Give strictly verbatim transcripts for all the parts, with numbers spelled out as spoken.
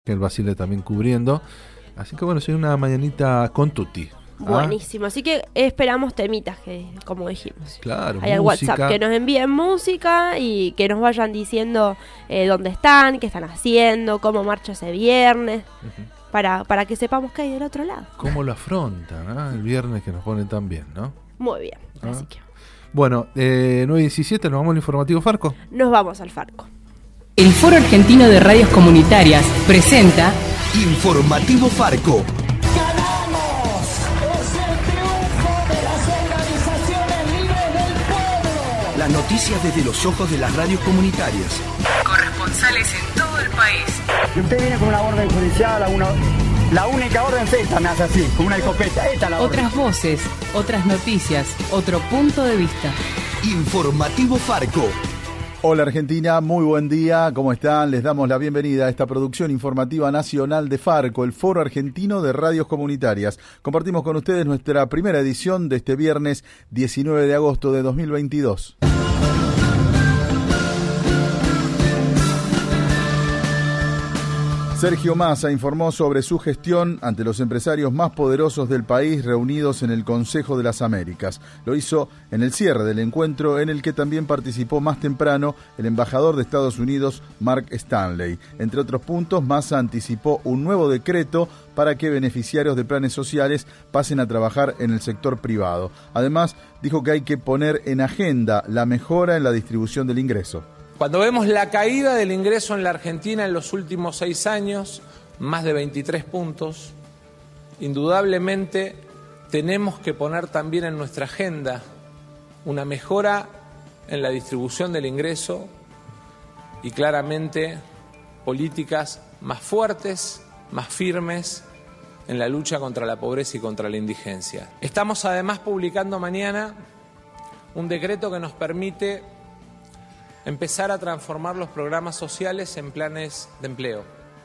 Raquel Basile también cubriendo. Así que bueno, soy una mañanita con tutti. Buenísimo, ¿ah? Así que esperamos temitas, que como dijimos. Claro, hay al WhatsApp, que nos envíen música y que nos vayan diciendo eh, dónde están, qué están haciendo, cómo marcha ese viernes, uh-huh. para, para que sepamos qué hay del otro lado. Cómo lo afrontan, ¿eh? El viernes que nos ponen tan bien, ¿no? Muy bien, ¿Ah? así que... Bueno, eh, nueve diecisiete, ¿nos vamos al informativo Farco? Nos vamos al Farco. El Foro Argentino de Radios Comunitarias presenta... Informativo Farco. Las noticias desde los ojos de las radios comunitarias. Corresponsales en todo el país. Y usted viene con una orden judicial, una, la única orden es esta, me hace así, con una escopeta. Esta es la Otras orden. voces, otras noticias, otro punto de vista. Informativo Farco. Hola Argentina, muy buen día, ¿cómo están? Les damos la bienvenida a esta producción informativa nacional de Farco, el Foro Argentino de Radios Comunitarias. Compartimos con ustedes nuestra primera edición de este viernes diecinueve de agosto de dos mil veintidós. Sergio Massa informó sobre su gestión ante los empresarios más poderosos del país reunidos en el Consejo de las Américas. Lo hizo en el cierre del encuentro en el que también participó más temprano el embajador de Estados Unidos, Mark Stanley. Entre otros puntos, Massa anticipó un nuevo decreto para que beneficiarios de planes sociales pasen a trabajar en el sector privado. Además, dijo que hay que poner en agenda la mejora en la distribución del ingreso. Cuando vemos la caída del ingreso en la Argentina en los últimos seis años, más de veintitrés puntos, indudablemente tenemos que poner también en nuestra agenda una mejora en la distribución del ingreso y claramente políticas más fuertes, más firmes en la lucha contra la pobreza y contra la indigencia. Estamos además publicando mañana un decreto que nos permite empezar a transformar los programas sociales en planes de empleo,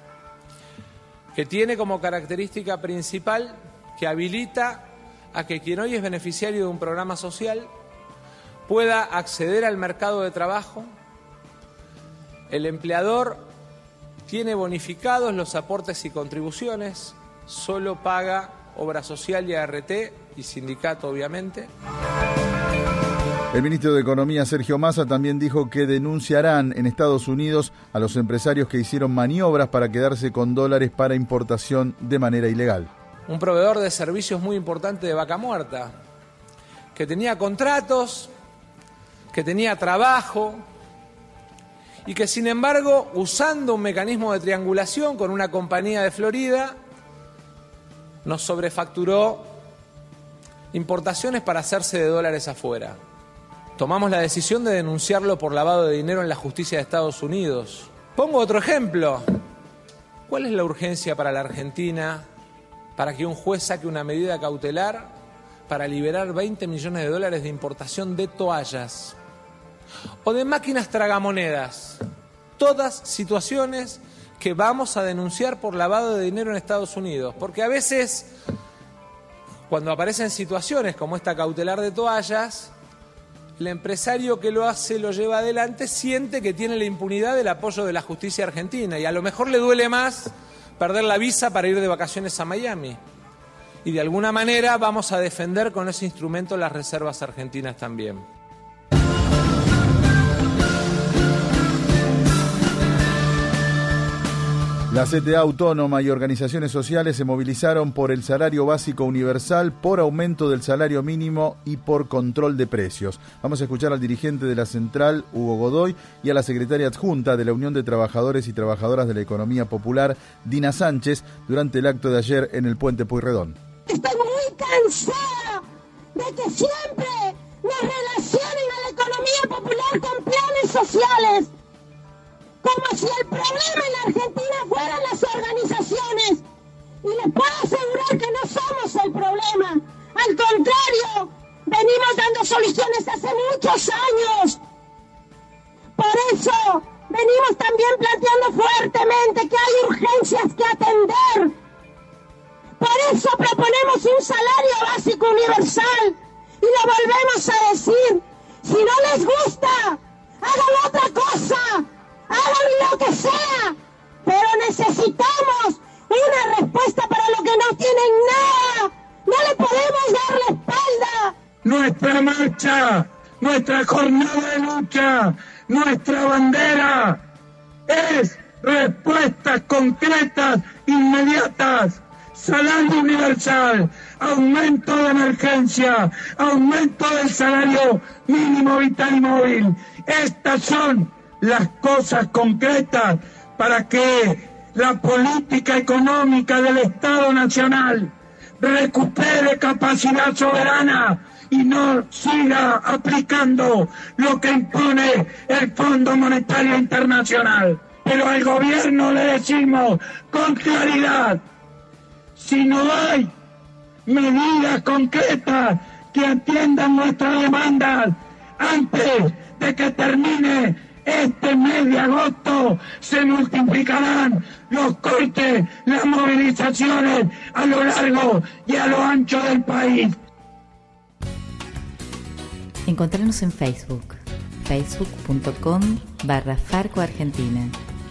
que tiene como característica principal que habilita a que quien hoy es beneficiario de un programa social pueda acceder al mercado de trabajo. El empleador tiene bonificados los aportes y contribuciones, solo paga obra social y A R T y sindicato, obviamente. El ministro de Economía, Sergio Massa, también dijo que denunciarán en Estados Unidos a los empresarios que hicieron maniobras para quedarse con dólares para importación de manera ilegal. Un proveedor de servicios muy importante de Vaca Muerta, que tenía contratos, que tenía trabajo y que sin embargo, usando un mecanismo de triangulación con una compañía de Florida, nos sobrefacturó importaciones para hacerse de dólares afuera. Tomamos la decisión de denunciarlo por lavado de dinero en la justicia de Estados Unidos. Pongo otro ejemplo. ¿Cuál es la urgencia para la Argentina para que un juez saque una medida cautelar para liberar veinte millones de dólares de importación de toallas o de máquinas tragamonedas? Todas situaciones que vamos a denunciar por lavado de dinero en Estados Unidos. Porque a veces, cuando aparecen situaciones como esta cautelar de toallas, el empresario que lo hace, lo lleva adelante, siente que tiene la impunidad del apoyo de la justicia argentina y a lo mejor le duele más perder la visa para ir de vacaciones a Miami. Y de alguna manera vamos a defender con ese instrumento las reservas argentinas también. La C T A Autónoma y organizaciones sociales se movilizaron por el salario básico universal, por aumento del salario mínimo y por control de precios. Vamos a escuchar al dirigente de la central, Hugo Godoy, y a la secretaria adjunta de la Unión de Trabajadores y Trabajadoras de la Economía Popular, Dina Sánchez, durante el acto de ayer en el Puente Pueyrredón. Estoy muy cansada de que siempre nos relacionen a la economía popular con planes sociales, como si el problema en la Argentina fueran las organizaciones. Y les puedo asegurar que no somos el problema. Al contrario, venimos dando soluciones hace muchos años. Por eso, venimos también planteando fuertemente que hay urgencias que atender. Por eso proponemos un salario básico universal. Y lo volvemos a decir. Si no les gusta, hagan otra cosa. Hagan lo que sea, pero necesitamos marcha, nuestra jornada de lucha, nuestra bandera es respuestas concretas, inmediatas, salario universal, aumento de emergencia, aumento del salario mínimo vital y móvil. Estas son las cosas concretas para que la política económica del Estado Nacional recupere capacidad soberana y no siga aplicando lo que impone el Fondo Monetario Internacional. Pero al gobierno le decimos con claridad, si no hay medidas concretas que atiendan nuestras demandas antes de que termine este mes de agosto, se multiplicarán los cortes, las movilizaciones a lo largo y a lo ancho del país. Encontrarnos en Facebook, facebook punto com barra Farco Argentina.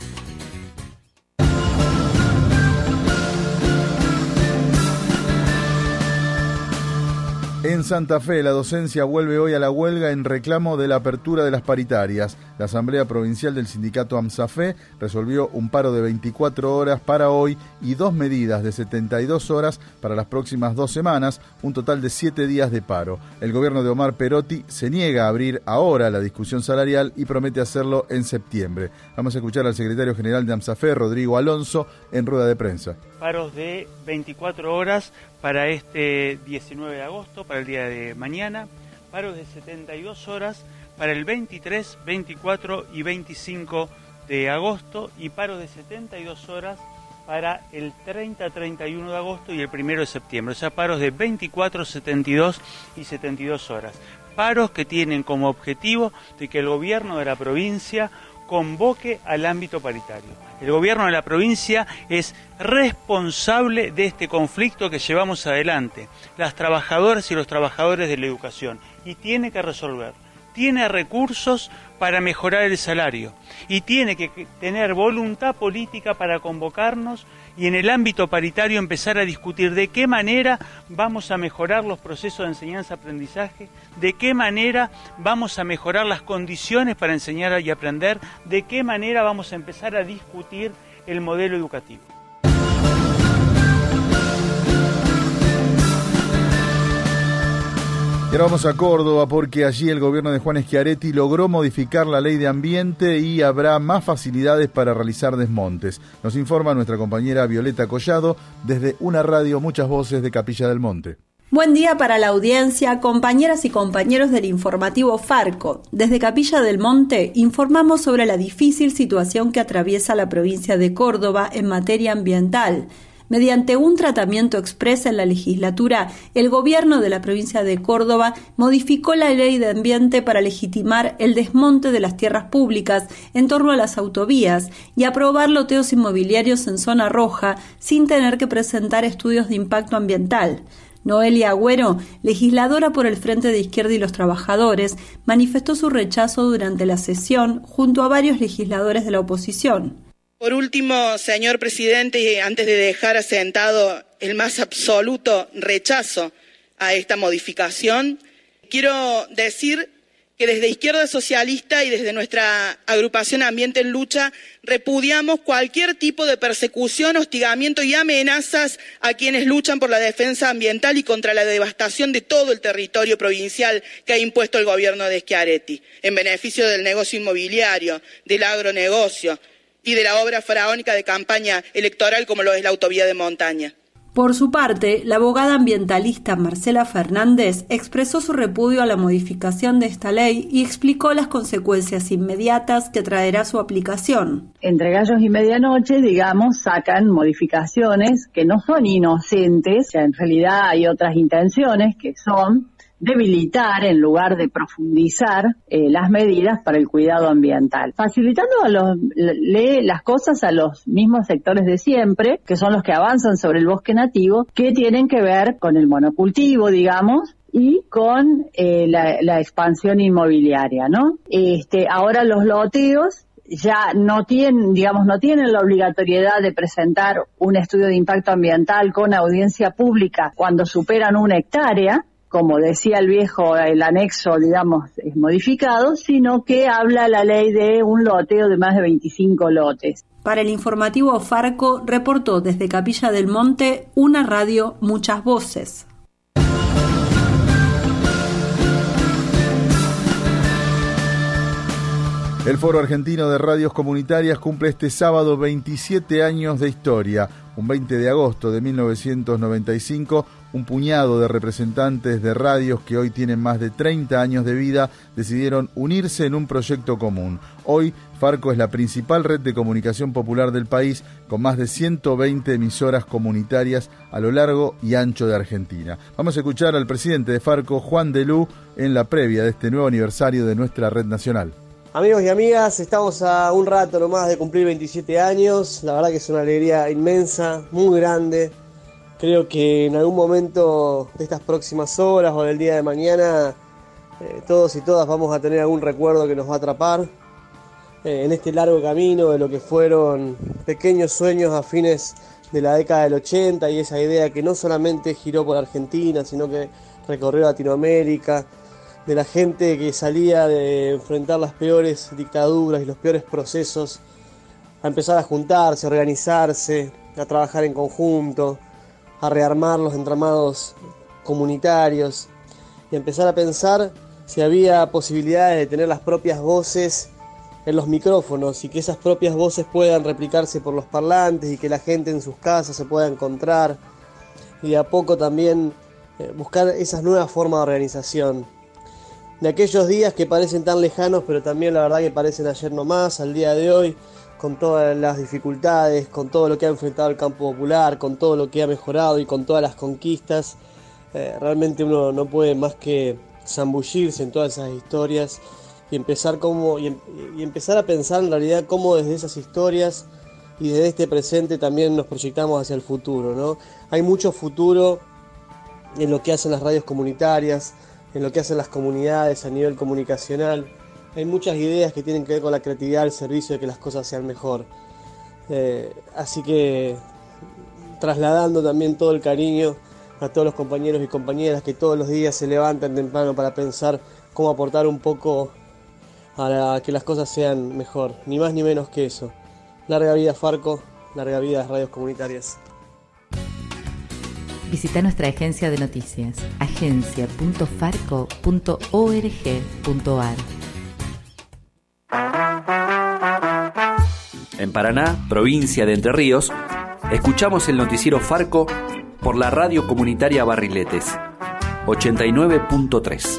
En Santa Fe, la docencia vuelve hoy a la huelga en reclamo de la apertura de las paritarias. La Asamblea Provincial del Sindicato AMSAFE resolvió un paro de veinticuatro horas para hoy y dos medidas de setenta y dos horas para las próximas dos semanas, un total de siete días de paro. El gobierno de Omar Perotti se niega a abrir ahora la discusión salarial y promete hacerlo en septiembre. Vamos a escuchar al secretario general de AMSAFE, Rodrigo Alonso, en rueda de prensa. Paros de veinticuatro horas para este diecinueve de agosto, para el día de mañana, paros de setenta y dos horas para el veintitrés, veinticuatro y veinticinco de agosto y paros de setenta y dos horas para el treinta, treinta y uno de agosto y el primero de septiembre, o sea, paros de veinticuatro, setenta y dos y setenta y dos horas. Paros que tienen como objetivo de que el gobierno de la provincia convoque al ámbito paritario. El gobierno de la provincia es responsable de este conflicto que llevamos adelante, las trabajadoras y los trabajadores de la educación, y tiene que resolver. Tiene recursos para mejorar el salario y tiene que tener voluntad política para convocarnos y en el ámbito paritario empezar a discutir de qué manera vamos a mejorar los procesos de enseñanza-aprendizaje, de qué manera vamos a mejorar las condiciones para enseñar y aprender, de qué manera vamos a empezar a discutir el modelo educativo. Y ahora vamos a Córdoba porque allí el gobierno de Juan Schiaretti logró modificar la ley de ambiente y habrá más facilidades para realizar desmontes. Nos informa nuestra compañera Violeta Collado desde una radio Muchas Voces de Capilla del Monte. Buen día para la audiencia, compañeras y compañeros del informativo Farco. Desde Capilla del Monte informamos sobre la difícil situación que atraviesa la provincia de Córdoba en materia ambiental. Mediante un tratamiento expreso en la legislatura, el gobierno de la provincia de Córdoba modificó la ley de ambiente para legitimar el desmonte de las tierras públicas en torno a las autovías y aprobar loteos inmobiliarios en zona roja sin tener que presentar estudios de impacto ambiental. Noelia Agüero, legisladora por el Frente de Izquierda y los Trabajadores, manifestó su rechazo durante la sesión junto a varios legisladores de la oposición. Por último, señor presidente, y antes de dejar asentado el más absoluto rechazo a esta modificación, quiero decir que desde Izquierda Socialista y desde nuestra agrupación Ambiente en Lucha repudiamos cualquier tipo de persecución, hostigamiento y amenazas a quienes luchan por la defensa ambiental y contra la devastación de todo el territorio provincial que ha impuesto el gobierno de Schiaretti, en beneficio del negocio inmobiliario, del agronegocio y de la obra faraónica de campaña electoral como lo es la autovía de montaña. Por su parte, la abogada ambientalista Marcela Fernández expresó su repudio a la modificación de esta ley y explicó las consecuencias inmediatas que traerá su aplicación. Entre gallos y medianoche, digamos, sacan modificaciones que no son inocentes, o sea, en realidad hay otras intenciones que son debilitar en lugar de profundizar eh, las medidas para el cuidado ambiental, facilitando a los, le, las cosas a los mismos sectores de siempre, que son los que avanzan sobre el bosque nativo, que tienen que ver con el monocultivo, digamos, y con eh, la, la expansión inmobiliaria, ¿no? Este, ahora los loteos ya no tienen, digamos, no tienen la obligatoriedad de presentar un estudio de impacto ambiental con audiencia pública cuando superan una hectárea, como decía el viejo, el anexo, digamos, es modificado, sino que habla la ley de un loteo de más de veinticinco lotes. Para el informativo Farco, reportó desde Capilla del Monte una radio, muchas voces. El Foro Argentino de Radios Comunitarias cumple este sábado veintisiete años de historia. Un veinte de agosto de mil novecientos noventa y cinco, un puñado de representantes de radios que hoy tienen más de treinta años de vida decidieron unirse en un proyecto común. Hoy, Farco es la principal red de comunicación popular del país, con más de ciento veinte emisoras comunitarias a lo largo y ancho de Argentina. Vamos a escuchar al presidente de Farco, Juan Delú, en la previa de este nuevo aniversario de nuestra red nacional. Amigos y amigas, estamos a un rato nomás de cumplir veintisiete años, la verdad que es una alegría inmensa, muy grande. Creo que en algún momento de estas próximas horas o del día de mañana, eh, todos y todas vamos a tener algún recuerdo que nos va a atrapar eh, en este largo camino de lo que fueron pequeños sueños a fines de la década del ochenta y esa idea que no solamente giró por Argentina, sino que recorrió Latinoamérica, de la gente que salía de enfrentar las peores dictaduras y los peores procesos, a empezar a juntarse, a organizarse, a trabajar en conjunto, a rearmar los entramados comunitarios y a empezar a pensar si había posibilidades de tener las propias voces en los micrófonos y que esas propias voces puedan replicarse por los parlantes y que la gente en sus casas se pueda encontrar y de a poco también eh, buscar esas nuevas formas de organización. De aquellos días que parecen tan lejanos, pero también la verdad que parecen ayer nomás, al día de hoy, con todas las dificultades, con todo lo que ha enfrentado el campo popular, con todo lo que ha mejorado y con todas las conquistas, eh, realmente uno no puede más que zambullirse en todas esas historias y empezar, como, y, y empezar a pensar en realidad cómo desde esas historias y desde este presente también nos proyectamos hacia el futuro, ¿no? Hay mucho futuro en lo que hacen las radios comunitarias, en lo que hacen las comunidades a nivel comunicacional. Hay muchas ideas que tienen que ver con la creatividad al servicio de que las cosas sean mejor. Eh, así que trasladando también todo el cariño a todos los compañeros y compañeras que todos los días se levantan temprano para pensar cómo aportar un poco a, la, a que las cosas sean mejor. Ni más ni menos que eso. Larga vida Farco, larga vida las radios comunitarias. Visita nuestra agencia de noticias, agencia punto farco punto org punto ar. En Paraná, provincia de Entre Ríos, escuchamos el noticiero Farco por la radio comunitaria Barriletes, ochenta y nueve punto tres.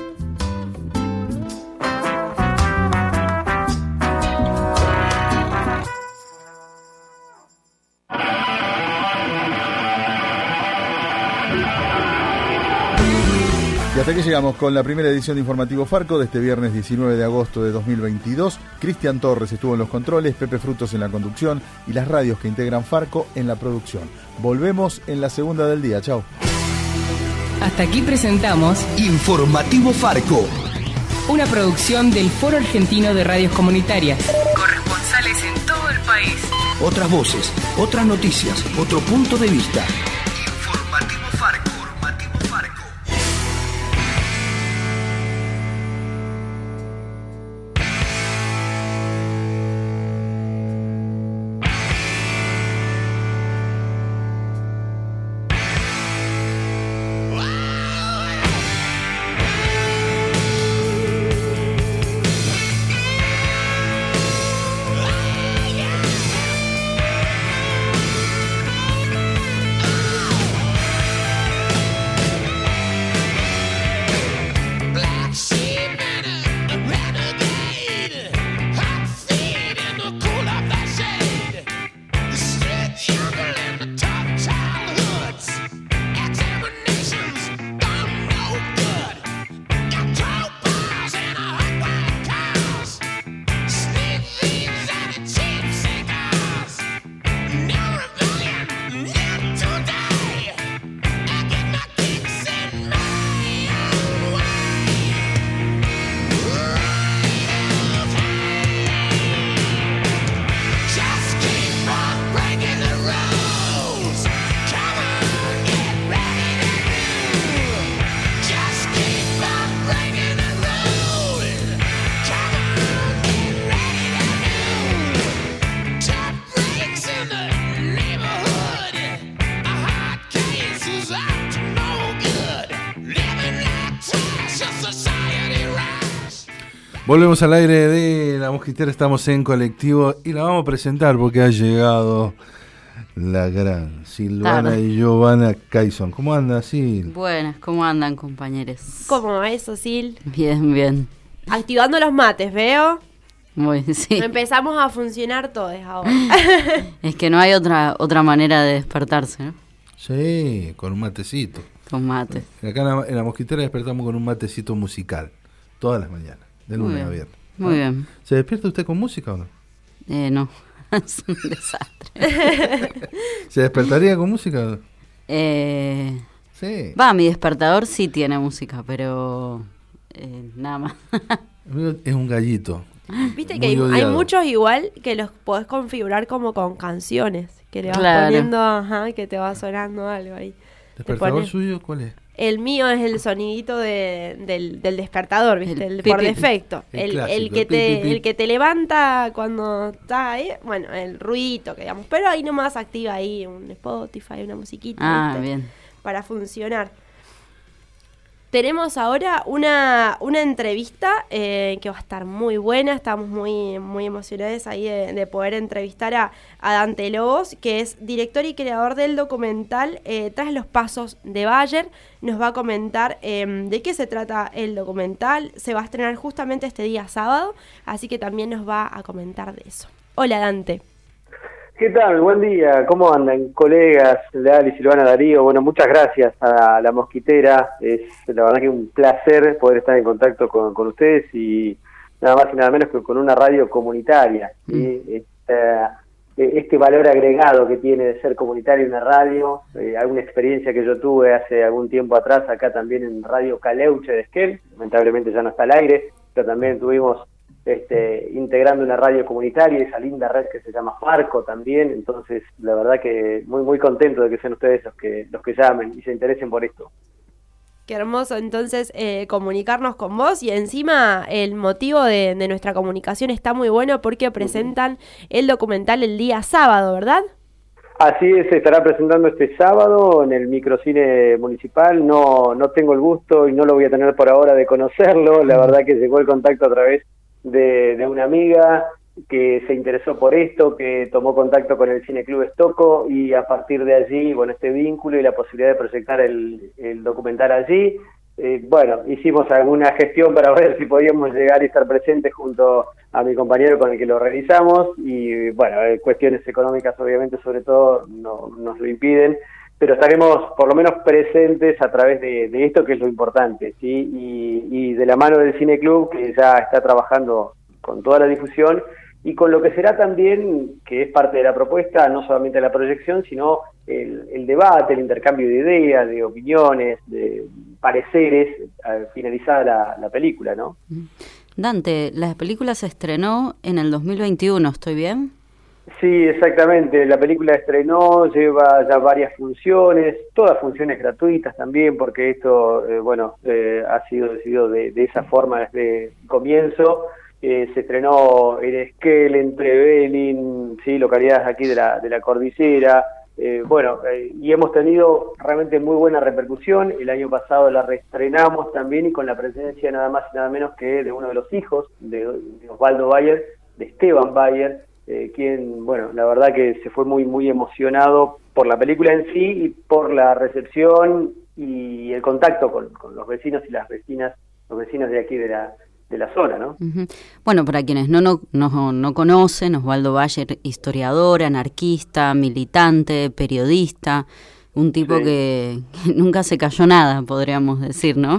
Y hasta aquí llegamos con la primera edición de Informativo Farco de este viernes diecinueve de agosto de dos mil veintidós. Cristian Torres estuvo en los controles, Pepe Frutos en la conducción y las radios que integran Farco en la producción. Volvemos en la segunda del día. Chao. Hasta aquí presentamos Informativo Farco, una producción del Foro Argentino de Radios Comunitarias. Corresponsales en todo el país. Otras voces, otras noticias, otro punto de vista. Volvemos al aire de La Mosquitera, estamos en colectivo y la vamos a presentar porque ha llegado la gran Silvana Tarde. y Giovanna Caison. ¿Cómo anda, Sil? Buenas, ¿cómo andan, compañeros? ¿Cómo va eso, Sil? Bien, bien. Activando los mates, ¿veo? Muy, sí. Empezamos a funcionar todos ahora. Es que no hay otra otra manera de despertarse, ¿no? Sí, con un matecito. Con mate. Acá en la, en la Mosquitera despertamos con un matecito musical, todas las mañanas, de Muy lunes bien, a viernes. muy ¿Ah? bien. ¿Se despierta usted con música o no? Eh, no, es un desastre. ¿Se despertaría con música o no? Eh, sí. Va, mi despertador sí tiene música, pero eh, nada más. Es un gallito. Viste muy que hay, hay odiado. muchos igual que los podés configurar como con canciones, que le vas Claro. poniendo, ajá, que te va sonando algo ahí. ¿Despertador pones- suyo cuál es? El mío es el sonidito de, del, del despertador, ¿viste? El, pi, por pi. defecto. El El, el, clásico, que el pi, te, pi, pi. el que te levanta cuando estás ahí, bueno, el ruidito que digamos. Pero ahí nomás activa ahí un Spotify, una musiquita, Ah, ¿viste? bien. Para funcionar. Tenemos ahora una, una entrevista eh, que va a estar muy buena. Estamos muy, muy emocionados ahí de, de poder entrevistar a, a Dante Lobos, que es director y creador del documental eh, Tras los Pasos de Bayer. Nos va a comentar eh, de qué se trata el documental. Se va a estrenar justamente este día sábado, así que también nos va a comentar de eso. Hola, Dante. ¿Qué tal? Buen día. ¿Cómo andan, colegas? Leal y Silvana, Darío. Bueno, muchas gracias a La Mosquitera. Es la verdad que un placer poder estar en contacto con, con ustedes y nada más y nada menos que con una radio comunitaria. ¿Sí? Esta- este valor agregado que tiene de ser comunitaria una radio, eh, alguna experiencia que yo tuve hace algún tiempo atrás acá también en Radio Caleuche de Esquel, lamentablemente ya no está al aire, pero también tuvimos este, integrando una radio comunitaria, esa linda red que se llama Farco también, entonces la verdad que muy muy contento de que sean ustedes los que los que llamen y se interesen por esto. Qué hermoso entonces eh, comunicarnos con vos y encima el motivo de, de nuestra comunicación está muy bueno porque presentan el documental el día sábado, ¿verdad? Así es, se estará presentando este sábado en el microcine municipal. No no tengo el gusto y no lo voy a tener por ahora de conocerlo. La verdad que llegó el contacto a través de, de una amiga que se interesó por esto, que tomó contacto con el Cine Club Estoco y a partir de allí, bueno, este vínculo y la posibilidad de proyectar el, el documental allí. Eh, bueno, hicimos alguna gestión para ver si podíamos llegar y estar presentes junto a mi compañero con el que lo realizamos y bueno, eh, cuestiones económicas obviamente sobre todo no nos lo impiden, pero estaremos por lo menos presentes a través de, de esto que es lo importante, ¿sí? Y, y de la mano del Cine Club que ya está trabajando con toda la difusión y con lo que será también, que es parte de la propuesta, no solamente la proyección, sino el, el debate, el intercambio de ideas, de opiniones, de pareceres, al finalizar la, la película, ¿no? Dante, la película se estrenó en el dos mil veintiuno, ¿estoy bien? Sí, exactamente. La película estrenó, lleva ya varias funciones, todas funciones gratuitas también, porque esto, eh, bueno, eh, ha sido decidido de, de esa forma desde el comienzo. Eh, se estrenó en Esquel, en Trevelin, sí, localidades aquí de la, de la cordillera. Eh, bueno, eh, y hemos tenido realmente muy buena repercusión. El año pasado la reestrenamos también y con la presencia nada más y nada menos que de uno de los hijos de, de Osvaldo Bayer, de Esteban Bayer, eh, quien, bueno, la verdad que se fue muy, muy emocionado por la película en sí y por la recepción y el contacto con, con los vecinos y las vecinas, los vecinos de aquí de la de la zona, ¿no? Uh-huh. Bueno, para quienes no, no, no, no conocen, Osvaldo Bayer, historiador, anarquista, militante, periodista, un tipo sí. que, que nunca se cayó nada, podríamos decir, ¿no?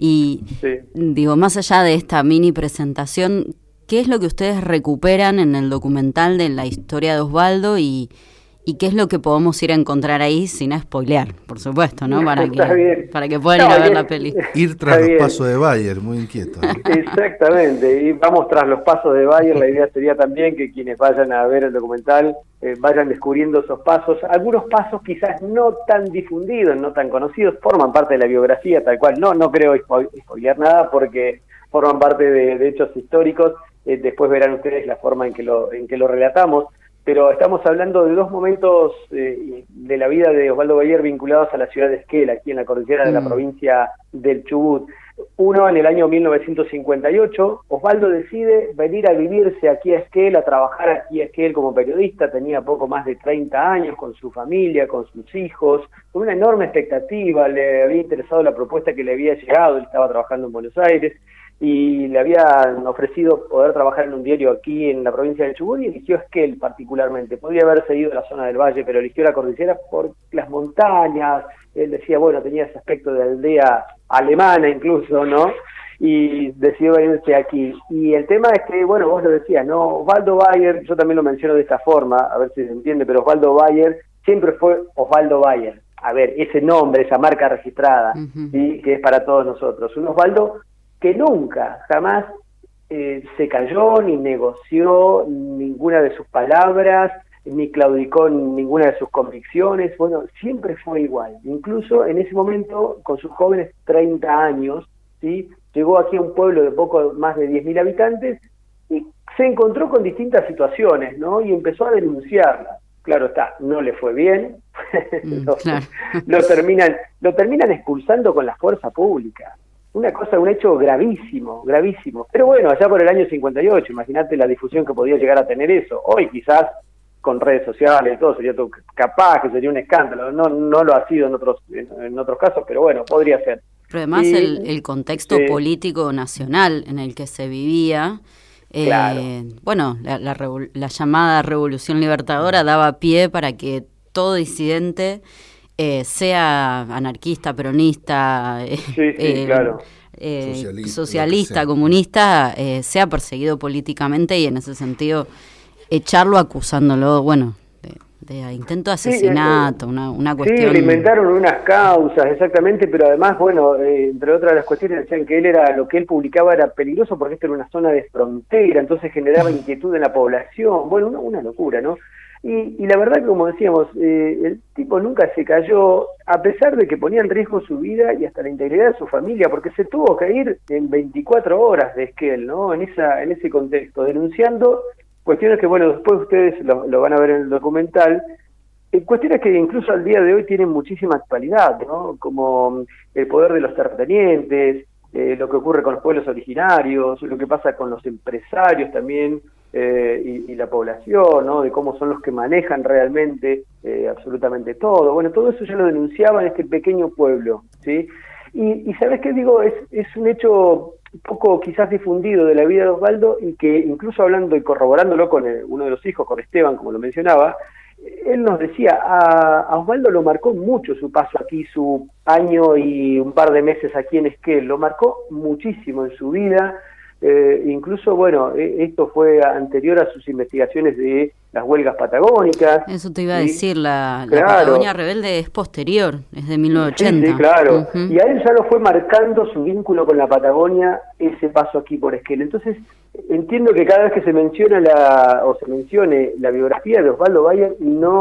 Y sí. digo, más allá de esta mini presentación, ¿qué es lo que ustedes recuperan en el documental de la historia de Osvaldo y, y qué es lo que podemos ir a encontrar ahí sin spoilear, por supuesto, ¿no? Para que, para que puedan no, ir a ver la peli. Ir tras los pasos de Bayer, muy inquieto, ¿no? Exactamente, y vamos tras los pasos de Bayer. La idea sería también que quienes vayan a ver el documental eh, vayan descubriendo esos pasos. Algunos pasos quizás no tan difundidos, no tan conocidos, forman parte de la biografía tal cual. No, no creo spoilear nada porque forman parte de, de hechos históricos. Eh, después verán ustedes la forma en que lo, en que lo relatamos. Pero estamos hablando de dos momentos eh, de la vida de Osvaldo Bayer vinculados a la ciudad de Esquel, aquí en la cordillera mm. de la provincia del Chubut. Uno en el año mil novecientos cincuenta y ocho, Osvaldo decide venir a vivirse aquí a Esquel, a trabajar aquí a Esquel como periodista, tenía poco más de treinta años, con su familia, con sus hijos, con una enorme expectativa, le había interesado la propuesta que le había llegado, él estaba trabajando en Buenos Aires, y le habían ofrecido poder trabajar en un diario aquí en la provincia de Chubut, y eligió Esquel particularmente. Podría haberse ido a la zona del valle, pero eligió la cordillera por las montañas. Él decía, bueno, tenía ese aspecto de aldea alemana incluso, ¿no? Y decidió venirse aquí. Y el tema es que, bueno, vos lo decías, ¿no? Osvaldo Bayer, yo también lo menciono de esta forma, a ver si se entiende, pero Osvaldo Bayer siempre fue Osvaldo Bayer. A ver, ese nombre, esa marca registrada, uh-huh. ¿sí? Que es para todos nosotros. Un Osvaldo que nunca, jamás eh, se cayó, ni negoció ninguna de sus palabras, ni claudicó en ninguna de sus convicciones. Bueno, siempre fue igual. Incluso en ese momento, con sus jóvenes treinta años, ¿sí? Llegó aquí a un pueblo de poco más de diez mil habitantes y se encontró con distintas situaciones, ¿no? Y empezó a denunciarlas. Claro está, no le fue bien, mm, lo, claro. lo, terminan, lo terminan expulsando con la fuerza pública. Una cosa, un hecho gravísimo, gravísimo. Pero bueno, allá por el año cincuenta y ocho, imagínate la difusión que podía llegar a tener eso. Hoy quizás con redes sociales y todo sería todo, capaz que sería un escándalo. No no lo ha sido en otros en, en otros casos, pero bueno, podría ser. Pero además y, el, el contexto eh, político nacional en el que se vivía, eh, claro. bueno, la, la, la llamada Revolución Libertadora daba pie para que todo disidente... Eh, sea anarquista, peronista, eh, sí, sí, eh, claro. eh, socialista, socialista comunista, eh, sea perseguido políticamente y en ese sentido echarlo acusándolo, bueno, de, de intento de asesinato, sí, una, una cuestión... Sí, le inventaron unas causas, exactamente, pero además, bueno, eh, entre otras de las cuestiones decían que él era, lo que él publicaba era peligroso porque esto era una zona de frontera, entonces generaba inquietud en la población, bueno, una, una locura, ¿no? Y, y la verdad que, como decíamos, eh, el tipo nunca se cayó, a pesar de que ponía en riesgo su vida y hasta la integridad de su familia, porque se tuvo que ir en veinticuatro horas de Esquel, ¿no? En esa en ese contexto, denunciando cuestiones que, bueno, después ustedes lo, lo van a ver en el documental, eh, cuestiones que incluso al día de hoy tienen muchísima actualidad, ¿no? Como el poder de los terratenientes, eh, lo que ocurre con los pueblos originarios, lo que pasa con los empresarios también, Eh, y, y la población, ¿no? De cómo son los que manejan realmente eh, absolutamente todo. Bueno, todo eso ya lo denunciaba en este pequeño pueblo, ¿sí? Y, y ¿sabes qué digo? Es, es un hecho poco quizás difundido de la vida de Osvaldo y que incluso hablando y corroborándolo con el, uno de los hijos, con Esteban, como lo mencionaba, él nos decía, a, a Osvaldo lo marcó mucho su paso aquí, su año y un par de meses aquí en Esquel, lo marcó muchísimo en su vida. Eh, incluso, bueno, eh, esto fue anterior a sus investigaciones de las huelgas patagónicas. Eso te iba a ¿sí? decir, la, claro. la Patagonia Rebelde es posterior, es de mil novecientos ochenta. Sí, sí, claro. Uh-huh. Y a él ya lo fue marcando su vínculo con la Patagonia, ese paso aquí por Esquel. Entonces, entiendo que cada vez que se menciona la o se mencione la biografía de Osvaldo Bayer,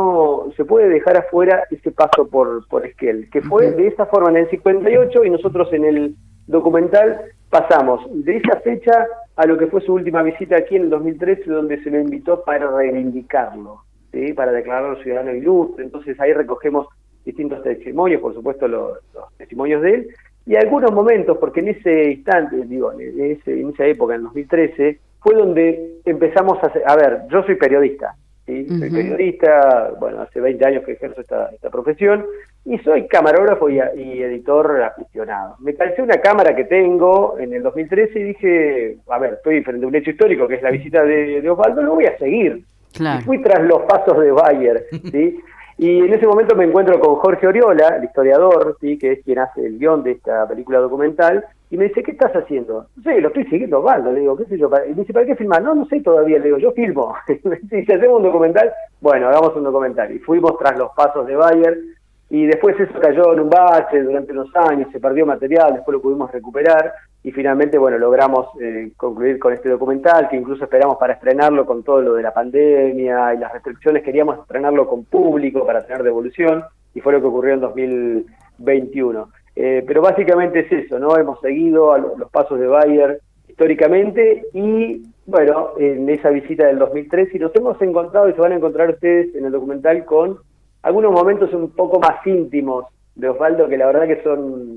no se puede dejar afuera ese paso por, por Esquel, que fue uh-huh. de esa forma en el cincuenta y ocho, y nosotros en el documental pasamos de esa fecha a lo que fue su última visita aquí en el dos mil trece, donde se lo invitó para reivindicarlo, ¿sí? Para declararlo ciudadano ilustre. Entonces ahí recogemos distintos testimonios, por supuesto los, los testimonios de él, y algunos momentos, porque en ese instante, digo, en, ese, en esa época, en dos mil trece, fue donde empezamos a hacer, a ver, yo soy periodista, ¿sí? Uh-huh. Soy periodista, bueno, hace veinte años que ejerzo esta, esta profesión, y soy camarógrafo y, y editor aficionado. Me calcé una cámara que tengo en el dos mil trece y dije, a ver, estoy frente a un hecho histórico que es la visita de, de Osvaldo, lo voy a seguir. Claro. Y fui tras los pasos de Bayer, ¿sí? Y en ese momento me encuentro con Jorge Oriola, el historiador, ¿sí? Que es quien hace el guión de esta película documental, y me dice, ¿qué estás haciendo? No sé, lo estoy siguiendo Osvaldo, le digo, qué sé yo, y me dice, ¿para qué filmar? No, no sé todavía, le digo, yo filmo. Y me dice, si hacemos un documental, bueno, hagamos un documental. Y fuimos tras los pasos de Bayer, y después eso cayó en un bache durante unos años, se perdió material, después lo pudimos recuperar, y finalmente, bueno, logramos eh, concluir con este documental, que incluso esperamos para estrenarlo con todo lo de la pandemia y las restricciones, queríamos estrenarlo con público para tener devolución, y fue lo que ocurrió en dos mil veintiuno. Eh, pero básicamente es eso, ¿no? Hemos seguido a los pasos de Bayer históricamente, y bueno, en esa visita del dos mil trece, y nos hemos encontrado, y se van a encontrar ustedes en el documental, con algunos momentos un poco más íntimos de Osvaldo, que la verdad que son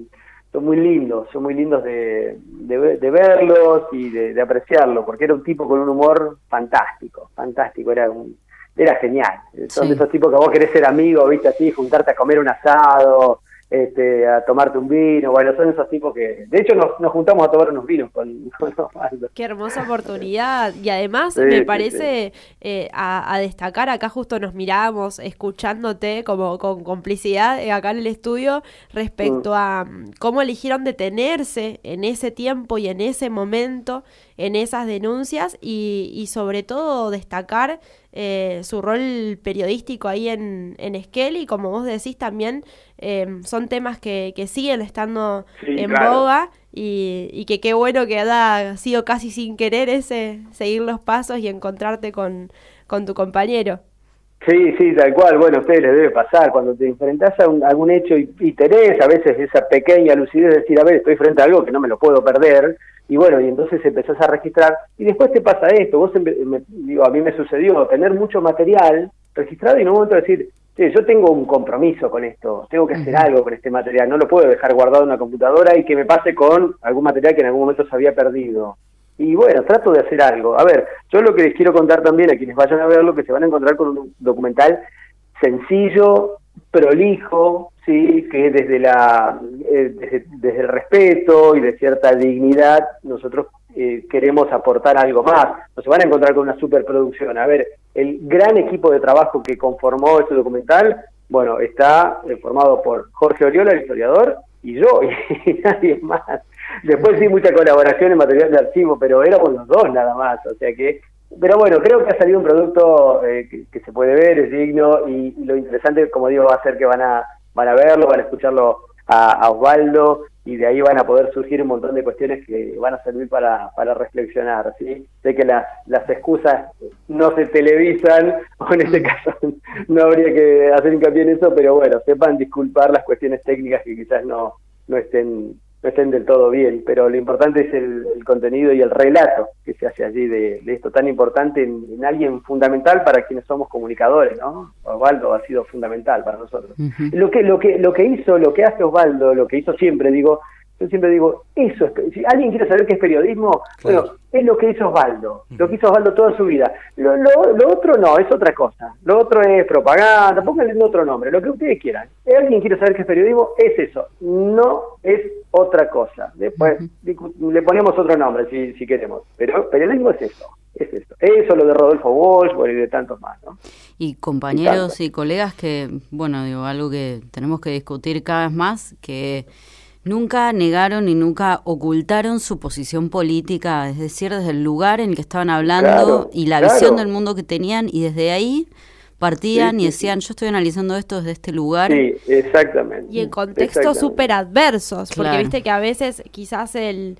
son muy lindos, son muy lindos de, de, de verlos y de, de apreciarlo, porque era un tipo con un humor fantástico, fantástico, era un, era genial. Son Sí. de esos tipos que vos querés ser amigo, viste, así, juntarte a comer un asado, este, a tomarte un vino, bueno, son esos tipos que, de hecho nos, nos juntamos a tomar unos vinos con, con Osvaldo. Qué hermosa oportunidad. Y además Sí, me sí, parece eh, a, a destacar, acá justo nos mirábamos escuchándote como con complicidad eh, acá en el estudio respecto Mm. a mm, cómo eligieron detenerse en ese tiempo y en ese momento en esas denuncias y, y sobre todo destacar eh, su rol periodístico ahí en, en Esquel y como vos decís también eh, son temas que, que siguen estando Sí, en claro. boga y, y que qué bueno que haya sido casi sin querer ese seguir los pasos y encontrarte con, con tu compañero. Sí, sí, tal cual. Bueno, a ustedes les debe pasar cuando te enfrentás a un- algún hecho y, y tenés a veces esa pequeña lucidez de decir, a ver, estoy frente a algo que no me lo puedo perder, y bueno, y entonces empezás a registrar, y después te pasa esto, vos, empe- me- digo, a mí me sucedió tener mucho material registrado y en un momento decir, sí, yo tengo un compromiso con esto, tengo que hacer algo con este material, no lo puedo dejar guardado en una computadora y que me pase con algún material que en algún momento se había perdido. Y bueno, trato de hacer algo. A ver, yo lo que les quiero contar también a quienes vayan a verlo, que se van a encontrar con un documental sencillo, prolijo, sí, que desde la eh, desde, desde el respeto y de cierta dignidad nosotros eh, queremos aportar algo más. No se van a encontrar con una superproducción. A ver, el gran equipo de trabajo que conformó este documental, bueno, está eh, formado por Jorge Oriola, el historiador, y yo, y nadie más. Después sí, mucha colaboración en material de archivo, pero éramos los dos nada más, o sea que... Pero bueno, creo que ha salido un producto eh, que, que se puede ver, es digno, y, y lo interesante, como digo, va a ser que van a van a verlo, van a escucharlo a, a Osvaldo, y de ahí van a poder surgir un montón de cuestiones que van a servir para, para reflexionar, ¿sí? Sé que las, las excusas no se televisan, o en este caso no habría que hacer hincapié en eso, pero bueno, sepan disculpar las cuestiones técnicas que quizás no, no estén no estén del todo bien, pero lo importante es el, el contenido y el relato que se hace allí de, de esto tan importante en, en alguien fundamental para quienes somos comunicadores, ¿no? Osvaldo ha sido fundamental para nosotros. Ujú. Lo que lo que lo que hizo, lo que hace Osvaldo, lo que hizo siempre, digo, yo siempre digo, eso es, si alguien quiere saber qué es periodismo, bueno, es lo que hizo Osvaldo, lo que hizo Osvaldo toda su vida. Lo, lo, lo otro no, es otra cosa. Lo otro es propaganda, pónganle otro nombre, lo que ustedes quieran. Si alguien quiere saber qué es periodismo, es eso, no es otra cosa. Después uh-huh. le ponemos otro nombre si, si queremos, pero periodismo es eso. Es eso. Eso, lo de Rodolfo Walsh, bueno, y de tantos más, ¿no? Y compañeros y, y colegas que, bueno, digo, algo que tenemos que discutir cada vez más, que nunca negaron y nunca ocultaron su posición política, es decir, desde el lugar en el que estaban hablando claro, y la claro. visión del mundo que tenían, y desde ahí partían sí, y sí, decían, sí. yo estoy analizando esto desde este lugar. Sí, exactamente. Y en contextos súper adversos, porque claro. viste que a veces quizás el,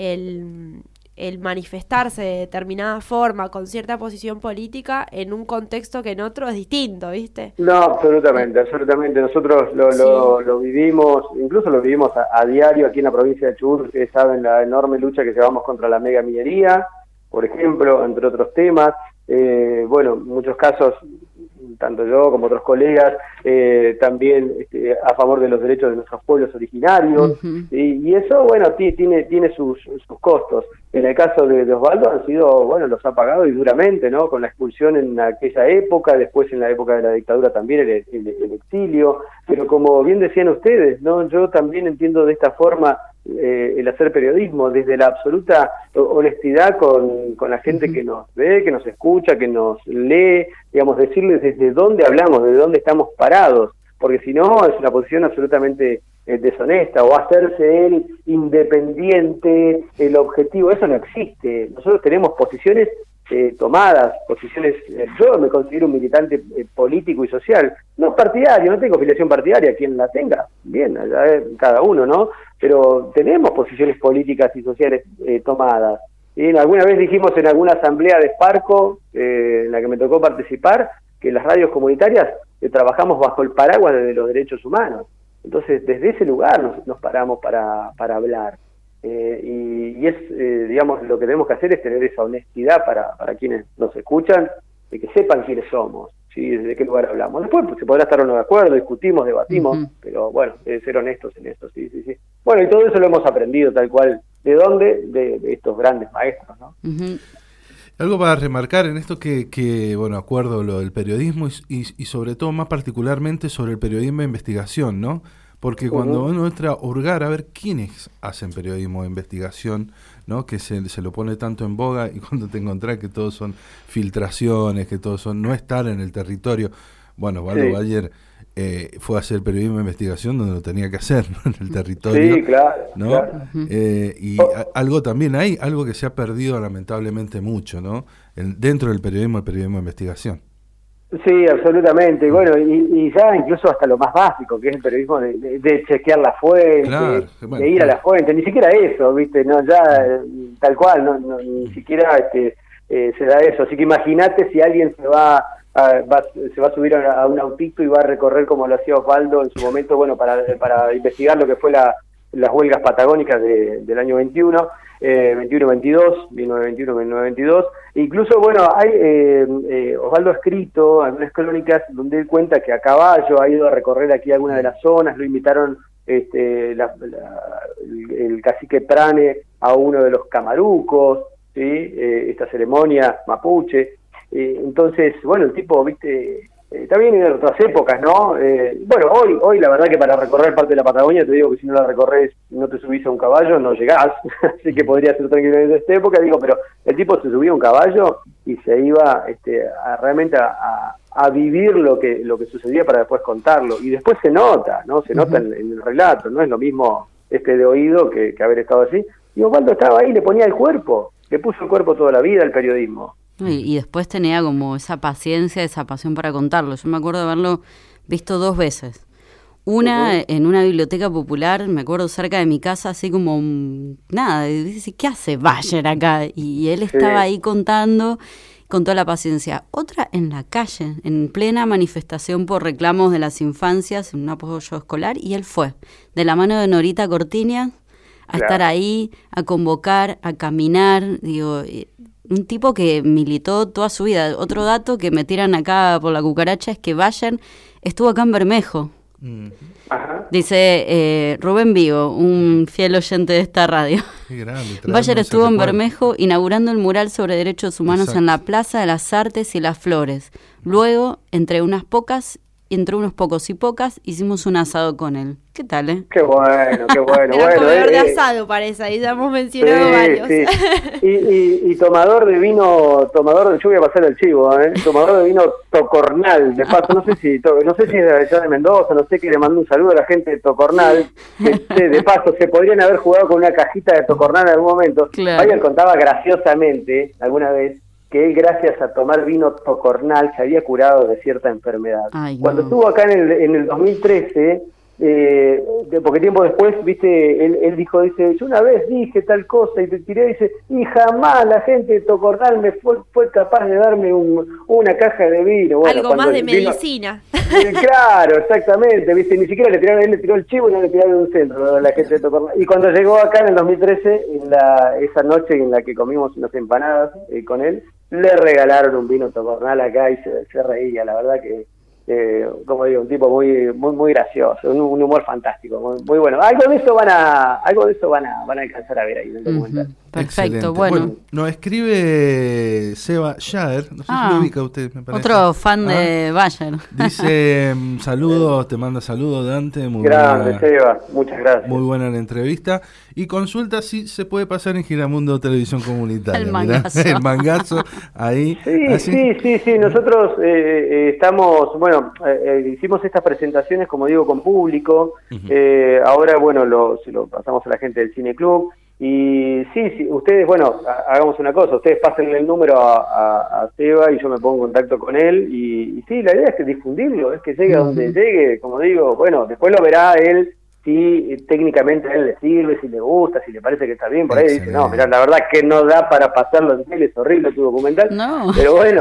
el, el manifestarse de determinada forma, con cierta posición política, en un contexto que en otro es distinto, ¿viste? No, absolutamente, absolutamente. Nosotros lo, sí. lo, lo vivimos, incluso lo vivimos a, a diario aquí en la provincia de Chubut. Ustedes saben la enorme lucha que llevamos contra la mega minería, por ejemplo, entre otros temas. Eh, bueno, en muchos casos, tanto yo como otros colegas, eh, también este, a favor de los derechos de nuestros pueblos originarios, uh-huh. y, y eso, bueno, tiene tiene sus, sus costos. En el caso de, de Osvaldo han sido, bueno, los ha pagado y duramente, ¿no? Con la expulsión en aquella época, después en la época de la dictadura también el, el, el exilio, pero como bien decían ustedes, ¿no? Yo también entiendo de esta forma eh, el hacer periodismo, desde la absoluta honestidad con, con la gente uh-huh. que nos ve, que nos escucha, que nos lee, digamos, decirles desde dónde hablamos, desde dónde estamos parados, porque si no es una posición absolutamente eh, deshonesta, o hacerse él independiente, el objetivo, eso no existe. Nosotros tenemos posiciones eh, tomadas, posiciones, eh, yo me considero un militante eh, político y social, no partidario, no tengo afiliación partidaria, quien la tenga, bien, allá es cada uno, ¿no? Pero tenemos posiciones políticas y sociales eh, tomadas. Y alguna vez dijimos en alguna asamblea de Farco, eh, en la que me tocó participar, que las radios comunitarias eh, trabajamos bajo el paraguas de los derechos humanos. Entonces, desde ese lugar nos, nos paramos para, para hablar. Eh, y, y es, eh, digamos, lo que tenemos que hacer es tener esa honestidad para, para quienes nos escuchan, de que sepan quiénes somos, ¿sí? Desde qué lugar hablamos. Después pues, se podrá estar o no de acuerdo, discutimos, debatimos, uh-huh. pero bueno, debe ser honestos en esto, sí, sí, sí. Bueno, y todo eso lo hemos aprendido tal cual. ¿De dónde? De, de estos grandes maestros, ¿no? Uh-huh. Algo para remarcar en esto que, que bueno, acuerdo lo del periodismo y, y, y sobre todo más particularmente sobre el periodismo de investigación, ¿no? Porque cuando uh-huh. uno entra a hurgar a ver quiénes hacen periodismo de investigación, ¿no? Que se, se lo pone tanto en boga y cuando te encontrás que todos son filtraciones, que todos son no estar en el territorio. Bueno, Osvaldo sí. Bayer eh, fue a hacer periodismo de investigación donde lo tenía que hacer, ¿no? En el territorio. Sí, claro. ¿no? claro. Eh, y oh. a, algo también hay, algo que se ha perdido lamentablemente mucho, ¿no? El, dentro del periodismo, el periodismo de investigación. Sí, absolutamente. Bueno, y, y ya incluso hasta lo más básico, que es el periodismo de, de, de chequear la fuente, claro, bueno, de ir claro. a la fuente, ni siquiera eso, ¿viste? No, ya eh, tal cual, no, no, ni siquiera este, eh, se da eso. Así que imagínate si alguien se va... A, va, se va a subir a, a un autito y va a recorrer como lo hacía Osvaldo en su momento, bueno, para, para investigar lo que fue la, las huelgas patagónicas de, del año veintiuno, eh, veintiuno veintidós, mil novecientos veintiuno mil novecientos veintidós. Incluso, bueno, hay eh, eh, Osvaldo ha escrito algunas crónicas donde él cuenta que a caballo ha ido a recorrer aquí algunas de las zonas, lo invitaron este, la, la, el, el cacique Prane a uno de los camarucos, ¿sí? Eh, esta ceremonia mapuche. Eh, entonces, bueno, el tipo, viste, eh, también en otras épocas, ¿no? Eh, bueno, hoy hoy la verdad que para recorrer parte de la Patagonia, te digo que si no la recorres, no te subís a un caballo, no llegás, así que podría ser tranquilamente de esta época, digo, pero el tipo se subía a un caballo y se iba este, a, realmente a, a, a vivir lo que lo que sucedía para después contarlo, y después se nota, ¿no? Se nota uh-huh. en, en el relato, no es lo mismo este de oído que, que haber estado así, y Osvaldo estaba ahí, le ponía el cuerpo, le puso el cuerpo toda la vida al periodismo. Y, y después tenía como esa paciencia, esa pasión para contarlo. Yo me acuerdo de haberlo visto dos veces. Una uh-huh. en una biblioteca popular, me acuerdo cerca de mi casa, así como, um, nada, y dice, ¿qué hace Bayer acá? Y él estaba sí. ahí contando con toda la paciencia. Otra en la calle, en plena manifestación por reclamos de las infancias, en un apoyo escolar, y él fue, de la mano de Norita Cortiñas, a claro. estar ahí, a convocar, a caminar, digo... Un tipo que militó toda su vida. Otro dato que me tiran acá por la cucaracha es que Bayer estuvo acá en Bermejo. Mm. Ajá. Dice eh, Rubén Vigo, un fiel oyente de esta radio. Qué grande, Bayer estuvo en Bermejo inaugurando el mural sobre derechos humanos Exacto. en la Plaza de las Artes y las Flores. Luego, entre unas pocas, entre unos pocos y pocas, hicimos un asado con él. ¿Qué tal, eh? Qué bueno, qué bueno. Era bueno, comedor eh, de asado, parece, ahí ya hemos mencionado sí, varios. Sí. Y, y, y tomador de vino, tomador de, yo voy a pasar el chivo, ¿eh? Tomador de vino Tocornal, de paso, no sé si no sé si es de allá de Mendoza, no sé, que le mando un saludo a la gente de Tocornal, que, de paso, se podrían haber jugado con una cajita de Tocornal en algún momento. Claro. Alguien contaba graciosamente, alguna vez, que él, gracias a tomar vino Tocornal, se había curado de cierta enfermedad. Ay, Cuando no. estuvo acá en el, en el dos mil trece, eh, de, porque tiempo después, viste, él, él dijo, dice, yo una vez dije tal cosa y te tiré, dice, y jamás la gente de Tocornal me fue, fue capaz de darme un, una caja de vino. Bueno, algo más de vino, medicina. Eh, claro, exactamente, viste, ni siquiera le tiraron, él le tiró el chivo y no le tiraron un centro a la gente de Tocornal. Y cuando llegó acá en el dos mil trece, en la, esa noche en la que comimos unas empanadas eh, con él, le regalaron un vino Tocornal acá y se, se reía, la verdad que, eh, como digo, un tipo muy muy muy gracioso, un, un humor fantástico, muy, muy bueno. Algo de eso van a algo de eso van a van a alcanzar a ver ahí en el documental. Uh-huh. Perfecto, bueno. bueno. Nos escribe Seba Jaer, no sé ah, si lo ubica usted, me parece. Otro fan ah, de Bayer. Dice, saludos, te manda saludos Dante. Muy Grande, buena, Seba, muchas gracias. Muy buena la entrevista. Y consulta si se puede pasar en Giramundo Televisión Comunitaria. El mangazo. El mangazo, ahí. Sí, así. sí, sí, sí, nosotros eh, eh, estamos, bueno, eh, eh, hicimos estas presentaciones, como digo, con público. Uh-huh. eh, ahora, bueno, lo, se lo pasamos a la gente del Cine Club. Y sí, sí, ustedes, bueno, hagamos una cosa, ustedes pasen el número a, a, a Seba y yo me pongo en contacto con él y, y sí, la idea es que difundirlo, es que llegue a donde llegue, como digo, bueno, después lo verá él, si técnicamente a él le sirve, si le gusta, si le parece que está bien, por ahí Excelente. Dice, no, mirá, la verdad que no da para pasarlo en tele, es horrible tu documental, no. Pero bueno,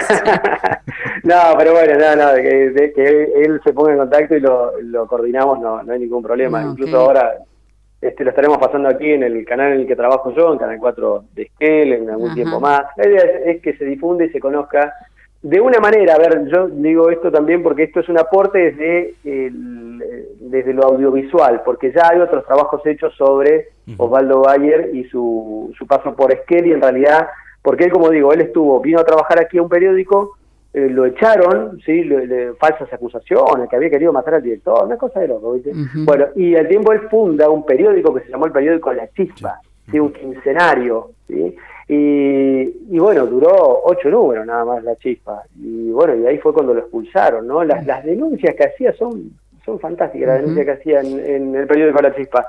no, pero bueno, no, no, que, de, que él se ponga en contacto y lo, lo coordinamos, no, no hay ningún problema, no, incluso okay. ahora... Este, lo estaremos pasando aquí en el canal en el que trabajo yo, en Canal cuatro de Esquel, en algún Ajá. tiempo más. La idea es, es que se difunda y se conozca de una manera, a ver, yo digo esto también porque esto es un aporte desde, el, desde lo audiovisual, porque ya hay otros trabajos hechos sobre uh-huh. Osvaldo Bayer y su, su paso por Esquel, y en realidad, porque él, como digo, él estuvo, vino a trabajar aquí a un periódico, eh, lo echaron, sí, le, le, falsas acusaciones, que había querido matar al director, una cosa de loco, ¿viste? Uh-huh. Bueno, y al tiempo él funda un periódico que se llamó el periódico La Chispa, uh-huh. ¿sí? Un quincenario, ¿sí? Y, y bueno, duró ocho números nada más La Chispa, y bueno, y ahí fue cuando lo expulsaron, ¿no? Las, las denuncias que hacía son son fantásticas, las denuncias que hacía en, en el periódico La Chispa,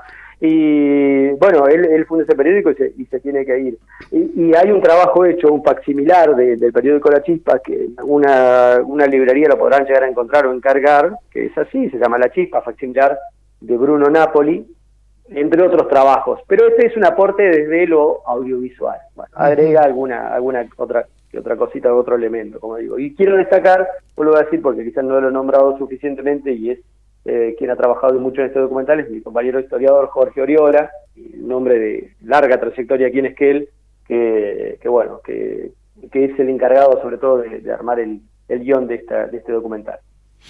y bueno, él, él funda ese periódico y se, y se tiene que ir, y, y hay un trabajo hecho, un facsimilar de, del periódico La Chispa, que una, una librería lo podrán llegar a encontrar o encargar, que es así, se llama La Chispa, facsimilar de Bruno Napoli, entre otros trabajos, pero este es un aporte desde lo audiovisual. Bueno, agrega alguna alguna otra otra cosita, otro elemento, como digo. Y quiero destacar, vuelvo a decir, porque quizás no lo he nombrado suficientemente, y es eh, quien ha trabajado mucho en este documental, es mi compañero historiador Jorge Oriola, un hombre de larga trayectoria aquí en Esquel, que, que bueno, que, que es el encargado sobre todo de, de armar el, el guión de, esta, de este documental.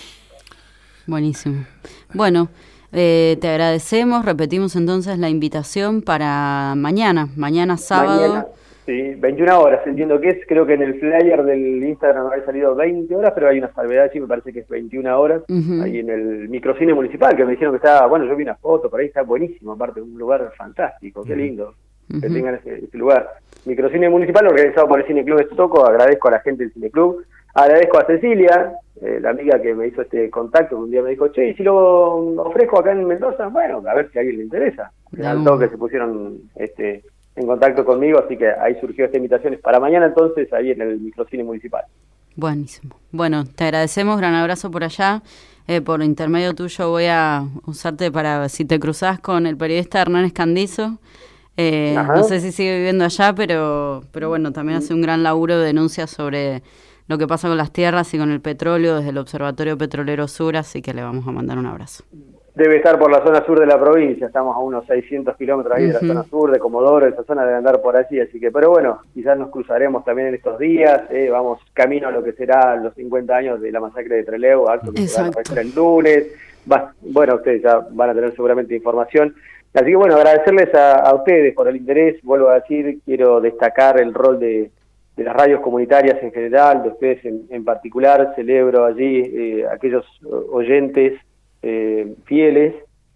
Buenísimo. Bueno, Eh, te agradecemos, repetimos entonces la invitación para mañana, mañana sábado. Mañana, sí, veintiuna horas, entiendo que es, creo que en el flyer del Instagram había salido veinte horas, pero hay una salvedad, sí, me parece que es veintiuna horas, uh-huh. ahí en el microcine municipal, que me dijeron que estaba, bueno, yo vi una foto, por ahí está buenísimo, aparte un lugar fantástico, qué lindo uh-huh. que tengan ese, ese lugar. Microcine municipal organizado por el Cine Club Estoco, agradezco a la gente del Cine Club, agradezco a Cecilia, eh, la amiga que me hizo este contacto, que un día me dijo, che, ¿y si lo ofrezco acá en Mendoza? Bueno, a ver si a alguien le interesa. Al toque se pusieron este, en contacto conmigo, así que ahí surgió esta invitación. Es para mañana entonces, ahí en el microcine municipal. Buenísimo. Bueno, te agradecemos, gran abrazo por allá. Eh, por intermedio tuyo voy a usarte para, si te cruzás con el periodista Hernán Escandizo. Eh, no sé si sigue viviendo allá, pero, pero bueno, también hace un gran laburo de denuncias sobre lo que pasa con las tierras y con el petróleo desde el Observatorio Petrolero Sur, así que le vamos a mandar un abrazo. Debe estar por la zona sur de la provincia, estamos a unos seiscientos kilómetros ahí uh-huh. de la zona sur, de Comodoro, esa zona debe andar por allí, así que, pero bueno, quizás nos cruzaremos también en estos días, eh, vamos camino a lo que será los cincuenta años de la masacre de Trelew, acto que se va a realizar el lunes, va, bueno, ustedes ya van a tener seguramente información. Así que bueno, agradecerles a, a ustedes por el interés, vuelvo a decir, quiero destacar el rol de, de las radios comunitarias en general, de ustedes en, en particular, celebro allí eh, aquellos oyentes eh, fieles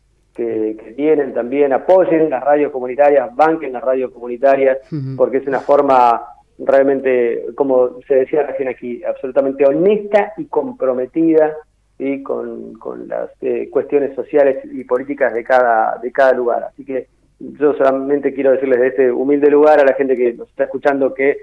que, que tienen también, apoyen las radios comunitarias, banquen las radios comunitarias, uh-huh. porque es una forma realmente, como se decía recién aquí, absolutamente honesta y comprometida, ¿sí? con, con las eh, cuestiones sociales y políticas de cada de cada lugar. Así que yo solamente quiero decirles de este humilde lugar a la gente que nos está escuchando que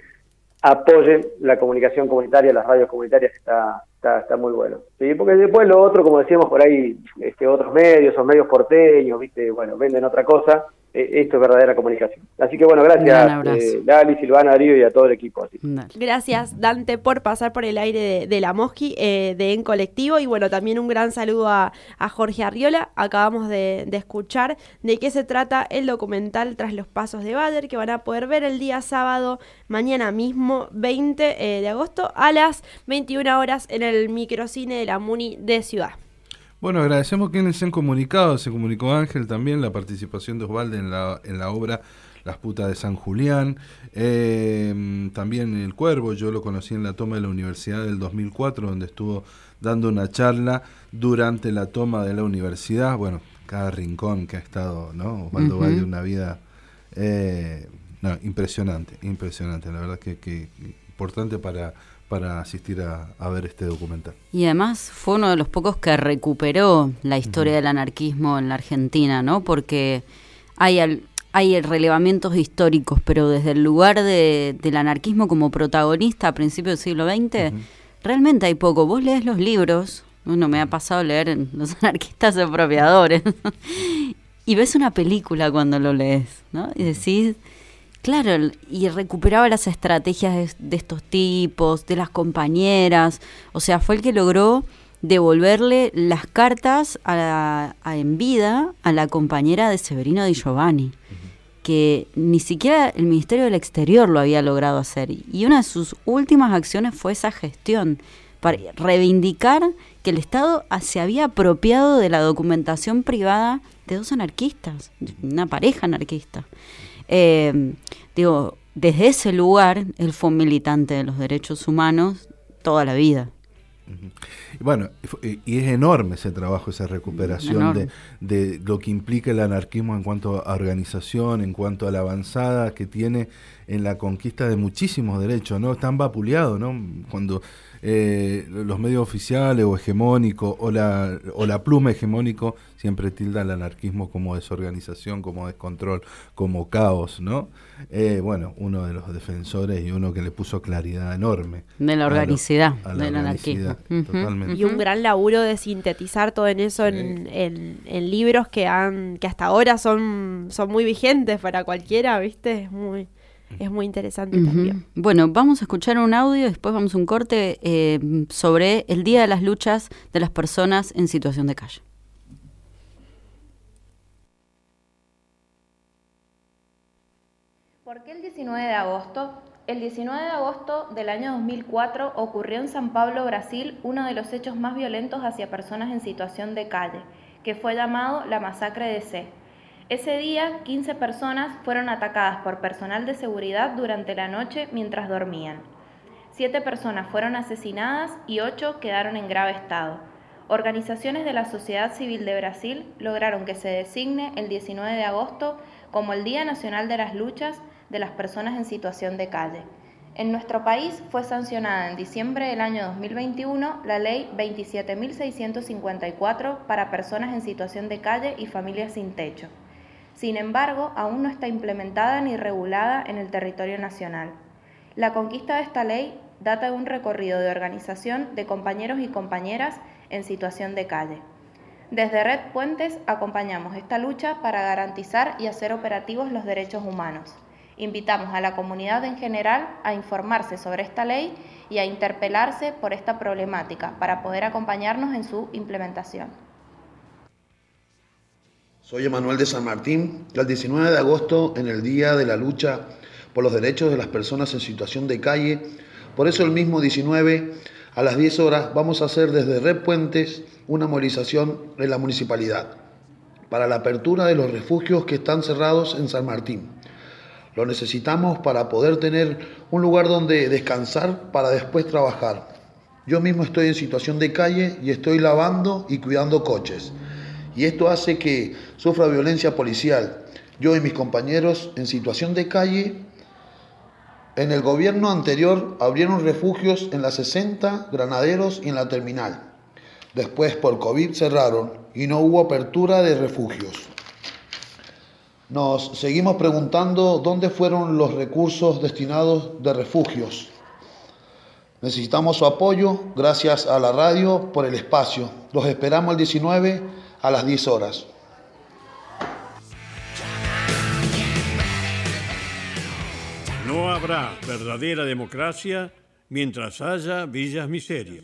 apoyen la comunicación comunitaria, las radios comunitarias, que está, está, está muy bueno. ¿Sí? Porque después lo otro, como decíamos por ahí, este, otros medios, o medios porteños, viste, bueno, venden otra cosa. Eh, esto es verdadera comunicación. Así que bueno, gracias eh, Lali, Silvana, Darío y a todo el equipo. Así. Gracias Dante por pasar por el aire de, de la Mosqui, eh, de En Colectivo, y bueno, también un gran saludo a, a Jorge Arriola. Acabamos de, de escuchar de qué se trata el documental Tras los Pasos de Bayer, que van a poder ver el día sábado, mañana mismo, veinte de agosto, a las veintiuna horas en el microcine de la Muni de Ciudad. Bueno, agradecemos quienes se han comunicado. Se comunicó Ángel también, la participación de Osvaldo en la, en la obra Las Putas de San Julián. Eh, también El Cuervo, yo lo conocí en la toma de la Universidad del dos mil cuatro, donde estuvo dando una charla durante la toma de la universidad. Bueno, cada rincón que ha estado, ¿no? Osvaldo uh-huh. Valle, una vida eh, no, impresionante, impresionante. La verdad que, que importante para... para asistir a, a ver este documental. Y además fue uno de los pocos que recuperó la historia uh-huh. del anarquismo en la Argentina, ¿no? Porque hay, al, hay relevamientos históricos, pero desde el lugar de, del anarquismo como protagonista a principios del siglo veinte, uh-huh. realmente hay poco. Vos lees los libros, uno me ha pasado leer Los anarquistas apropiadores, y ves una película cuando lo lees, ¿no? Y decís... Claro, y recuperaba las estrategias de, de estos tipos, de las compañeras, o sea, fue el que logró devolverle las cartas a, la, a en vida a la compañera de Severino Di Giovanni. que ni siquiera el Ministerio del Exterior lo había logrado hacer. Y una de sus últimas acciones fue esa gestión, para reivindicar que el Estado se había apropiado de la documentación privada de dos anarquistas, una pareja anarquista. Eh, digo, desde ese lugar, él fue un militante de los derechos humanos toda la vida. Bueno, y es enorme ese trabajo, esa recuperación de, de lo que implica el anarquismo en cuanto a organización, en cuanto a la avanzada que tiene en la conquista de muchísimos derechos, ¿no? Están vapuleados, ¿no? Cuando eh, los medios oficiales o hegemónicos o la, o la pluma hegemónico siempre tilda al anarquismo como desorganización, como descontrol, como caos, ¿no? Eh, bueno, uno de los defensores y uno que le puso claridad enorme. De la organicidad, a la, a la del anarquismo. Totalmente. Y un gran laburo de sintetizar todo en eso sí. en, en, en libros que han que hasta ahora son, son muy vigentes para cualquiera, ¿viste? Es muy... Es muy interesante uh-huh. también. Bueno, vamos a escuchar un audio, después vamos a un corte eh, sobre el Día de las Luchas de las Personas en Situación de Calle. ¿Por qué el diecinueve de agosto? El diecinueve de agosto del año dos mil cuatro ocurrió en San Pablo, Brasil, uno de los hechos más violentos hacia personas en situación de calle, que fue llamado la Masacre de C. Ese día, quince personas fueron atacadas por personal de seguridad durante la noche mientras dormían. Siete personas fueron asesinadas y ocho quedaron en grave estado. Organizaciones de la sociedad civil de Brasil lograron que se designe el diecinueve de agosto como el Día Nacional de las Luchas de las Personas en Situación de Calle. En nuestro país fue sancionada en diciembre del año dos mil veintiuno la Ley veintisiete mil seiscientos cincuenta y cuatro para personas en situación de calle y familias sin techo. Sin embargo, aún no está implementada ni regulada en el territorio nacional. La conquista de esta ley data de un recorrido de organización de compañeros y compañeras en situación de calle. Desde Red Puentes acompañamos esta lucha para garantizar y hacer operativos los derechos humanos. Invitamos a la comunidad en general a informarse sobre esta ley y a interpelarse por esta problemática para poder acompañarnos en su implementación. Soy Emanuel de San Martín y el diecinueve de agosto, en el Día de la Lucha por los Derechos de las Personas en Situación de Calle, por eso el mismo diecinueve a las diez horas vamos a hacer desde Red Puentes una movilización en la municipalidad para la apertura de los refugios que están cerrados en San Martín. Lo necesitamos para poder tener un lugar donde descansar para después trabajar. Yo mismo estoy en situación de calle y estoy lavando y cuidando coches. Y esto hace que sufra violencia policial. Yo y mis compañeros en situación de calle, en el gobierno anterior abrieron refugios en la sesenta, Granaderos y en la terminal. Después por COVID cerraron y no hubo apertura de refugios. Nos seguimos preguntando dónde fueron los recursos destinados de refugios. Necesitamos su apoyo, gracias a la radio por el espacio. Los esperamos el diecinueve a las diez horas. No habrá verdadera democracia mientras haya villas miserias.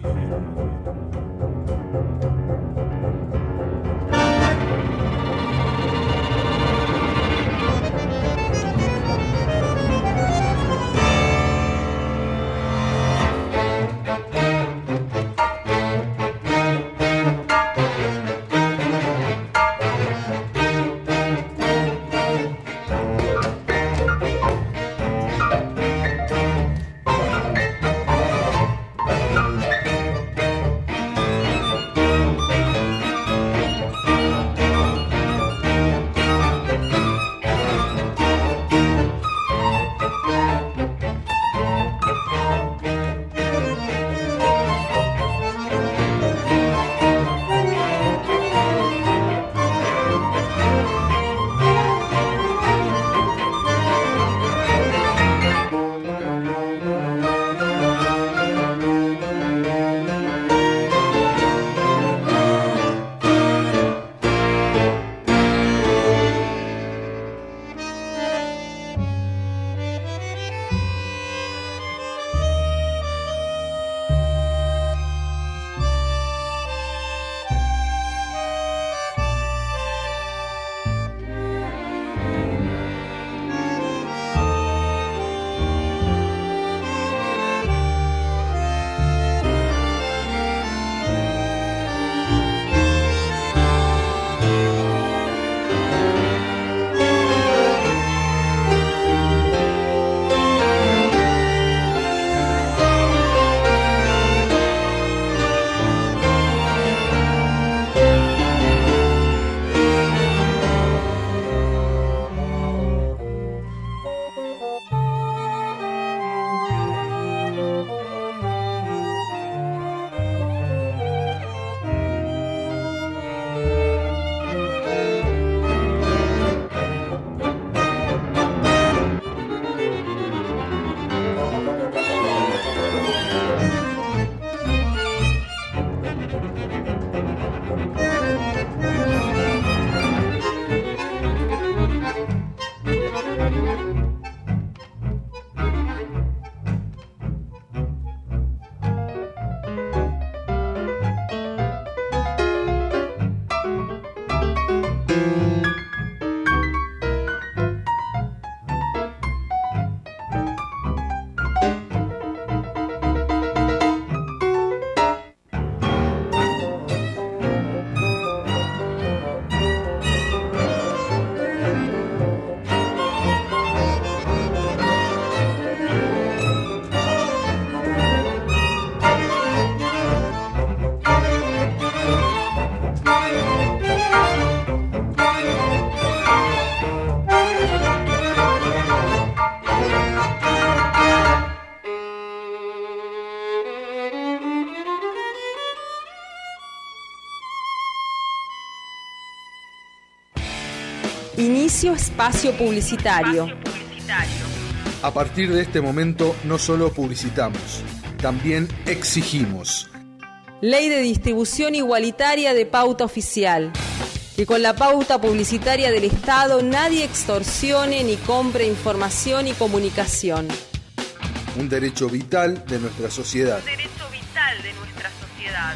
Inicio espacio publicitario. Espacio publicitario. A partir de este momento no solo publicitamos, también exigimos. Ley de distribución igualitaria de pauta oficial. Que con la pauta publicitaria del Estado nadie extorsione ni compre información y comunicación. Un derecho vital de nuestra sociedad. Un derecho vital de nuestra sociedad.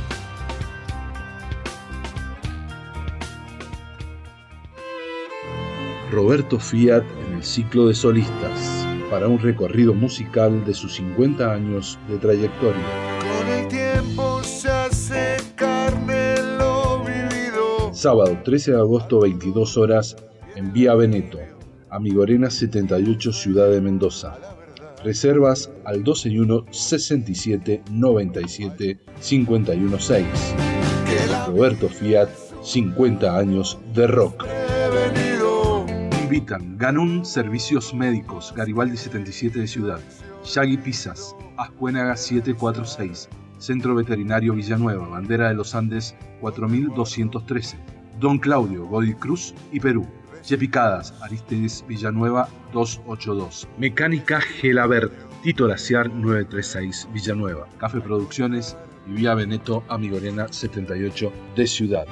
Roberto Fiat en el ciclo de solistas, para un recorrido musical de sus cincuenta años de trayectoria. Con el tiempo se hace carne lo vivido. Sábado trece de agosto, veintidós horas, en Vía Veneto, Amigorena setenta y ocho, Ciudad de Mendoza. Reservas al doce y uno, sesenta y siete, noventa y siete, cincuenta y uno seis. Roberto Fiat, cincuenta años de rock. Invitan Ganun Servicios Médicos, Garibaldi setenta y siete de Ciudad, Yagui Pizzas, Ascuénaga setecientos cuarenta y seis, Centro Veterinario Villanueva, Bandera de los Andes cuatro mil doscientos trece, Don Claudio, Godoy Cruz y Perú, Yepicadas, Aristides Villanueva doscientos ochenta y dos, Mecánica Gelabert, Tito Laciar novecientos treinta y seis, Villanueva, Café Producciones y Vía Veneto, Amigorena setenta y ocho de Ciudad.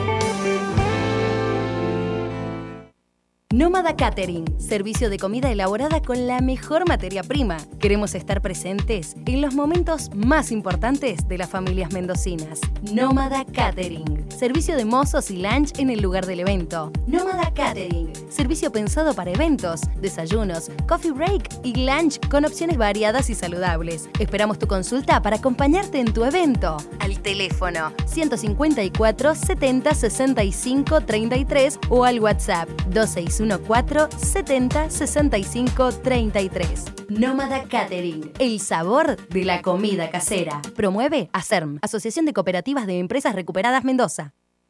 Nómada Catering, servicio de comida elaborada con la mejor materia prima. Queremos estar presentes en los momentos más importantes de las familias mendocinas. Nómada Catering, servicio de mozos y lunch en el lugar del evento. Nómada Catering, servicio pensado para eventos, desayunos, coffee break y lunch con opciones variadas y saludables. Esperamos tu consulta para acompañarte en tu evento. Al teléfono ciento cincuenta y cuatro, setenta, sesenta y cinco, treinta y tres o al WhatsApp dos seis uno cuatro, setenta, sesenta y cinco, treinta y tres. Nómada Catering, el sabor de la comida casera. Promueve ASERM, Asociación de Cooperativas de Empresas Recuperadas Mendoza.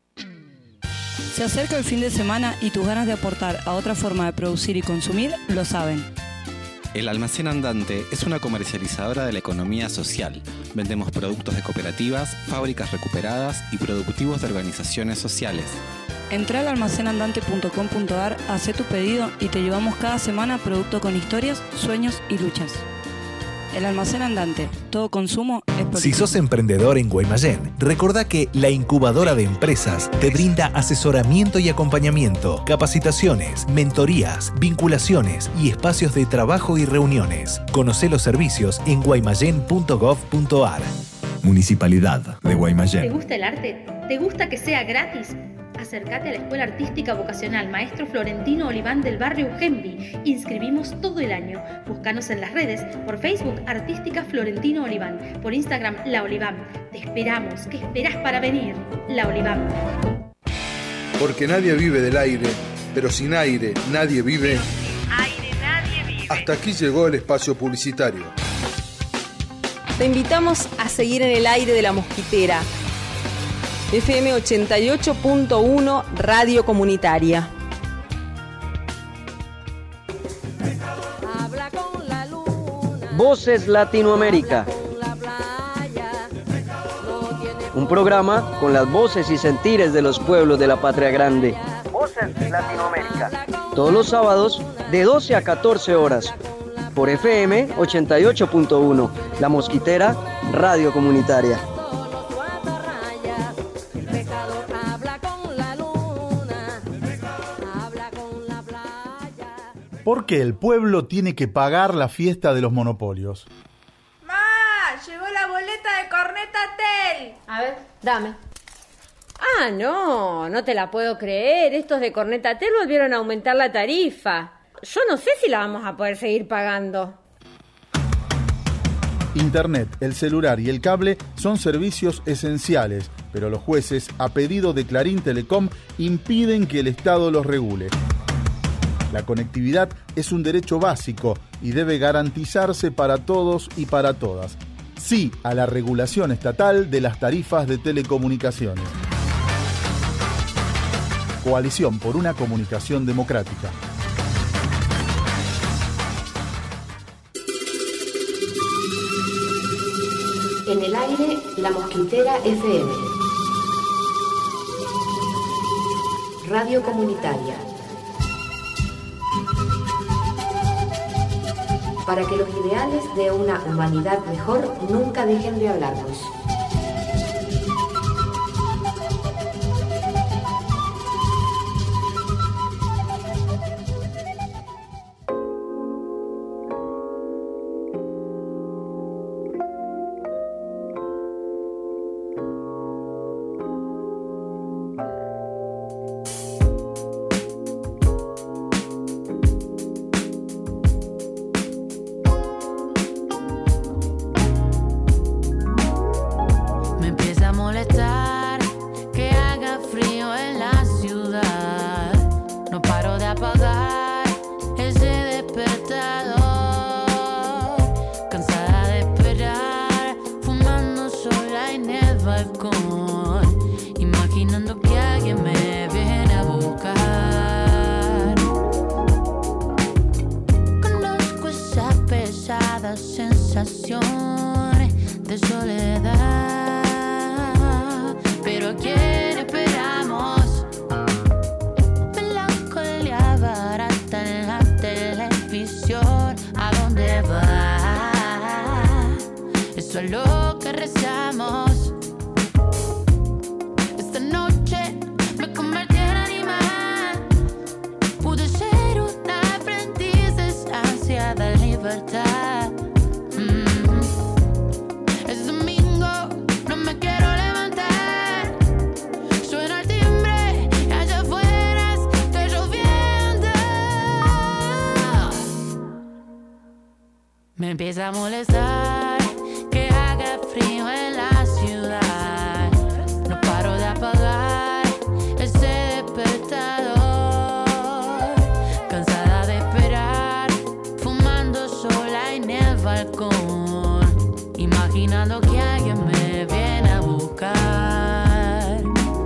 Se acerca el fin de semana y tus ganas de aportar a otra forma de producir y consumir lo saben. El Almacén Andante es una comercializadora de la economía social. Vendemos productos de cooperativas, fábricas recuperadas y productivos de organizaciones sociales. Entrá al almacén andante punto com punto a r, hacé tu pedido y te llevamos cada semana producto con historias, sueños y luchas. El Almacén Andante, todo consumo es político. Si sos emprendedor en Guaymallén, recordá que la incubadora de empresas te brinda asesoramiento y acompañamiento, capacitaciones, mentorías, vinculaciones y espacios de trabajo y reuniones. Conocé los servicios en guaymallén punto gov punto a r. Municipalidad de Guaymallén. ¿Te gusta el arte? ¿Te gusta que sea gratis? Acércate a la Escuela Artística Vocacional Maestro Florentino Oliván del barrio Ugembi. Inscribimos todo el año. Búscanos en las redes, por Facebook Artística Florentino Oliván, por Instagram La Oliván. Te esperamos. ¿Qué esperás para venir? La Oliván. Porque nadie vive del aire, pero sin aire nadie vive. Sin aire nadie vive. Hasta aquí llegó el espacio publicitario. Te invitamos a seguir en el aire de La Mosquitera. F M ochenta y ocho punto uno, Radio Comunitaria. Voces Latinoamérica. Un programa con las voces y sentires de los pueblos de la patria grande. Voces Latinoamérica. Todos los sábados de doce a catorce horas. Por F M ochenta y ocho punto uno, La Mosquitera, Radio Comunitaria. Porque el pueblo tiene que pagar la fiesta de los monopolios. ¡Ma! Llegó la boleta de Corneta Tel. A ver, dame. ¡Ah! Ah, no, no te la puedo creer. Estos de Corneta-Tel volvieron a aumentar la tarifa. Yo no sé si la vamos a poder seguir pagando. Internet, el celular y el cable son servicios esenciales, pero los jueces, a pedido de Clarín Telecom, impiden que el Estado los regule. La conectividad es un derecho básico y debe garantizarse para todos y para todas. Sí a la regulación estatal de las tarifas de telecomunicaciones. Coalición por una comunicación democrática. En el aire, La Mosquitera F M. Radio comunitaria. Para que los ideales de una humanidad mejor nunca dejen de hablarnos. Me empieza a molestar que haga frío en la ciudad. No paro de apagar ese despertador. Cansada de esperar, fumando sola en el balcón, imaginando que alguien me viene a buscar.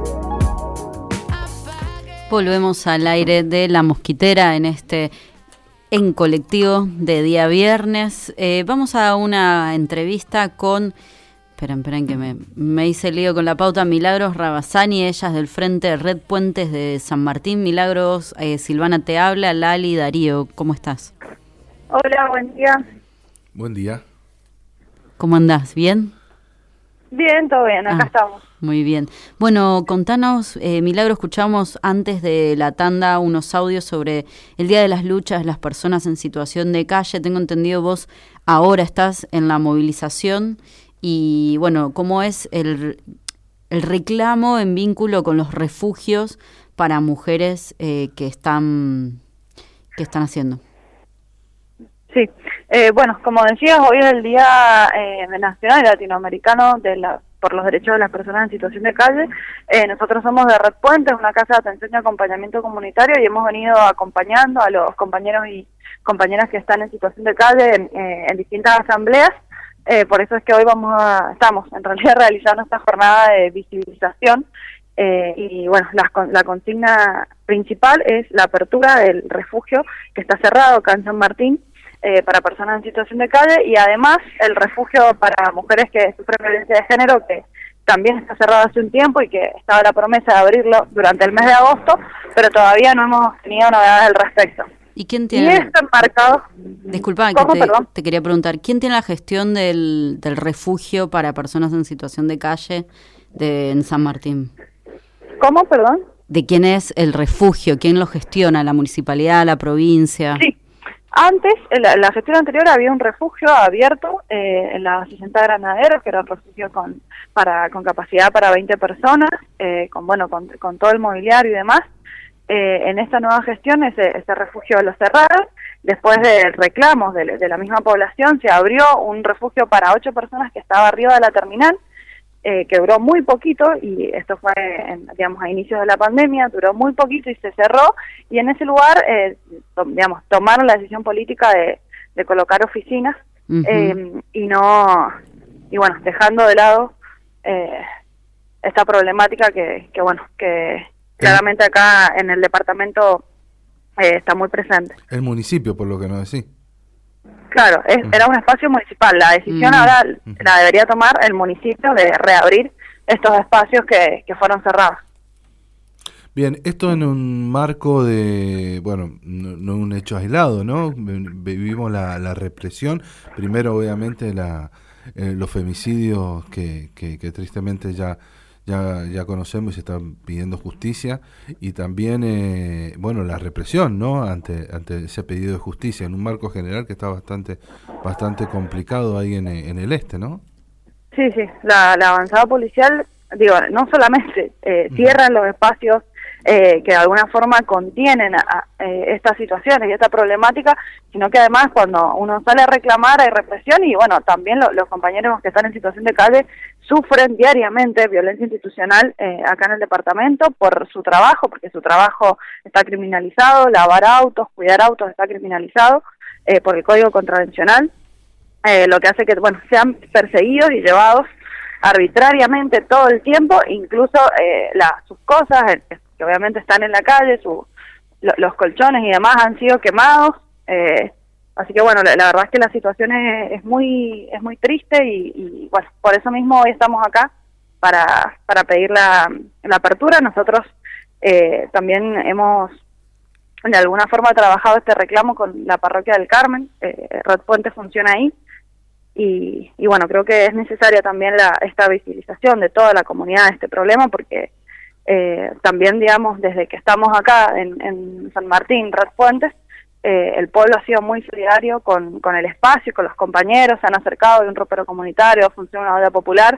Volvemos al aire de La Mosquitera en este En Colectivo de día viernes. Eh, vamos a una entrevista con, esperen, esperen que me, me hice lío con la pauta, Milagros Rabasani, ellas del Frente Red Puentes de San Martín. Milagros, eh, Silvana te habla, Lali, Darío, ¿cómo estás? Hola, buen día. Buen día. ¿Cómo andás? ¿Bien? Bien, todo bien, acá ah, estamos. Muy bien. Bueno, contanos, eh, Milagro, escuchamos antes de la tanda unos audios sobre el Día de las Luchas, las personas en situación de calle. Tengo entendido vos ahora estás en la movilización y, bueno, ¿cómo es el, el reclamo en vínculo con los refugios para mujeres eh, que están que están haciendo? Sí, eh, bueno, como decías, hoy es el Día eh, Nacional y Latinoamericano de la, por los derechos de las personas en situación de calle. Eh, nosotros somos de Red Puentes, una casa de atención y acompañamiento comunitario, y hemos venido acompañando a los compañeros y compañeras que están en situación de calle en, eh, en distintas asambleas. Eh, por eso es que hoy vamos a, estamos en realidad realizando esta jornada de visibilización. Eh, y bueno, la, la consigna principal es la apertura del refugio que está cerrado acá en San Martín, Eh, para personas en situación de calle, y además el refugio para mujeres que sufren violencia de género, que también está cerrado hace un tiempo y que estaba la promesa de abrirlo durante el mes de agosto, pero todavía no hemos tenido novedades al respecto. ¿Y quién tiene? Y esto enmarcado... Disculpa, que te, te quería preguntar, ¿quién tiene la gestión del, del refugio para personas en situación de calle de, en San Martín? ¿Cómo, perdón? ¿De quién es el refugio? ¿Quién lo gestiona? ¿La municipalidad, la provincia? Sí. Antes, en la, la gestión anterior, había un refugio abierto eh, en la sesenta Granaderos, que era un refugio con para con capacidad para veinte personas, eh, con bueno con, con todo el mobiliario y demás. Eh, en esta nueva gestión ese, ese refugio lo cerraron. Después de reclamos de, de la misma población, se abrió un refugio para ocho personas que estaba arriba de la terminal, eh, que duró muy poquito, y esto fue, en, digamos, a inicios de la pandemia, duró muy poquito y se cerró, y en ese lugar, eh, to, digamos, tomaron la decisión política de, de colocar oficinas, uh-huh. eh, y no, y bueno, dejando de lado eh, esta problemática que, que bueno, que claramente acá en el departamento eh, está muy presente. El municipio, por lo que nos decís. Claro, es, era un espacio municipal. La decisión uh-huh. ahora uh-huh. la debería tomar el municipio de reabrir estos espacios que, que fueron cerrados. Bien, esto en un marco de, bueno, no, no un hecho aislado, ¿no? Vivimos la, la represión, primero obviamente la, eh, los femicidios que, que, que tristemente ya Ya, ya conocemos y se están pidiendo justicia, y también eh, bueno, la represión, ¿no? ante ante ese pedido de justicia en un marco general que está bastante bastante complicado ahí en, en el este, ¿no? Sí, sí, la, la avanzada policial, digo, no solamente eh, cierran los espacios eh, que de alguna forma contienen a, a, eh, estas situaciones y esta problemática, sino que además cuando uno sale a reclamar hay represión, y bueno, también lo, los compañeros que están en situación de calle sufren diariamente violencia institucional eh, acá en el departamento por su trabajo, porque su trabajo está criminalizado, lavar autos, cuidar autos está criminalizado eh, por el Código Contravencional, eh, lo que hace que, bueno, sean perseguidos y llevados arbitrariamente todo el tiempo, incluso eh, la, sus cosas, eh, que obviamente están en la calle, su, lo, los colchones y demás han sido quemados, eh, así que bueno, la, la verdad es que la situación es, es muy es muy triste, y, y bueno, por eso mismo hoy estamos acá para para pedir la, la apertura. Nosotros eh, también hemos de alguna forma trabajado este reclamo con la parroquia del Carmen, eh, Red Puente funciona ahí, y, y bueno, creo que es necesaria también la esta visibilización de toda la comunidad de este problema, porque eh, también, digamos, desde que estamos acá en, en San Martín, Red Puentes, Eh, el pueblo ha sido muy solidario con, con el espacio, con los compañeros, se han acercado de un ropero comunitario, funciona una olla popular,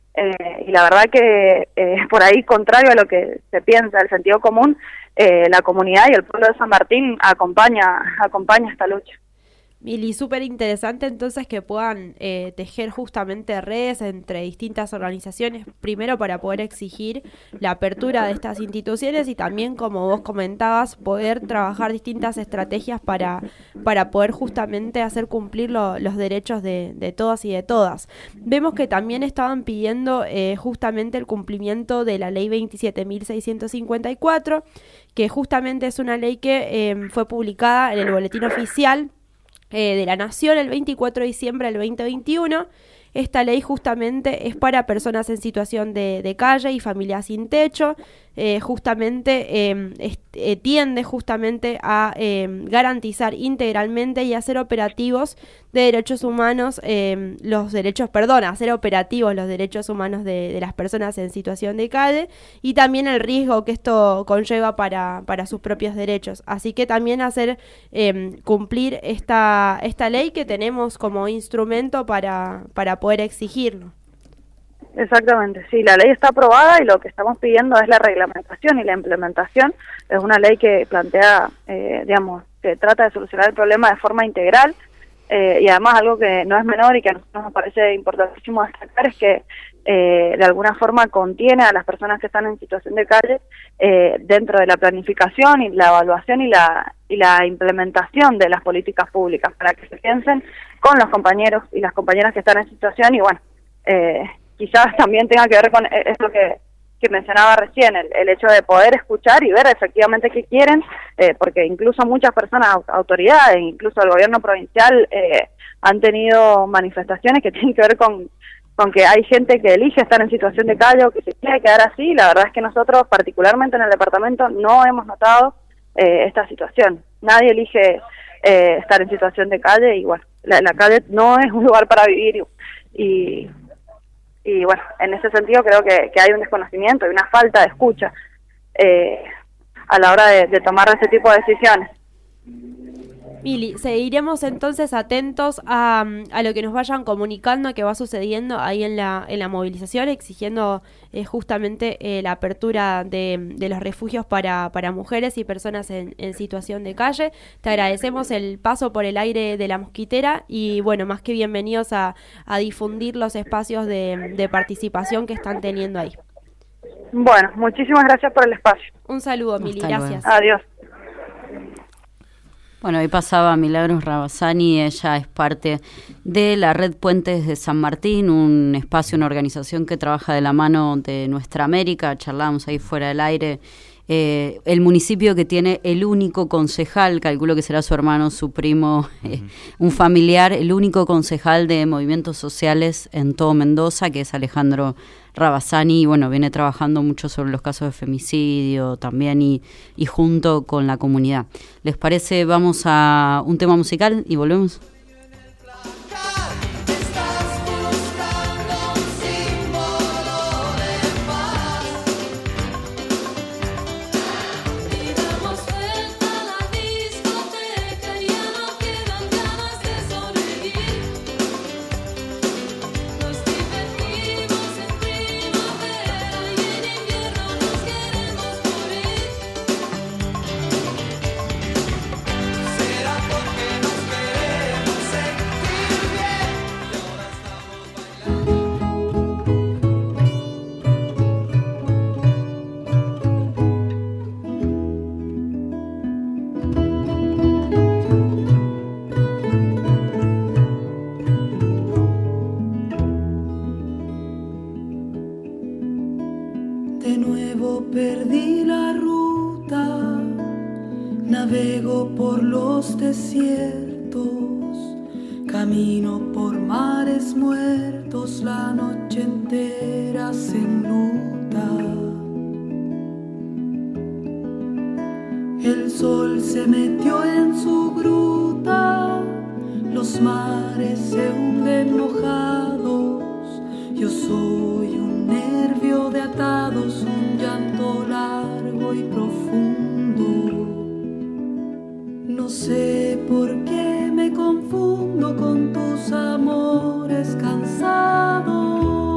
eh, y la verdad que eh, por ahí, contrario a lo que se piensa, el sentido común, eh, la comunidad y el pueblo de San Martín acompaña, acompaña esta lucha. Mili, súper interesante entonces que puedan eh, tejer justamente redes entre distintas organizaciones, primero para poder exigir la apertura de estas instituciones, y también, como vos comentabas, poder trabajar distintas estrategias para, para poder justamente hacer cumplir lo, los derechos de, de todas y de todas. Vemos que también estaban pidiendo eh, justamente el cumplimiento de la ley veintisiete mil seiscientos cincuenta y cuatro, que justamente es una ley que eh, fue publicada en el Boletín Oficial Eh, de la Nación el veinticuatro de diciembre del veinte veintiuno. Esta ley justamente es para personas en situación de, de calle y familias sin techo. Eh, justamente eh, es, eh, tiende justamente a eh, garantizar integralmente y hacer operativos de derechos humanos, eh, los derechos, perdón, hacer operativos los derechos humanos de, de las personas en situación de calle, y también el riesgo que esto conlleva para, para sus propios derechos. Así que también hacer eh, cumplir esta, esta ley que tenemos como instrumento para, para poder exigirlo. Exactamente, sí, la ley está aprobada y lo que estamos pidiendo es la reglamentación y la implementación. Es una ley que plantea, eh, digamos, que trata de solucionar el problema de forma integral, eh, y además algo que no es menor y que a nosotros nos parece importantísimo destacar es que eh, de alguna forma contiene a las personas que están en situación de calle eh, dentro de la planificación y la evaluación y la, y la implementación de las políticas públicas, para que se piensen con los compañeros y las compañeras que están en situación, y bueno, eh, quizás también tenga que ver con esto que, que mencionaba recién, el, el hecho de poder escuchar y ver efectivamente qué quieren, eh, porque incluso muchas personas, autoridades, incluso el gobierno provincial, eh, han tenido manifestaciones que tienen que ver con, con que hay gente que elige estar en situación de calle o que se quiere quedar así. La verdad es que nosotros, particularmente en el departamento, no hemos notado eh, esta situación. Nadie elige eh, estar en situación de calle, y bueno, la, la calle no es un lugar para vivir, y, y Y bueno, en ese sentido creo que, que hay un desconocimiento y una falta de escucha eh, a la hora de, de tomar ese tipo de decisiones. Mili, seguiremos entonces atentos a, a lo que nos vayan comunicando que va sucediendo ahí en la, en la movilización, exigiendo eh, justamente eh, la apertura de, de los refugios para, para mujeres y personas en, en situación de calle. Te agradecemos el paso por el aire de La Mosquitera y bueno, más que bienvenidos a, a difundir los espacios de, de participación que están teniendo ahí. Bueno, muchísimas gracias por el espacio. Un saludo, Mili, Hasta gracias. luego. Adiós. Bueno, ahí pasaba Milagros Rabasani, ella es parte de la Red Puentes de San Martín, un espacio, una organización que trabaja de la mano de Nuestra América. Charlábamos ahí fuera del aire. Eh, el municipio que tiene el único concejal, calculo que será su hermano, su primo, eh, uh-huh. un familiar, el único concejal de movimientos sociales en todo Mendoza, que es Alejandro Rabasani, y bueno, viene trabajando mucho sobre los casos de femicidio también y, y junto con la comunidad. ¿Les parece? Vamos a un tema musical y volvemos. De nuevo perdí la ruta, navego por los desiertos, camino por mares muertos, la noche entera se enluta. El sol se metió en su gruta, los mares se hunden mojados, yo soy un nervio de atados, un llanto largo y profundo. No sé por qué me confundo con tus amores cansados.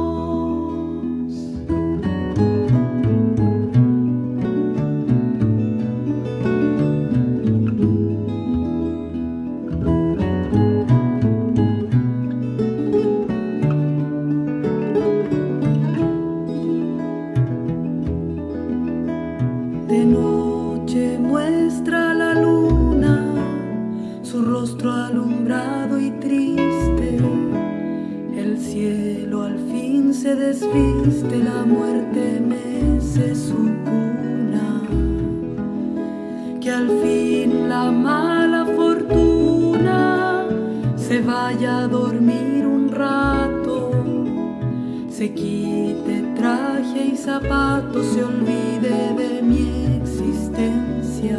De noche muestra la luna su rostro alumbrado y triste. El cielo al fin se desviste, la muerte mece su cuna. Que al fin la mala fortuna se vaya a dormir un rato, se quite traje y zapatos, se olvide de mi existencia.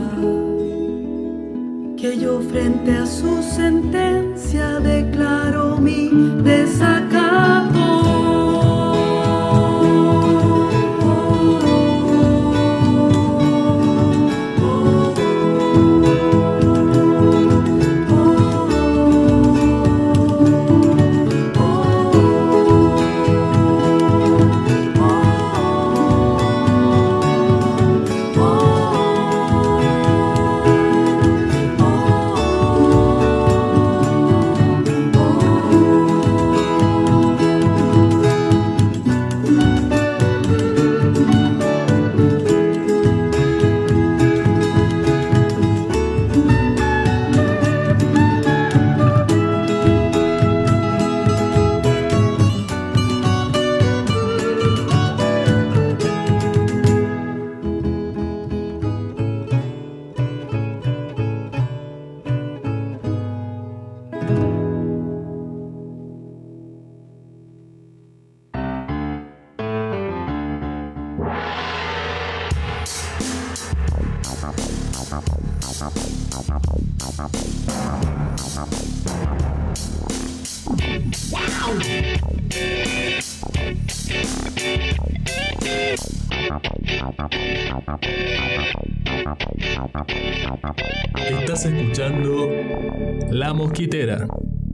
Que yo frente a su sentencia declaro mi desacato. Wow. Estás escuchando La Mosquitera.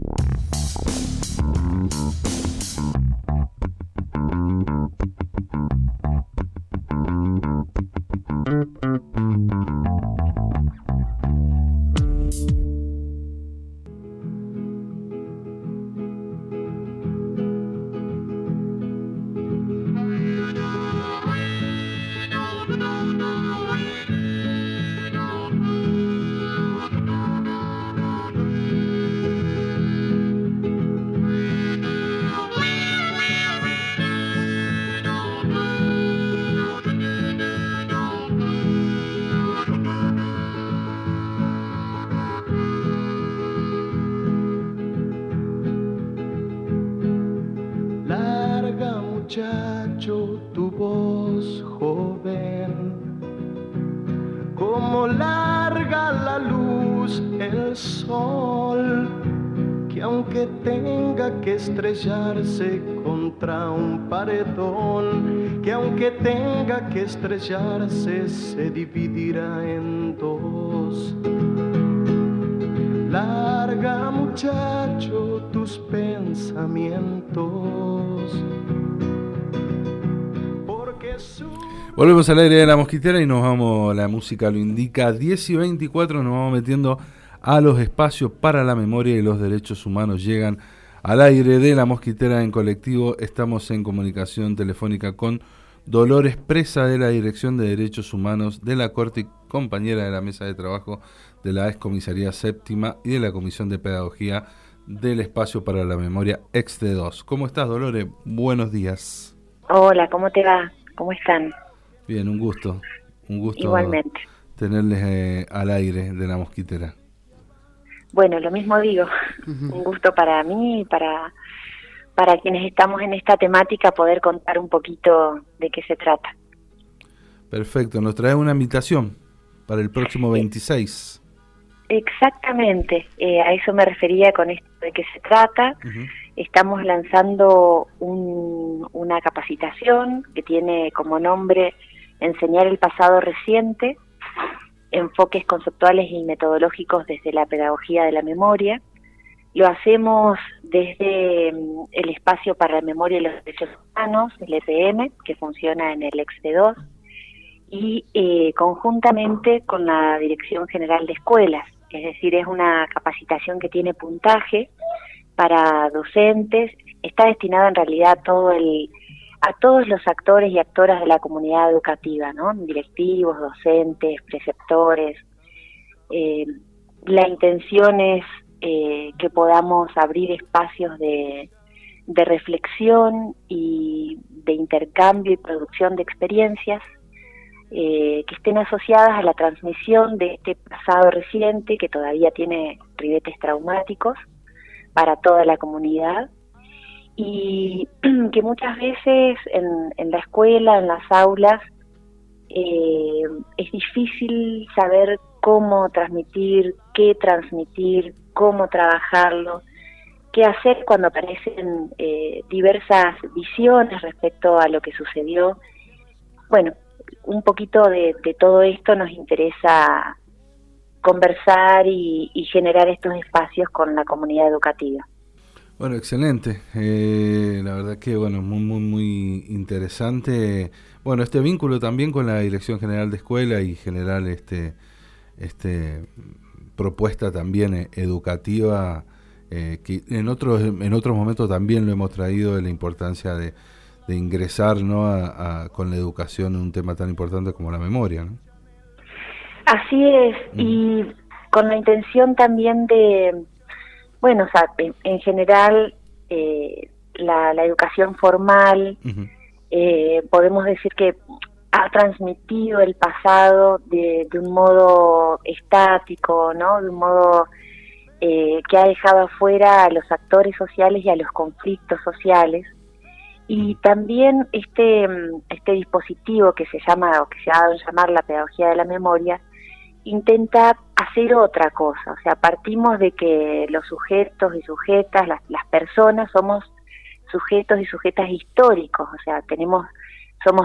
Muchacho, tu voz joven, como larga la luz el sol, que aunque tenga que estrellarse contra un paredón, que aunque tenga que estrellarse se dividirá en dos. Larga, muchacho, tus pensamientos. Volvemos al aire de La Mosquitera y nos vamos, la música lo indica, diez y veinticuatro, nos vamos metiendo a los espacios para la memoria y los derechos humanos. Llegan al aire de La Mosquitera en colectivo. Estamos en comunicación telefónica con Dolores Presa, de la Dirección de Derechos Humanos de la Corte y compañera de la mesa de trabajo de la Excomisaría Séptima y de la Comisión de Pedagogía del Espacio para la Memoria E X D dos. ¿Cómo estás, Dolores? Buenos días. Hola, ¿cómo te va? ¿Cómo están? Bien, un gusto, un gusto Igualmente. tenerles eh, al aire de La Mosquitera. Bueno, lo mismo digo, uh-huh. Un gusto para mí y para, para quienes estamos en esta temática poder contar un poquito de qué se trata. Perfecto, nos trae una invitación para el próximo veintiséis. Exactamente, eh, a eso me refería con esto de qué se trata. Uh-huh. Estamos lanzando un, una capacitación que tiene como nombre Enseñar el pasado reciente, enfoques conceptuales y metodológicos desde la pedagogía de la memoria. Lo hacemos desde el Espacio para la Memoria y los Derechos Humanos, el E P M, que funciona en el E X D dos, y eh, conjuntamente con la Dirección General de Escuelas. Es decir, es una capacitación que tiene puntaje para docentes, está destinada en realidad a todo el a todos los actores y actoras de la comunidad educativa, ¿no? Directivos, docentes, preceptores. Eh, la intención es eh, que podamos abrir espacios de, de reflexión y de intercambio y producción de experiencias eh, que estén asociadas a la transmisión de este pasado reciente que todavía tiene ribetes traumáticos para toda la comunidad, y que muchas veces en, en la escuela, en las aulas, eh, es difícil saber cómo transmitir, qué transmitir, cómo trabajarlo, qué hacer cuando aparecen eh, diversas visiones respecto a lo que sucedió. Bueno, un poquito de, de todo esto nos interesa conversar y, y generar estos espacios con la comunidad educativa. Bueno, excelente. Eh, la verdad que, bueno, muy, muy, muy interesante. Bueno, este vínculo también con la Dirección General de Escuela y general este, este propuesta también educativa, eh, que en otros, en otros momentos también lo hemos traído, de la importancia de, de ingresar, ¿no?, a, a, con la educación en un tema tan importante como la memoria, ¿no? Así es, mm. y con la intención también de... Bueno, o sea, en, en general, eh, la, la educación formal, uh-huh. eh, podemos decir que ha transmitido el pasado de, de un modo estático, ¿no? De un modo eh, que ha dejado afuera a los actores sociales y a los conflictos sociales. Y también este, este dispositivo que se llama, o que se ha dado a llamar la pedagogía de la memoria, intenta hacer otra cosa. O sea, partimos de que los sujetos y sujetas, las, las personas, somos sujetos y sujetas históricos. O sea, tenemos, somos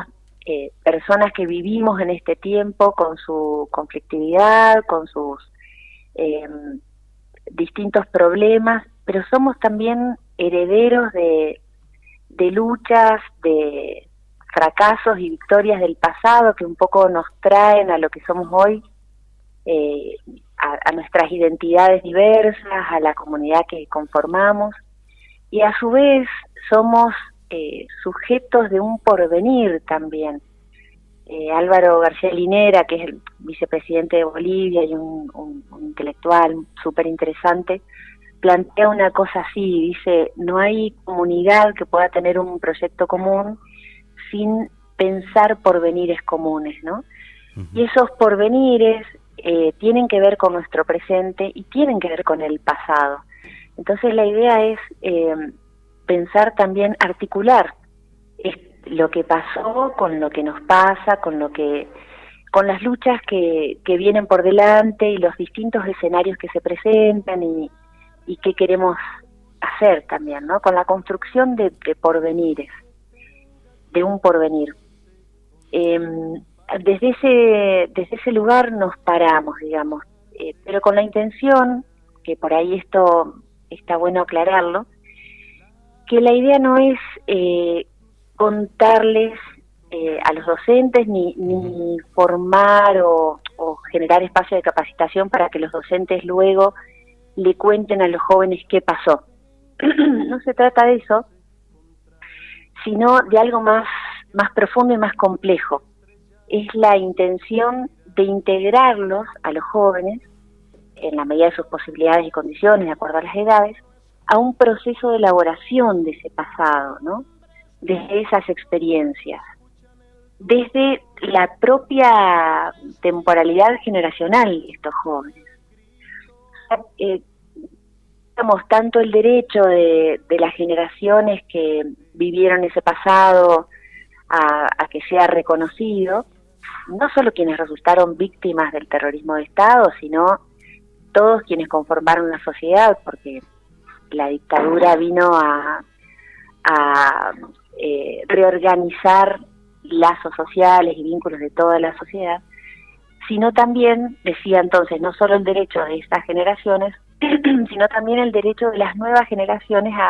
eh, personas que vivimos en este tiempo con su conflictividad, con sus eh, distintos problemas, pero somos también herederos de, de luchas, de fracasos y victorias del pasado que un poco nos traen a lo que somos hoy, eh, a, a nuestras identidades diversas, a la comunidad que conformamos, y a su vez somos eh, sujetos de un porvenir también. Eh, Álvaro García Linera, que es el vicepresidente de Bolivia y un, un, un intelectual súper interesante, plantea una cosa así, dice, no hay comunidad que pueda tener un proyecto común sin pensar porvenires comunes, ¿no? Uh-huh. Y esos porvenires eh, tienen que ver con nuestro presente y tienen que ver con el pasado. Entonces la idea es eh, pensar también, articular lo que pasó con lo que nos pasa, con lo que, con las luchas que, que vienen por delante y los distintos escenarios que se presentan y, y qué queremos hacer también, ¿no? Con la construcción de, de porvenires, de un porvenir. Eh, desde ese, desde ese lugar nos paramos, digamos, eh, pero con la intención, que por ahí esto está bueno aclararlo, que la idea no es eh, contarles eh, a los docentes ni, ni formar o, o generar espacios de capacitación para que los docentes luego le cuenten a los jóvenes qué pasó. No se trata de eso, sino de algo más, más profundo y más complejo. Es la intención de integrarlos a los jóvenes, en la medida de sus posibilidades y condiciones, de acuerdo a las edades, a un proceso de elaboración de ese pasado, ¿no? Desde esas experiencias, desde la propia temporalidad generacional de estos jóvenes. Eh, digamos, tanto el derecho de, de las generaciones que vivieron ese pasado a, a que sea reconocido, no solo quienes resultaron víctimas del terrorismo de Estado, sino todos quienes conformaron la sociedad, porque la dictadura vino a, a eh, reorganizar lazos sociales y vínculos de toda la sociedad, sino también, decía entonces, no solo el derecho de estas generaciones, sino también el derecho de las nuevas generaciones a,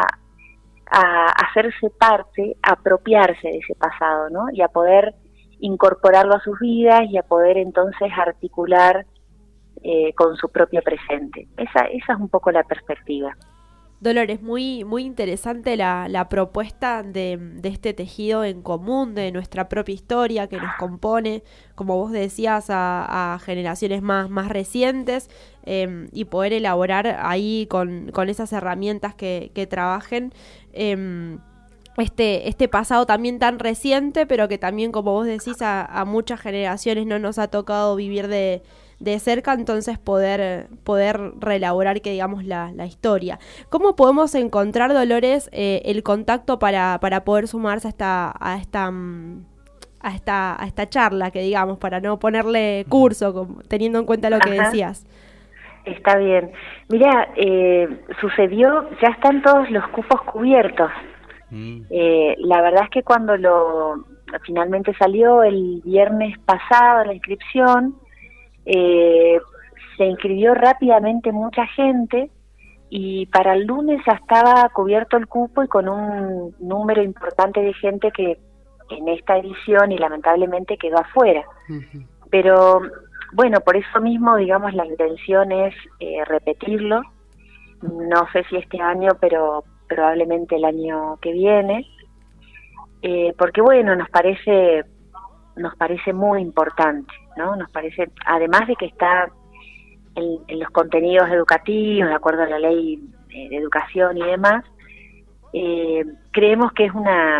a hacerse parte, a apropiarse de ese pasado, ¿no? Y a poder incorporarlo a sus vidas y a poder entonces articular eh, con su propio presente. Esa, esa es un poco la perspectiva. Dolores, muy muy interesante la, la propuesta de, de este tejido en común, de nuestra propia historia que nos compone, como vos decías, a, a generaciones más, más recientes, eh, y poder elaborar ahí con, con esas herramientas que, que trabajen eh, este, este pasado también tan reciente, pero que también, como vos decís, a, a muchas generaciones no nos ha tocado vivir de de cerca, entonces poder poder reelaborar, que digamos, la, la historia. ¿Cómo podemos encontrar, Dolores, eh, el contacto para, para poder sumarse a esta a esta a esta a esta charla, que digamos, para no ponerle curso, como, teniendo en cuenta lo que Ajá. decías? Está bien. Mira, eh, sucedió, ya están todos los cupos cubiertos. Mm. Eh, la verdad es que cuando lo finalmente salió el viernes pasado la inscripción, Eh, se inscribió rápidamente mucha gente y para el lunes ya estaba cubierto el cupo y con un número importante de gente que en esta edición y lamentablemente quedó afuera. Uh-huh. Pero bueno, por eso mismo, digamos, la intención es eh, repetirlo, no sé si este año, pero probablemente el año que viene, eh, porque bueno, nos parece nos parece muy importante, ¿no? Nos parece, además de que está en, en los contenidos educativos, de acuerdo a la ley eh, de educación y demás, eh, creemos que es una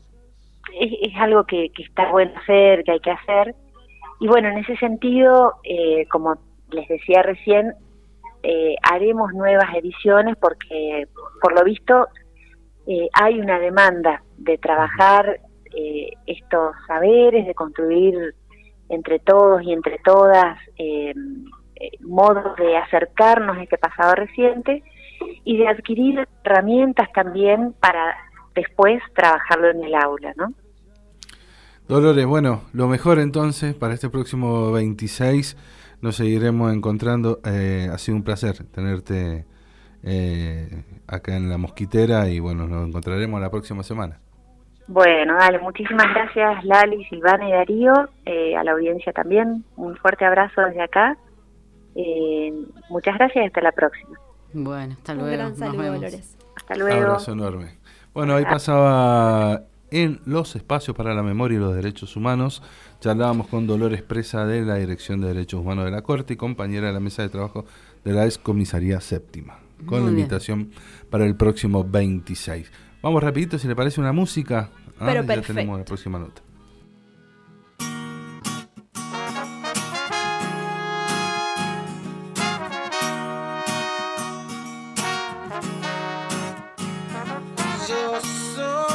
es, es algo que, que está bueno hacer, que hay que hacer, y bueno, en ese sentido, eh, como les decía recién, eh, haremos nuevas ediciones porque, por lo visto, eh, hay una demanda de trabajar Eh, estos saberes, de construir entre todos y entre todas eh, eh, modos de acercarnos a este pasado reciente y de adquirir herramientas también para después trabajarlo en el aula, ¿no? Dolores, bueno, lo mejor entonces para este próximo veintiséis. Nos seguiremos encontrando. Eh, ha sido un placer tenerte eh, acá en La Mosquitera y bueno, nos encontraremos la próxima semana. Bueno, dale, muchísimas gracias Lali, Silvana y Darío, eh, a la audiencia también, un fuerte abrazo desde acá, eh, muchas gracias y hasta la próxima. Bueno, hasta luego. Un gran Nos saludo, vemos. Dolores. Hasta luego. Abrazo enorme. Bueno, ahí pasaba en los espacios para la memoria y los derechos humanos. Charlábamos con Dolores Presa de la Dirección de Derechos Humanos de la Corte y compañera de la mesa de trabajo de la Excomisaría Séptima, con Muy la bien. invitación para el próximo veintiséis. Vamos rapidito, si le parece una música. Ah, Pero ya perfecto. tenemos la próxima nota. Yo soy,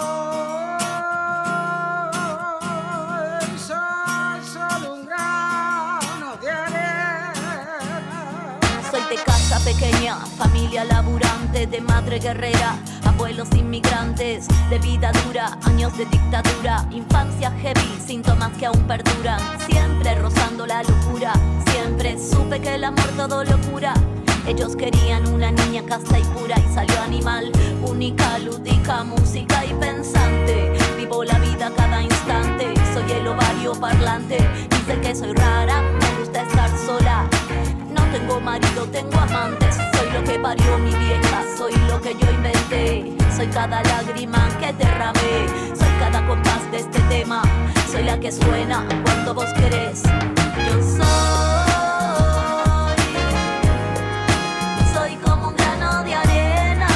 soy solo un grano de arena. Soy de casa pequeña, familia laburante, de madre guerrera, abuelos inmigrantes, de vida dura, años de dictadura, infancia heavy, síntomas que aún perduran, siempre rozando la locura, siempre supe que el amor todo lo cura. Ellos querían una niña casta y pura y salió animal, única, lúdica, música y pensante. Vivo la vida cada instante, soy el ovario parlante. Dicen que soy rara, me gusta estar sola. No tengo marido, tengo amantes. Soy lo que parió mi vieja, soy lo que yo inventé. Soy cada lágrima que derramé, soy cada compás de este tema. Soy la que suena cuando vos querés. Yo soy. Soy como un grano de arena.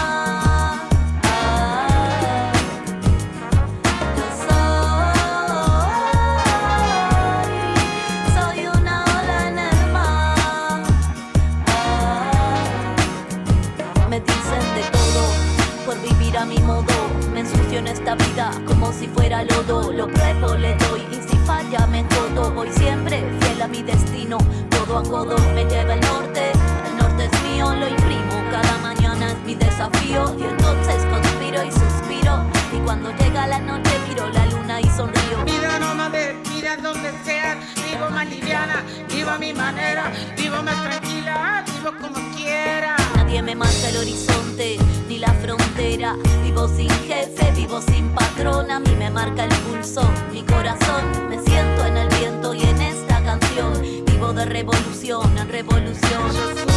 Ah, yo soy, soy una ola en el mar. Ah, me dicen de todo por vivir a mi modo. Me ensucio en esta vida como si fuera lodo. Lo pruebo, le doy y si falla me jodo. Voy siempre fiel a mi destino. Codo a codo me lleva el norte. El norte es mío, lo imprimo. Cada mañana es mi desafío. Y entonces conspiro y suspiro. Y cuando llega la noche miro la luna y sonrío. Vida nómade, vida donde sea, vivo más liviana, vivo a mi manera, vivo más tranquila, vivo como quiera. Nadie me marca el horizonte ni la frontera. Vivo sin jefe, vivo sin patrón. A mí me marca el pulso, mi corazón. Me siento en el viento y en esta canción. Vivo de revolución en revolución.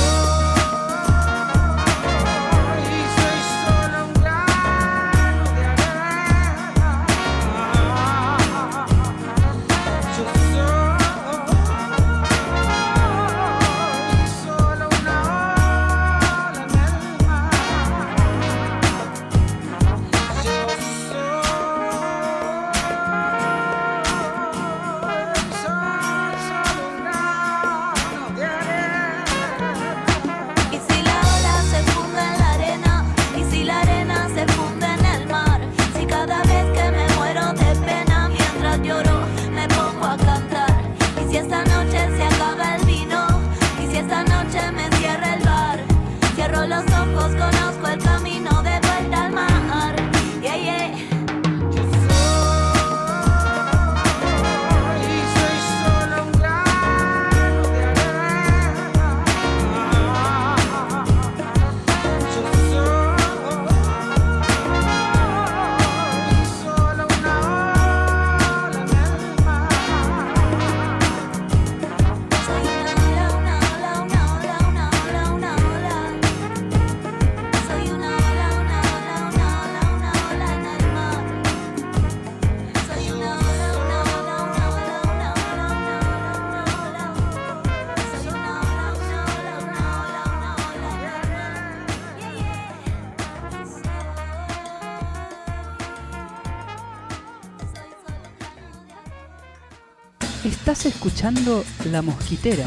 Estás escuchando La Mosquitera.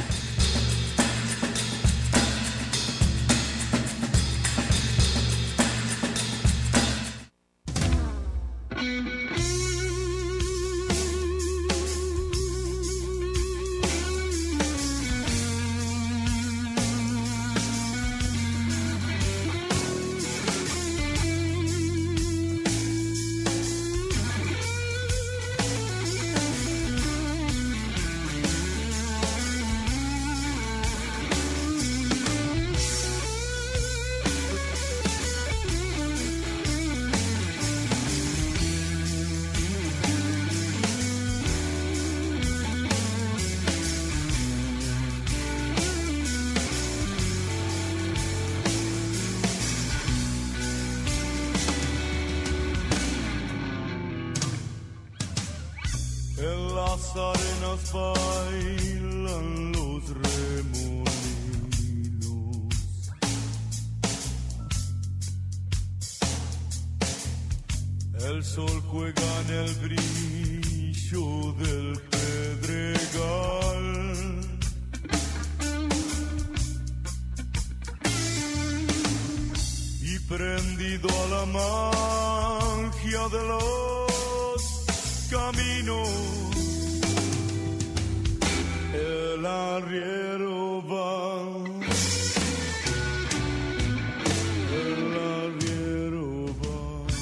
las arenas bailan los remolinos. El sol juega en el brillo del pedregal. Y prendido a la magia de los caminos, el arriero va, el arriero va.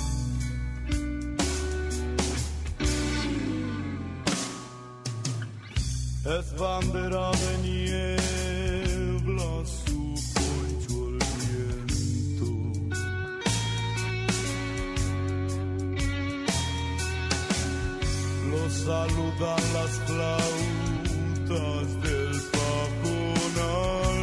Es bandera de niebla, su poncho el viento. Lo saludan las flautas del pajonal.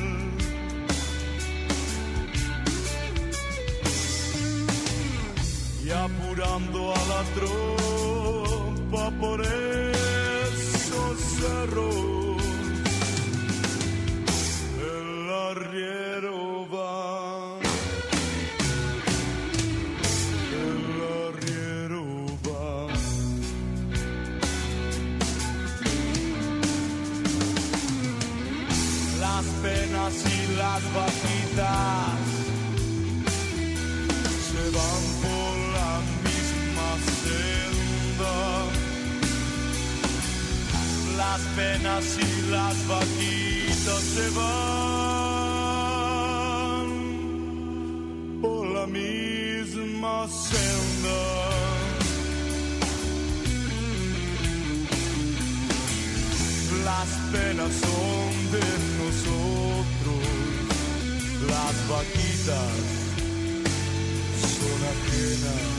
Y apurando a la tropa por esos cerros, el arriero va, el arriero va. Las penas y las vaquitas se van por la misma senda. Las penas y las vaquitas se van por la misma senda. Las penas son de nosotros, las vaquitas son ajenas.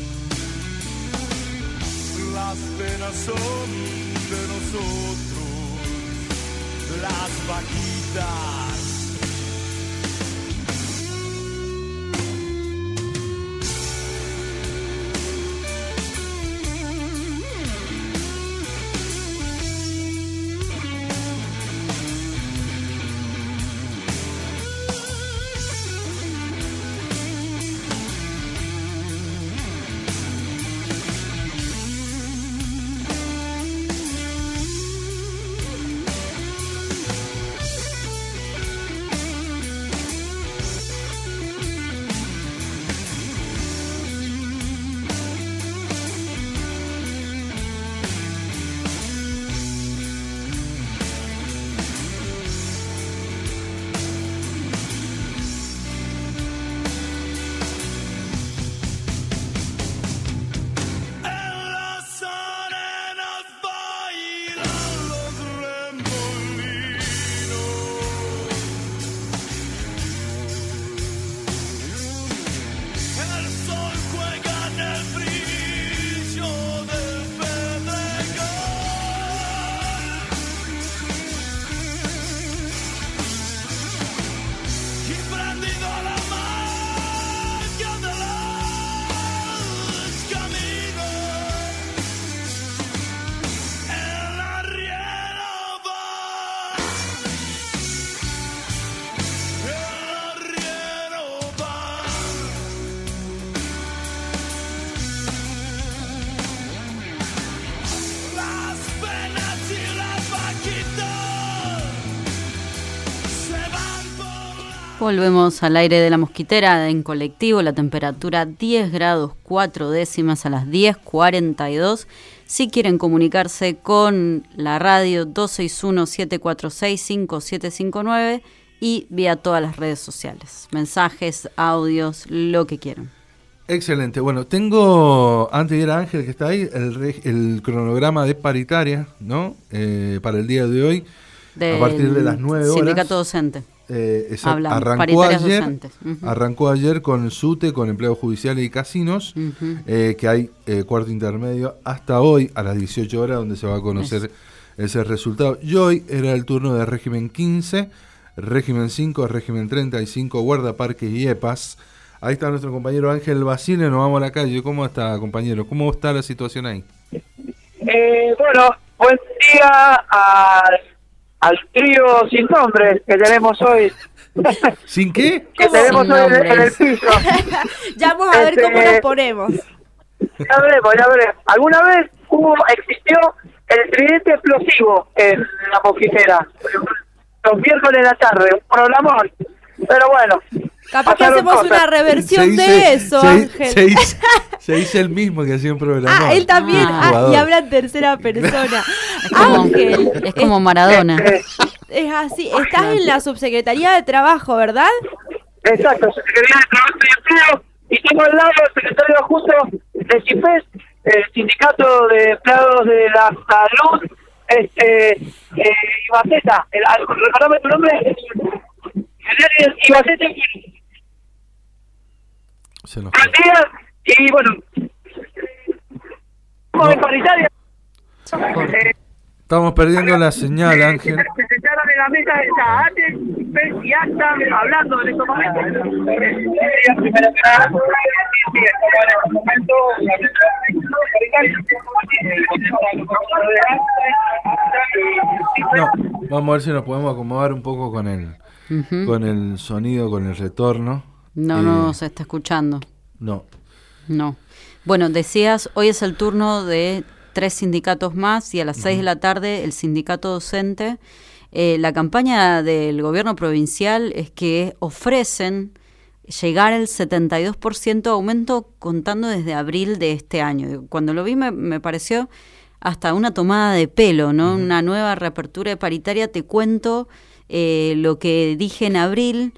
Las penas son de nosotros, las vaquitas. Volvemos al aire de La Mosquitera en colectivo, la temperatura diez grados cuatro décimas a las diez cuarenta y dos. Si quieren comunicarse con la radio dos seis uno, siete cuatro seis, cinco siete cinco nueve y vía todas las redes sociales. Mensajes, audios, lo que quieran. Excelente. Bueno, tengo, antes de ir a Ángel que está ahí, el, reg- el cronograma de paritaria, ¿no? Eh, para el día de hoy, Del a partir de las nueve horas. Sindicato docente. Eh, exacto. Hablan, arrancó paritarias ayer, docentes. Uh-huh. arrancó ayer con el SUTE, con empleados judiciales y casinos, Uh-huh. eh, que hay eh, cuarto intermedio hasta hoy a las dieciocho horas, donde se va a conocer Eso. ese resultado. Y hoy era el turno de régimen quince, régimen cinco, régimen treinta y cinco, guardaparques y E P A S. Ahí está nuestro compañero Ángel Basile, nos vamos a la calle. ¿Cómo está, compañero? ¿Cómo está la situación ahí? Eh, bueno, Buen día al, al trío sin nombre que tenemos hoy. ¿Sin qué? Que tenemos Sin hoy en, en el nombres. piso. Ya vamos a ver Este, cómo nos ponemos. Ya veremos, ya veremos. ¿Alguna vez hubo, existió el tridente explosivo en la mosquitera? Los miércoles de la tarde, un programón. Pero bueno. Capaz que pasaron hacemos cosas. una reversión Se dice- de eso, se- Ángel. Se dice, se dice el mismo que hacía un programa. Ah, él también. Un Ah, jugador. y habla en tercera persona. Es como, Ángel. es como Maradona. Es así. Estás en la subsecretaría de trabajo, ¿verdad? Exacto, Secretaría de Trabajo y Empleo. Y tengo al lado el secretario justo de CIPES, el Sindicato de Empleados de la Salud, este, eh, Ibaceta. El, recordame tu nombre. Ibaceta. Se nos Buenos días. Y bueno, como en paritaria. Eh, Estamos perdiendo la señal, Ángel. se sentaron en la mesa de Saate y acta hablando en estos momentos. No, vamos a ver si nos podemos acomodar un poco con el, Ujú. con el sonido, con el retorno. No, Eh, no se está escuchando. No. No. Bueno, decías, hoy es el turno de tres sindicatos más y a las seis de la tarde el sindicato docente. Eh, la campaña del gobierno provincial es que ofrecen llegar al setenta y dos por ciento de aumento contando desde abril de este año. Cuando lo vi me, me pareció hasta una tomada de pelo, ¿no? Uh-huh. Una nueva reapertura de paritaria. Te cuento eh, lo que dije en abril.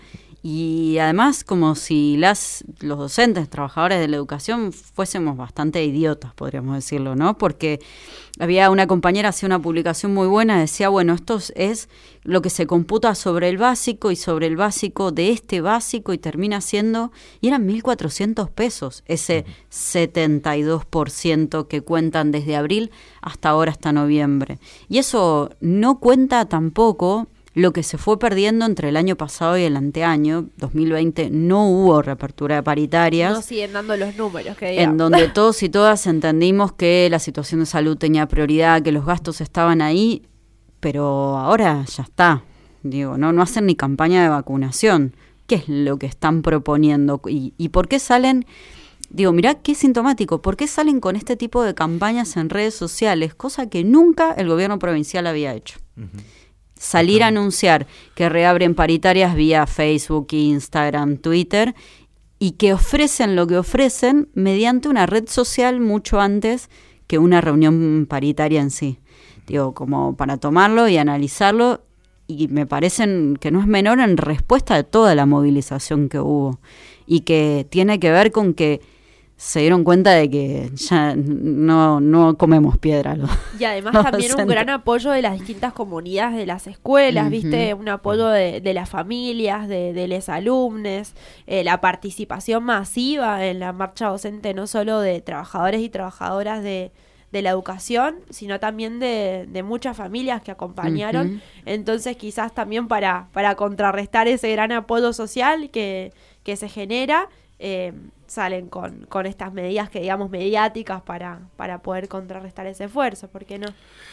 Y además como si las los docentes, trabajadores de la educación fuésemos bastante idiotas, podríamos decirlo, ¿no? Porque había una compañera, hacía una publicación muy buena, decía, bueno, esto es lo que se computa sobre el básico y sobre el básico de este básico y termina siendo, y eran mil cuatrocientos pesos, ese setenta y dos por ciento que cuentan desde abril hasta ahora, hasta noviembre. Y eso no cuenta tampoco lo que se fue perdiendo entre el año pasado y el anteaño. Dos mil veinte no hubo reapertura de paritarias. No siguen dando los números que digamos. En donde todos y todas entendimos que la situación de salud tenía prioridad, que los gastos estaban ahí, pero ahora ya está. Digo, no, no hacen ni campaña de vacunación. ¿Qué es lo que están proponiendo? ¿Y, y por qué salen? Digo, mirá qué sintomático. ¿Por qué salen con este tipo de campañas en redes sociales? Cosa que nunca el gobierno provincial había hecho. Uh-huh. Salir a anunciar que reabren paritarias vía Facebook, Instagram, Twitter, y que ofrecen lo que ofrecen mediante una red social mucho antes que una reunión paritaria en sí. Digo, como para tomarlo y analizarlo, y me parecen que no es menor en respuesta de toda la movilización que hubo, y que tiene que ver con que se dieron cuenta de que ya no, no comemos piedra. Lo, y además también un gran apoyo de las distintas comunidades de las escuelas, uh-huh. ¿viste? Un apoyo de, de las familias, de, de los alumnos, eh, la participación masiva en la marcha docente, no solo de trabajadores y trabajadoras de, de la educación, sino también de, de muchas familias que acompañaron. Uh-huh. Entonces quizás también para, para contrarrestar ese gran apoyo social que, que se genera, eh, salen con, con estas medidas que digamos mediáticas para, para poder contrarrestar ese esfuerzo, ¿por qué no?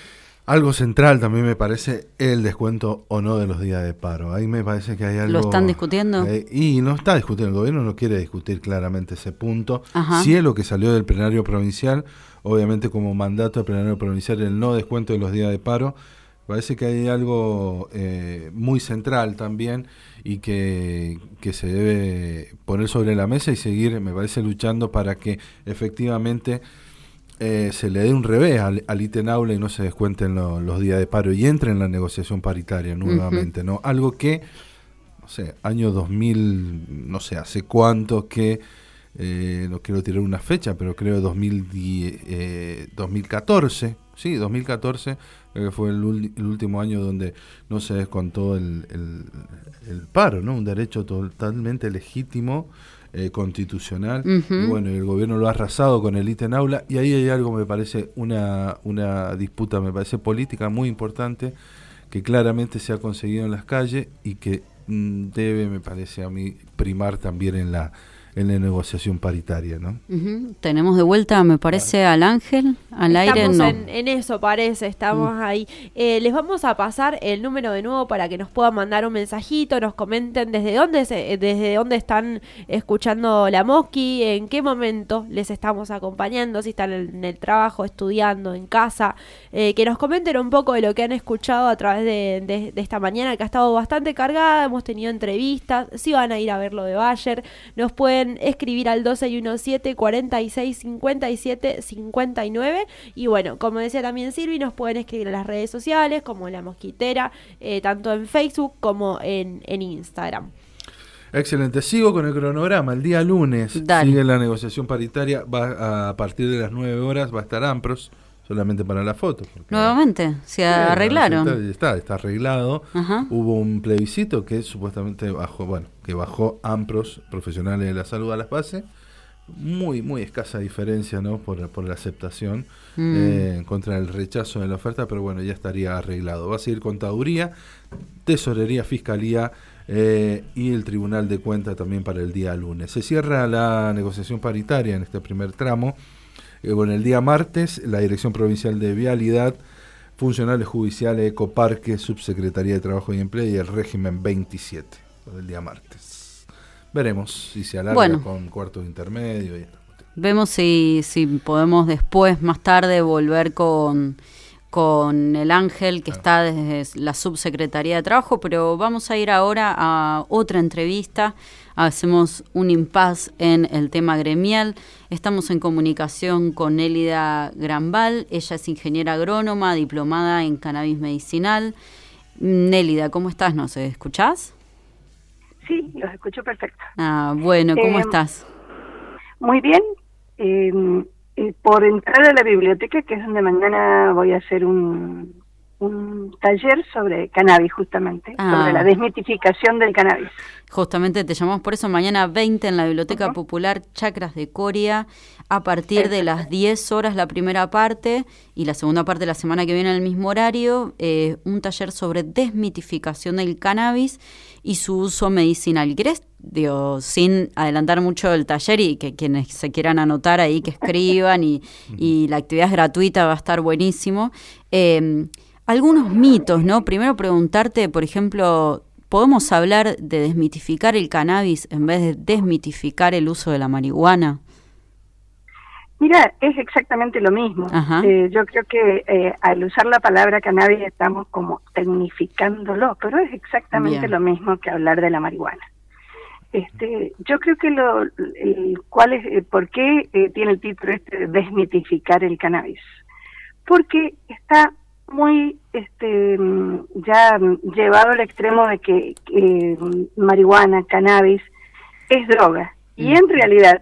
Algo central también me parece el descuento o no de los días de paro. Ahí me parece que hay algo... ¿Lo están discutiendo? Eh, y no está discutiendo, el gobierno no quiere discutir claramente ese punto. Ajá. Sí es lo que salió del plenario provincial, obviamente como mandato del plenario provincial el no descuento de los días de paro. Parece que hay algo eh, muy central también y que, que se debe poner sobre la mesa y seguir, me parece, luchando para que efectivamente eh, se le dé un revés al, al ítem aula y no se descuenten lo, los días de paro y entre en la negociación paritaria nuevamente, uh-huh. ¿no? Algo que, no sé, año dos mil, no sé, hace cuánto que, eh, no quiero tirar una fecha, pero creo dos mil diez, eh, dos mil catorce, sí, dos mil catorce, que fue el, el último año donde no se descontó el, el, el paro, ¿no? Un derecho totalmente legítimo, eh, constitucional, uh-huh. y bueno, el gobierno lo ha arrasado con el ítem aula, y ahí hay algo, me parece, una, una disputa, me parece, política muy importante, que claramente se ha conseguido en las calles y que mm, debe, me parece a mí, primar también en la en la negociación paritaria, ¿no? Uh-huh. Tenemos de vuelta, me parece, al Ángel, al aire, Estamos no. en, en eso, parece, estamos mm. ahí. Eh, les vamos a pasar el número de nuevo para que nos puedan mandar un mensajito, nos comenten desde dónde se, desde dónde están escuchando La Mosqui, en qué momento les estamos acompañando, si están en el trabajo, estudiando, en casa, eh, que nos comenten un poco de lo que han escuchado a través de, de, de esta mañana, que ha estado bastante cargada, hemos tenido entrevistas, si van a ir a ver lo de Bayer, nos pueden escribir al doce y diecisiete, cuarenta y seis, cincuenta y siete, cincuenta y nueve, y bueno, como decía también Silvi, nos pueden escribir en las redes sociales como La Mosquitera, eh, tanto en Facebook como en, en Instagram. Excelente, sigo con el cronograma. El día lunes Dale. sigue la negociación paritaria, va a partir de las nueve horas va a estar AMPROS, solamente para la foto. Nuevamente, se arreglaron. Está, está, está arreglado. Ajá. Hubo un plebiscito que supuestamente bajó, bueno, que bajó AMPROS, profesionales de la salud, a las bases. Muy, muy escasa diferencia, ¿no? Por, por la aceptación, mm. eh, contra el rechazo de la oferta, pero bueno, ya estaría arreglado. Va a seguir contaduría, tesorería, fiscalía eh, y el Tribunal de Cuentas también para el día lunes. Se cierra la negociación paritaria en este primer tramo. Eh, bueno, el día martes, la Dirección Provincial de Vialidad, funcionarios judiciales, Ecoparque, Subsecretaría de Trabajo y Empleo y el régimen veintisiete, el día martes. Veremos si se alarga bueno, con cuartos intermedios. Y vemos si, si podemos después, más tarde, volver con, con el Ángel, que está desde la Subsecretaría de Trabajo, pero vamos a ir ahora a otra entrevista. Hacemos un impasse en el tema gremial. Estamos en comunicación con Nélida Granval. Ella es ingeniera agrónoma, diplomada en cannabis medicinal. Nélida, ¿cómo estás? ¿Nos escuchás? Sí, los escucho perfecto. Ah, bueno, ¿cómo eh, estás? Muy bien. Eh, eh, por entrar a la biblioteca, que es donde mañana voy a hacer un, un taller sobre cannabis, justamente, ah. sobre la desmitificación del cannabis. Justamente te llamamos por eso, mañana veinte en la Biblioteca uh-huh. Popular Chacras de Coria, a partir Exacto. de las diez horas la primera parte y la segunda parte la semana que viene en el mismo horario, eh, un taller sobre desmitificación del cannabis y su uso medicinal. ¿Querés, digo, sin adelantar mucho el taller y que quienes se quieran anotar ahí, que escriban y, y la actividad es gratuita, va a estar buenísimo? Eh, algunos mitos, ¿no? Primero preguntarte, por ejemplo, ¿podemos hablar de desmitificar el cannabis en vez de desmitificar el uso de la marihuana? Mira, es exactamente lo mismo. Eh, yo creo que eh, al usar la palabra cannabis estamos como tecnificándolo, pero es exactamente Bien. lo mismo que hablar de la marihuana. Este, yo creo que lo, el, cuál es, eh, ¿por qué eh, tiene el título este de desmitificar el cannabis? Porque está muy este ya llevado al extremo de que eh, marihuana, cannabis es droga mm. y en realidad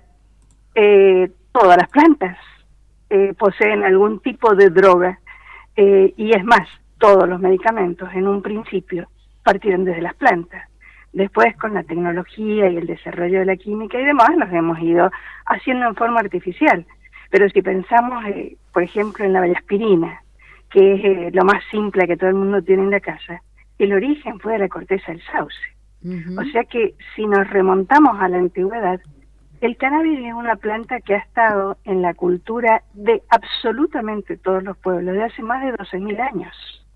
eh, todas las plantas eh, poseen algún tipo de droga eh, y es más, todos los medicamentos en un principio partieron desde las plantas. Después, con la tecnología y el desarrollo de la química y demás, los hemos ido haciendo en forma artificial. Pero si pensamos, eh, por ejemplo, en la aspirina, que es eh, lo más simple que todo el mundo tiene en la casa, el origen fue de la corteza del sauce. Uh-huh. O sea que si nos remontamos a la antigüedad, el cannabis es una planta que ha estado en la cultura de absolutamente todos los pueblos, de hace más de doce mil años.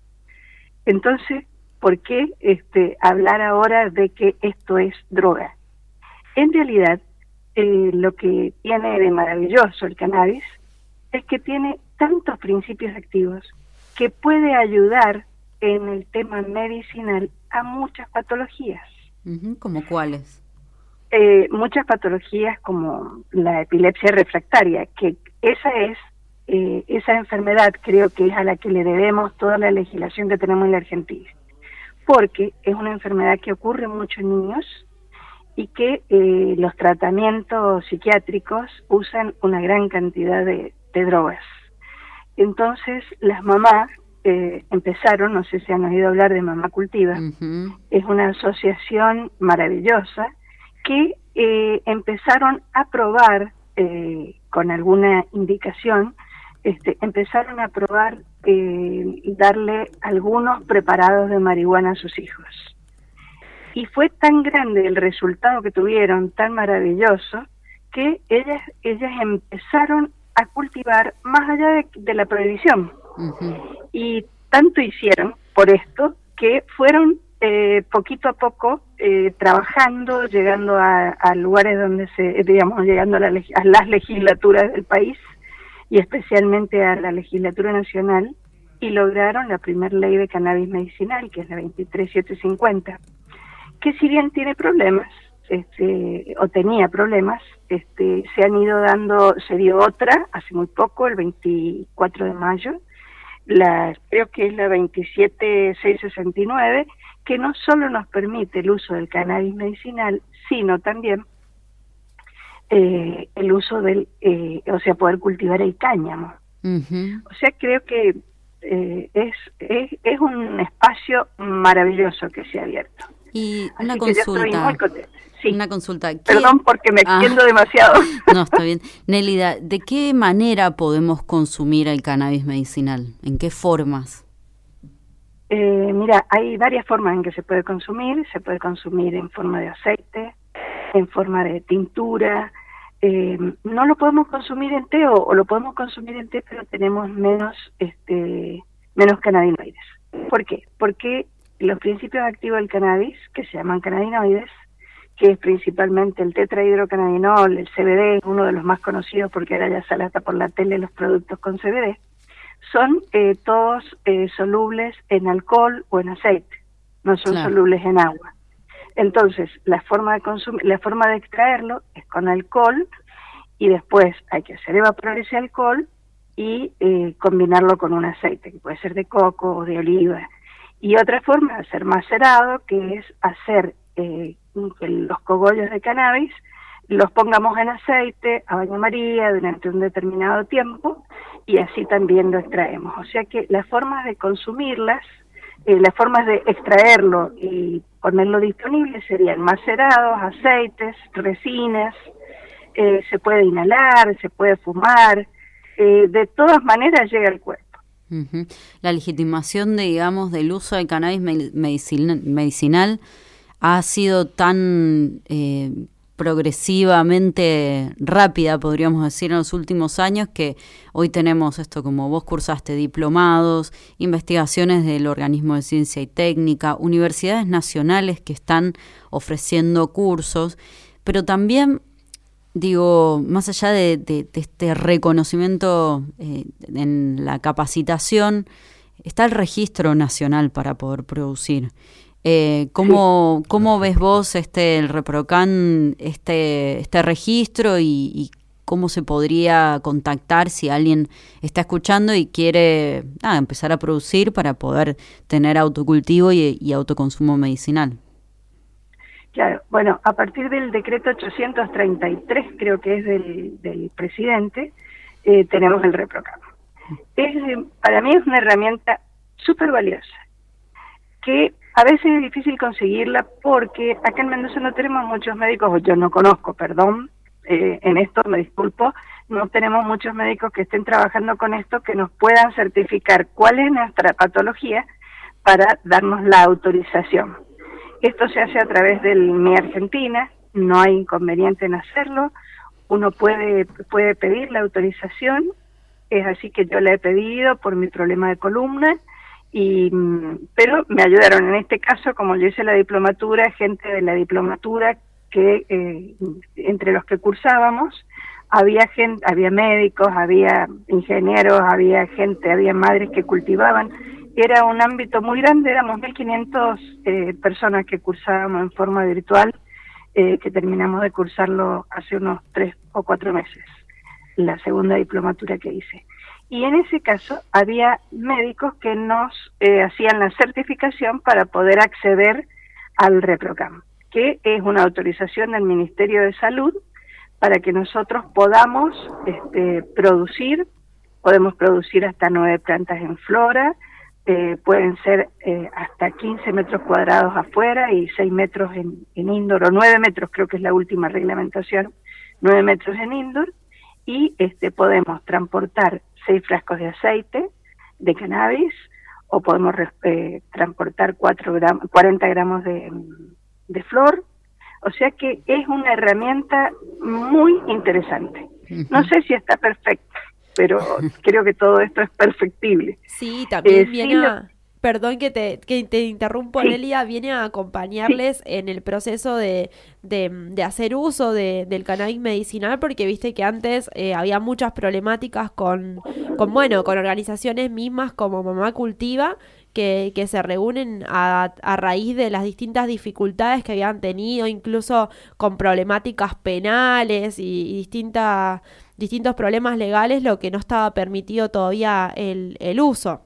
Entonces, ¿por qué este, hablar ahora de que esto es droga? En realidad, eh, lo que tiene de maravilloso el cannabis es que tiene tantos principios activos que puede ayudar en el tema medicinal a muchas patologías. Uh-huh, ¿Como cuáles? Eh, muchas patologías como la epilepsia refractaria, que esa es eh, esa enfermedad creo que es a la que le debemos toda la legislación que tenemos en la Argentina, porque es una enfermedad que ocurre mucho en niños y que eh, los tratamientos psiquiátricos usan una gran cantidad de, de drogas. Entonces las mamás eh, empezaron, no sé si han oído hablar de Mamá Cultiva, uh-huh. es una asociación maravillosa que eh, empezaron a probar, eh, con alguna indicación, este, empezaron a probar eh, darle algunos preparados de marihuana a sus hijos. Y fue tan grande el resultado que tuvieron, tan maravilloso, que ellas, ellas empezaron a cultivar más allá de, de la prohibición. Uh-huh. Y tanto hicieron por esto que fueron eh, poquito a poco eh, trabajando, llegando a, a lugares donde se, digamos, llegando a, la, a las legislaturas del país y especialmente a la legislatura nacional, y lograron la primera ley de cannabis medicinal, que es la veintitrés mil setecientos cincuenta, que si bien tiene problemas, este, o tenía problemas, este, se han ido dando, se dio otra hace muy poco, el veinticuatro de mayo, la, creo que es la veintisiete mil seiscientos sesenta y nueve, que no solo nos permite el uso del cannabis medicinal, sino también eh, el uso del, eh, o sea, poder cultivar el cáñamo. Uh-huh. O sea, creo que eh, es, es, es un espacio maravilloso que se ha abierto. Y Así una que consulta. yo estoy muy contenta. Sí. Una consulta. ¿Qué... Perdón porque me extiendo ah. demasiado. No, está bien. Nélida, ¿de qué manera podemos consumir el cannabis medicinal? ¿En qué formas? Eh, mira, hay varias formas en que se puede consumir. Se puede consumir en forma de aceite, en forma de tintura. Eh, no lo podemos consumir en té, o, o lo podemos consumir en té, pero tenemos menos, este, menos cannabinoides. ¿Por qué? Porque los principios activos del cannabis, que se llaman cannabinoides, que es principalmente el tetrahidrocannabinol, el C B D, uno de los más conocidos porque ahora ya sale hasta por la tele los productos con C B D, son eh, todos eh, solubles en alcohol o en aceite, no son claro. solubles en agua. Entonces, la forma de consumir, la forma de extraerlo es con alcohol, y después hay que hacer evaporar ese alcohol y eh, combinarlo con un aceite, que puede ser de coco o de oliva. Y otra forma de hacer macerado, que es hacer eh, que los cogollos de cannabis los pongamos en aceite a baño María durante un determinado tiempo, y así también lo extraemos. O sea que las formas de consumirlas, eh, las formas de extraerlo y ponerlo disponible serían macerados, aceites, resinas, eh, se puede inhalar, se puede fumar, eh, de todas maneras llega al cuerpo. Uh-huh. La legitimación, de, digamos, del uso del cannabis medicina, medicinal ha sido tan eh, progresivamente rápida, podríamos decir, en los últimos años, que hoy tenemos esto, como vos cursaste, diplomados, investigaciones del Organismo de Ciencia y Técnica, universidades nacionales que están ofreciendo cursos, pero también, digo, más allá de, de, de este reconocimiento eh, en la capacitación, está el registro nacional para poder producir. Eh, ¿cómo, sí. ¿Cómo ves vos este el ReproCan, este, este registro, y, y cómo se podría contactar si alguien está escuchando y quiere ah, empezar a producir para poder tener autocultivo y, y autoconsumo medicinal? Claro, bueno, a partir del decreto ochocientos treinta y tres, creo que es del, del presidente, eh, tenemos el ReproCan. Es, para mí es una herramienta súper valiosa, que a veces es difícil conseguirla porque acá en Mendoza no tenemos muchos médicos, o yo no conozco, perdón, eh, en esto me disculpo, no tenemos muchos médicos que estén trabajando con esto, que nos puedan certificar cuál es nuestra patología para darnos la autorización. Esto se hace a través del M I Argentina, no hay inconveniente en hacerlo, uno puede, puede pedir la autorización, es así que yo la he pedido por mi problema de columna, y pero me ayudaron en este caso, como yo hice la diplomatura, gente de la diplomatura que eh, entre los que cursábamos había gente, había médicos, había ingenieros, había gente, había madres que cultivaban. Era un ámbito muy grande, éramos mil quinientas eh, personas que cursábamos en forma virtual, eh, que terminamos de cursarlo hace unos tres o cuatro meses, la segunda diplomatura que hice. Y en ese caso había médicos que nos eh, hacían la certificación para poder acceder al ReproCan, que es una autorización del Ministerio de Salud para que nosotros podamos este, producir, podemos producir hasta nueve plantas en flora, eh, pueden ser eh, hasta quince metros cuadrados afuera y seis metros en, en indoor, o nueve metros, creo que es la última reglamentación, nueve metros en indoor, y este, podemos transportar seis frascos de aceite de cannabis, o podemos eh, transportar cuatro gramos, cuarenta gramos de, de flor, O sea que es una herramienta muy interesante. No sé si está perfecta, pero creo que todo esto es perfectible. Sí, también Eh, viene sí lo- a... Perdón que te, que te interrumpo, Sí. Nelia, viene a acompañarles en el proceso de, de, de hacer uso de, del cannabis medicinal, porque viste que antes eh, había muchas problemáticas con, con, bueno, con organizaciones mismas como Mamá Cultiva, que, que se reúnen a, a raíz de las distintas dificultades que habían tenido, incluso con problemáticas penales y, y distintas, distintos problemas legales, lo que no estaba permitido todavía el, el uso.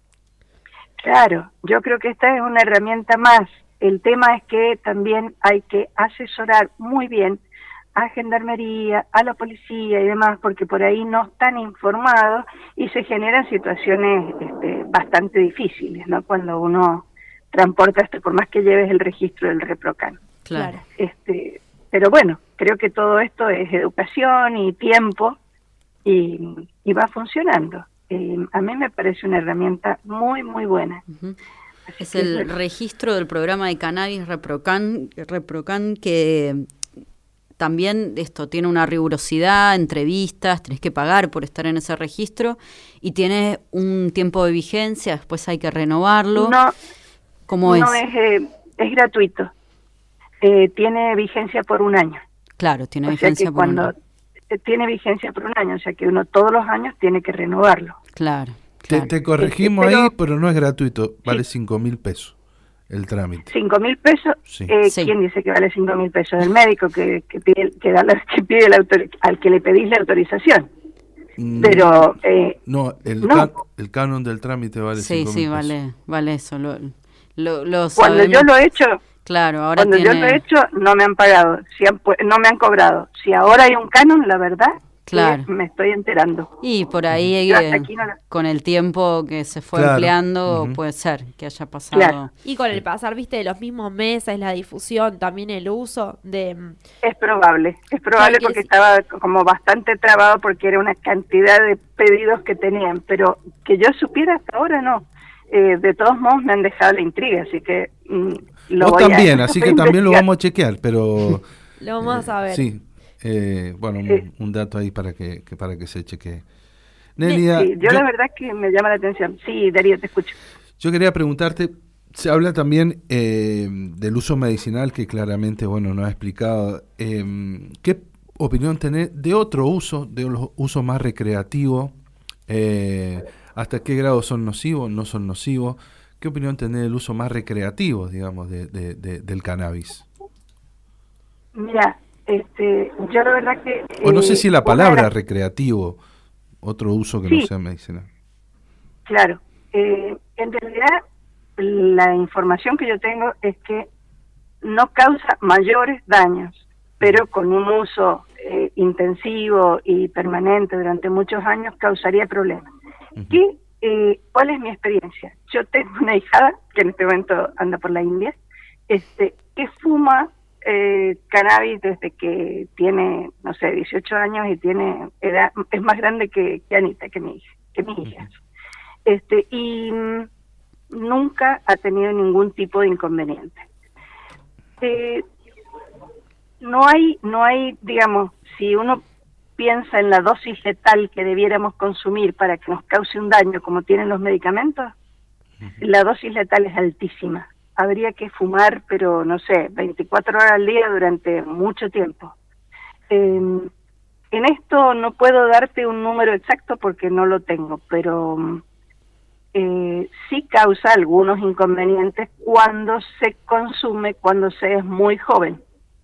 Claro, yo creo que esta es una herramienta más. El tema es que también hay que asesorar muy bien a Gendarmería, a la policía y demás, porque por ahí no están informados y se generan situaciones este, bastante difíciles, ¿no? Cuando uno transporta esto, por más que lleves el registro del ReproCan. Claro. Este, pero bueno, creo que todo esto es educación y tiempo y, y va funcionando. Eh, a mí me parece una herramienta muy, muy buena. Uh-huh. Es que, el bueno. registro del programa de cannabis ReproCan, ReproCan que también esto tiene una rigurosidad, entrevistas, tenés que pagar por estar en ese registro y tiene un tiempo de vigencia, después hay que renovarlo. No, ¿Cómo no es? es, eh, es gratuito. Eh, tiene vigencia por un año. Claro, tiene o vigencia sea que por un cuando año. eh, tiene vigencia por un año, o sea que uno todos los años tiene que renovarlo. Claro. Te, te corregimos Este, pero- ahí, pero no es gratuito, vale cinco mil pesos el trámite. Cinco mil pesos, Sí. eh, Sí. ¿quién dice que vale cinco mil pesos? El médico que, que pide, que da la- que pide la autor- al que le pedís la autorización. Mm, Pero, eh, no, el, no. can- el canon del trámite vale Sí, cinco sí, mil pesos. vale, vale eso. Lo, lo, lo cuando sabemos. yo lo he hecho, Claro, ahora cuando tiene... yo lo he hecho, no me han pagado, si han pu- no me han cobrado. Si ahora hay un canon, la verdad, Claro. que me estoy enterando. Y por ahí, Yo eh, hasta aquí no lo- con el tiempo que se fue Claro. empleando, Ujú. puede ser que haya pasado... Claro. Y con el pasar, viste, de los mismos meses, la difusión, también el uso de... Es probable, es probable que porque sí. estaba como bastante trabado porque era una cantidad de pedidos que tenían, pero que yo supiera hasta ahora no. Eh, de todos modos me han dejado la intriga, así que mm, lo Vos voy a- también, así voy que a también lo investigar. vamos a chequear, pero... Lo vamos a ver. Sí, eh, bueno, un, Eh. un dato ahí para que, que para que se chequee. Nelia, Sí, yo, yo, la verdad que me llama la atención. Sí, Darío, te escucho. yo quería preguntarte, se habla también eh, del uso medicinal que claramente, bueno, no ha explicado. Eh, ¿Qué opinión tenés de otro uso, de los usos más recreativos? Eh, ¿Hasta qué grado son nocivos, no son nocivos? ¿Qué opinión tenés del uso más recreativo, digamos, de, de- de- del cannabis? Mira, este, yo la verdad que... O no sé eh, si la una de palabra las- recreativo, otro uso que Sí. no sea medicinal. Claro, eh, en realidad la información que yo tengo es que no causa mayores daños, pero con un uso eh, intensivo y permanente durante muchos años causaría problemas. ¿Y eh, cuál es mi experiencia? Yo tengo una hijada que en este momento anda por la India, este, que fuma eh, cannabis desde que tiene, no sé, dieciocho años y tiene edad, es más grande que, que Anita, que mi hija, que mi hija. Este, y mm, nunca ha tenido ningún tipo de inconveniente. Eh, no hay, no hay, digamos, si uno piensa en la dosis letal que debiéramos consumir para que nos cause un daño como tienen los medicamentos, la dosis letal es altísima. Habría que fumar, pero no sé, veinticuatro horas al día durante mucho tiempo. Eh, en esto no puedo darte un número exacto porque no lo tengo, pero eh, sí causa algunos inconvenientes cuando se consume, cuando se es muy joven.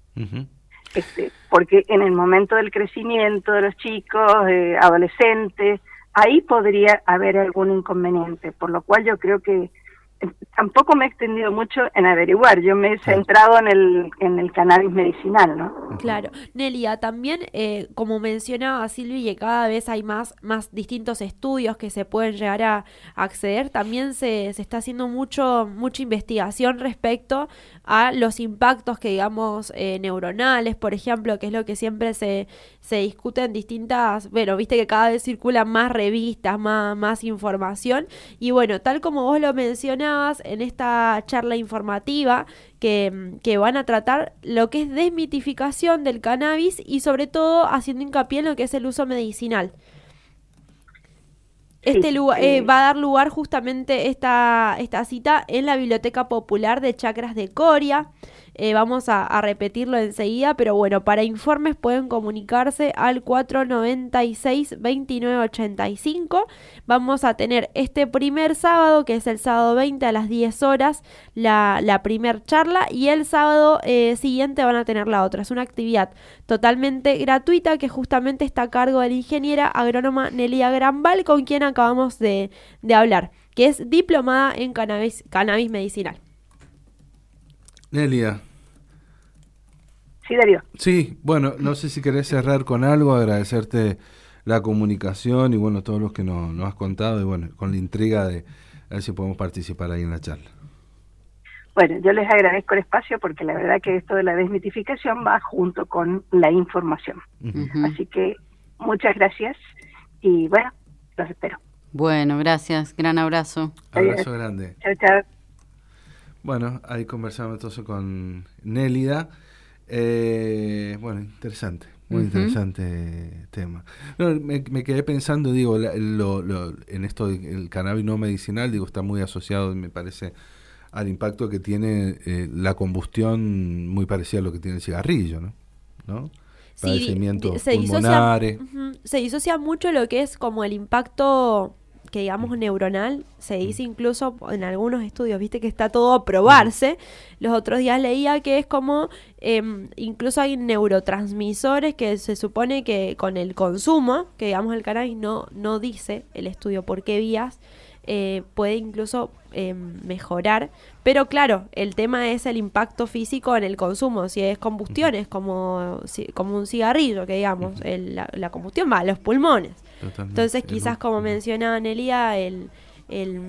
Este, porque en el momento del crecimiento de los chicos, eh, adolescentes, ahí podría haber algún inconveniente, por lo cual yo creo que eh, tampoco me he extendido mucho en averiguar, yo me he centrado en el, en el cannabis medicinal, ¿no? Claro. Nelia, también, eh, como mencionaba Silvia, que cada vez hay más, más distintos estudios que se pueden llegar a acceder, también se, se está haciendo mucho mucha investigación respecto a los impactos que, digamos, eh, neuronales, por ejemplo, que es lo que siempre se, se discute en distintas, bueno, viste que cada vez circulan más revistas, más, más información, y bueno, tal como vos lo mencionás, mencionabas, en esta charla informativa que, que van a tratar lo que es desmitificación del cannabis y sobre todo haciendo hincapié en lo que es el uso medicinal. Este lugar, eh, va a dar lugar justamente esta, esta cita en la Biblioteca Popular de Chacras de Coria. Eh, vamos a, a repetirlo enseguida, pero bueno, para informes pueden comunicarse al cuatro noventa y seis, veintinueve ochenta y cinco. Vamos a tener este primer sábado, que es el sábado veinte a las diez horas, la, la primer charla, y el sábado eh, siguiente van a tener la otra. Es una actividad totalmente gratuita que justamente está a cargo de la ingeniera agrónoma Nelia Grambal, con quien acabamos de, de hablar, que es diplomada en cannabis, cannabis medicinal. Nelia. Sí, Darío. Sí, bueno, no sé si querés cerrar con algo, agradecerte la comunicación y bueno, todos los que nos, nos has contado y bueno, con la intriga de a ver si podemos participar ahí en la charla. Bueno, yo les agradezco el espacio porque la verdad que esto de la desmitificación va junto con la información. Uh-huh. Así que muchas gracias y bueno, los espero. Bueno, gracias, gran abrazo. Abrazo grande. Chao, chao. Bueno, ahí conversamos entonces con Nélida. Eh, bueno, interesante, muy uh-huh. interesante tema. No, me, me quedé pensando, digo, lo, lo, en esto del cannabis no medicinal, digo, está muy asociado, me parece, al impacto que tiene eh, la combustión, muy parecida a lo que tiene el cigarrillo, ¿no? ¿No? Sí, Padecimientos se pulmonares. Disocia, uh-huh, se disocia mucho lo que es como el impacto que digamos neuronal, se dice incluso en algunos estudios, viste que está todo a probarse. Los otros días leía que es como, eh, incluso hay neurotransmisores que se supone que con el consumo, que digamos el cannabis no, no dice el estudio por qué vías, eh, puede incluso eh, mejorar, pero claro, el tema es el impacto físico en el consumo, si es combustión, es como, si, como un cigarrillo, que digamos, el, la, la combustión va a los pulmones. Totalmente. Entonces quizás como mencionaba Nelia, el, el,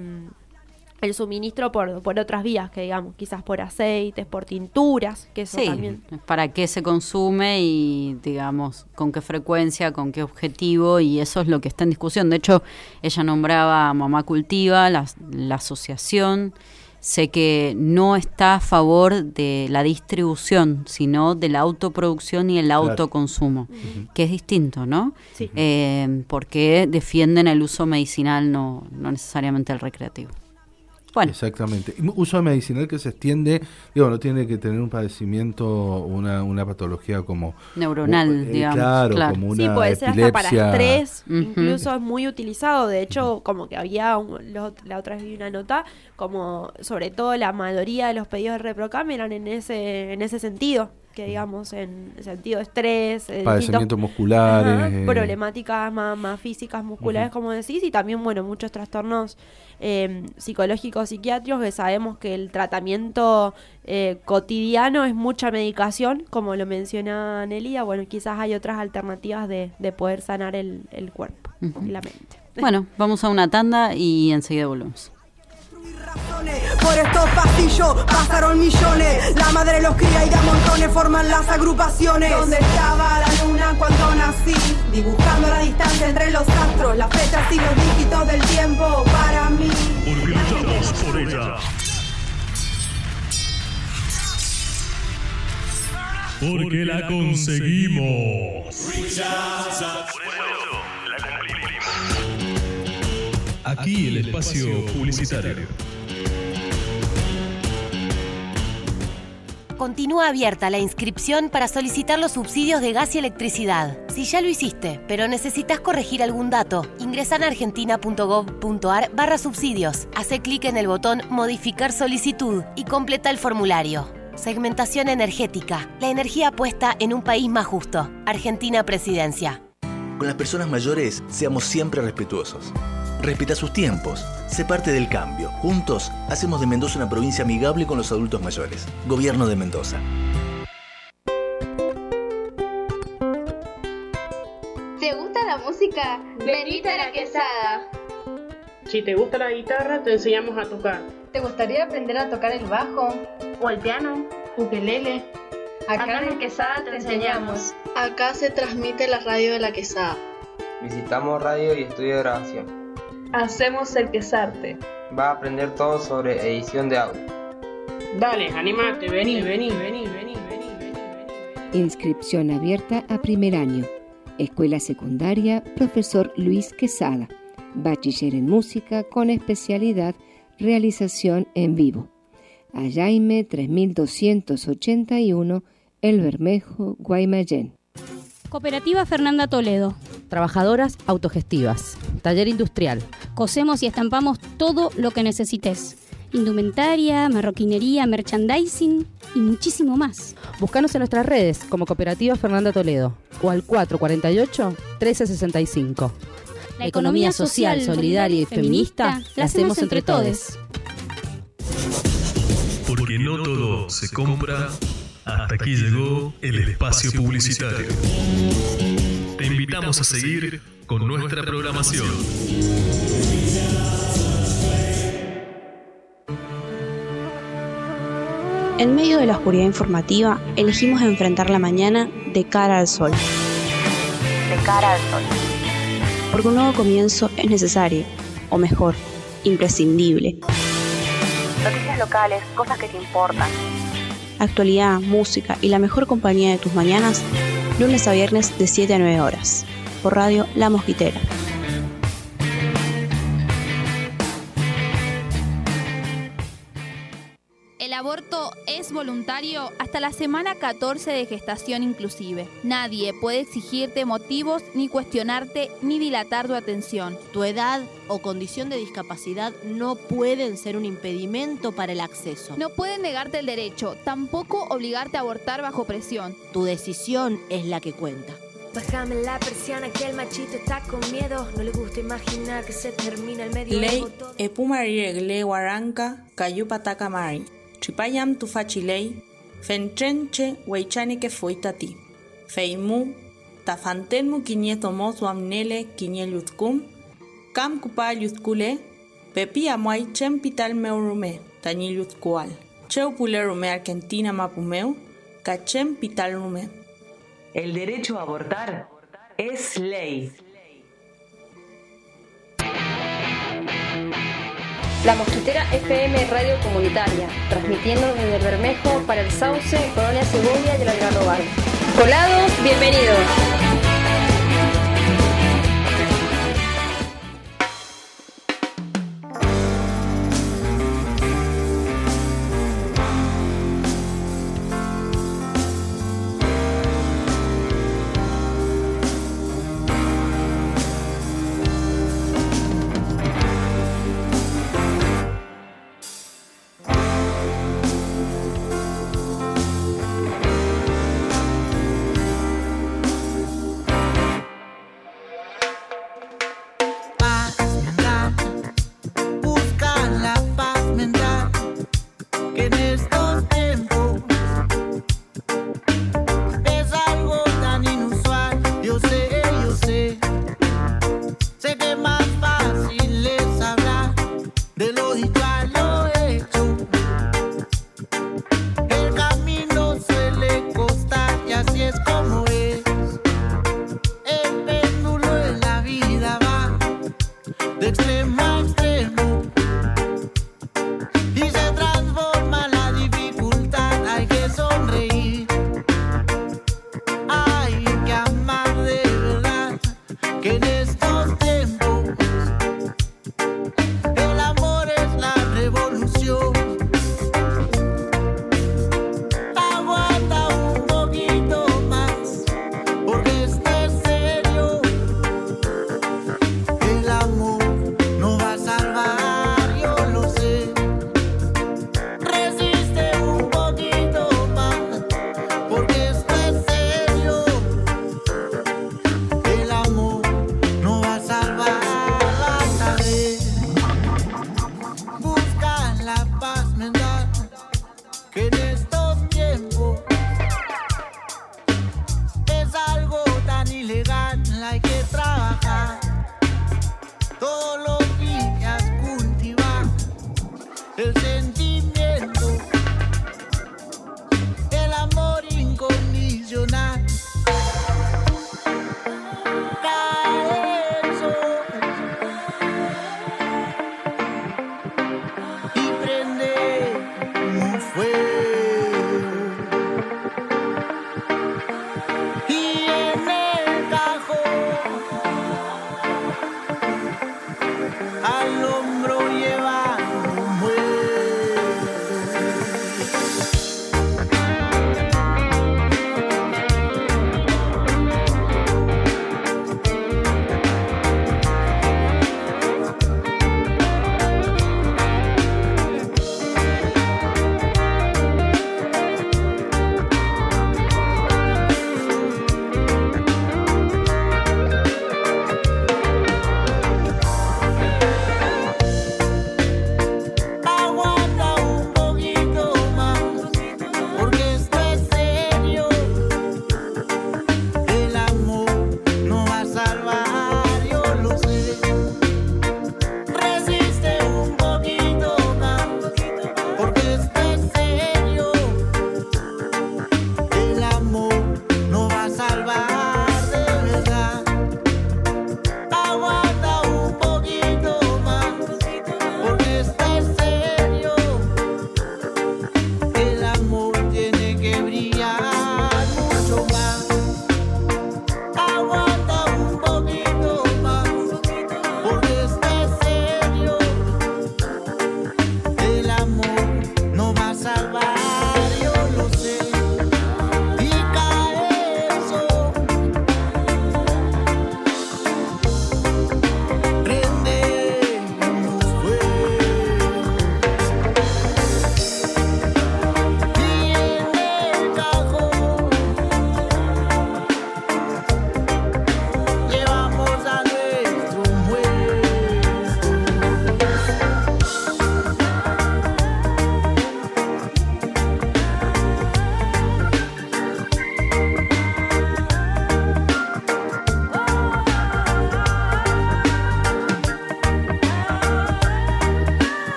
el suministro por, por otras vías, que digamos, quizás por aceites, por tinturas, que eso sí, también. Para qué se consume y digamos con qué frecuencia, con qué objetivo, y eso es lo que está en discusión. De hecho, ella nombraba a Mamá Cultiva, la, la asociación. Sé que no está a favor de la distribución, sino de la autoproducción y el claro. autoconsumo, uh-huh. que es distinto, ¿no? Sí. Eh, porque defienden el uso medicinal, no, no necesariamente el recreativo. Bueno. Exactamente. Uso medicinal que se extiende, digo, no tiene que tener un padecimiento, una, una patología como neuronal, eh, digamos. Claro, claro, como una sí, puede ser epilepsia. Hasta para estrés, uh-huh. incluso es muy utilizado. De hecho, como que había, un, lo, la otra vez vi una nota, como sobre todo la mayoría de los pedidos de ReproCam eran en ese, en ese sentido, que digamos, en sentido de estrés, padecimientos musculares, ajá, eh. problemáticas más, más físicas, musculares, uh-huh. como decís, y también, bueno, muchos trastornos eh, psicológicos, psiquiátricos, que sabemos que el tratamiento eh, cotidiano es mucha medicación, como lo menciona Nelia. Bueno, quizás hay otras alternativas de, de poder sanar el, el cuerpo uh-huh. y la mente. Bueno, vamos a una tanda y enseguida volvemos. Por estos pasillos pasaron millones, la madre los cría y de a montones forman las agrupaciones. ¿Dónde estaba la luna cuando nací? Dibujando la distancia entre los astros, las fechas y los dígitos del tiempo para mí. Porque luchamos por ella. Porque la conseguimos. Aquí el espacio publicitario. Continúa abierta la inscripción para solicitar los subsidios de gas y electricidad. Si ya lo hiciste, pero necesitas corregir algún dato, ingresa en argentina.gov.ar barra subsidios. Hace clic en el botón Modificar solicitud y completa el formulario. Segmentación energética. La energía puesta en un país más justo. Argentina Presidencia. Con las personas mayores, seamos siempre respetuosos. Respeta sus tiempos. Sé parte del cambio. Juntos, hacemos de Mendoza una provincia amigable con los adultos mayores. Gobierno de Mendoza. ¿Te gusta la música? Venite a La Quesada. Si te gusta la guitarra, te enseñamos a tocar. ¿Te gustaría aprender a tocar el bajo? ¿O el piano? ¿Ukelele? Acá, Acá en La Quesada te enseñamos. Acá se transmite la radio de La Quesada. Visitamos radio y estudio de grabación. Hacemos el Quesarte. va a aprender todo sobre edición de audio. Dale, animate, vení, vení, vení, vení, vení, vení. Inscripción abierta a primer año. Escuela secundaria, profesor Luis Quesada. Bachiller en música con especialidad realización en vivo. Ayaime tres mil doscientos ochenta y uno, El Bermejo, Guaymallén. Cooperativa Fernanda Toledo. Trabajadoras autogestivas. Taller industrial. Cosemos y estampamos todo lo que necesites. Indumentaria, marroquinería, merchandising y muchísimo más. Búscanos en nuestras redes como Cooperativa Fernanda Toledo o al cuatro cuatro ocho, trece sesenta y cinco. La economía social, solidaria y feminista la hacemos entre todos. Porque no todo se compra. Hasta aquí llegó el espacio publicitario. Te invitamos a seguir con nuestra programación. En medio de la oscuridad informativa, elegimos enfrentar la mañana de cara al sol. De cara al sol. Porque un nuevo comienzo es necesario, o mejor, imprescindible. Noticias locales, cosas que te importan. Actualidad, música y la mejor compañía de tus mañanas, lunes a viernes de siete a nueve horas, por radio La Mosquitera. El aborto es voluntario hasta la semana catorce de gestación inclusive. Nadie puede exigirte motivos, ni cuestionarte, ni dilatar tu atención. Tu edad o condición de discapacidad no pueden ser un impedimento para el acceso. No pueden negarte el derecho, tampoco obligarte a abortar bajo presión. Tu decisión es la que cuenta. Bájame la persiana que el machito está con miedo. No le gusta imaginar que se termina el medio. Ley epumariregle guaranca cayupataca mari. Chipayam tu fachilei, fenchenche weichani que fuitati. Feimu, tafantenmu quinieto mozo amnele quinielutzcum, cam cupayutzcule, pepi amuay chempital meurume, tañilutzcual. Cheupulerume Argentina mapumeu, cachem pitalrume. El derecho a abortar es ley. La Mosquitera F M Radio Comunitaria, transmitiendo desde el Bermejo para el Sauce, Colonia Segovia y el Algarrobal. Colados, bienvenidos.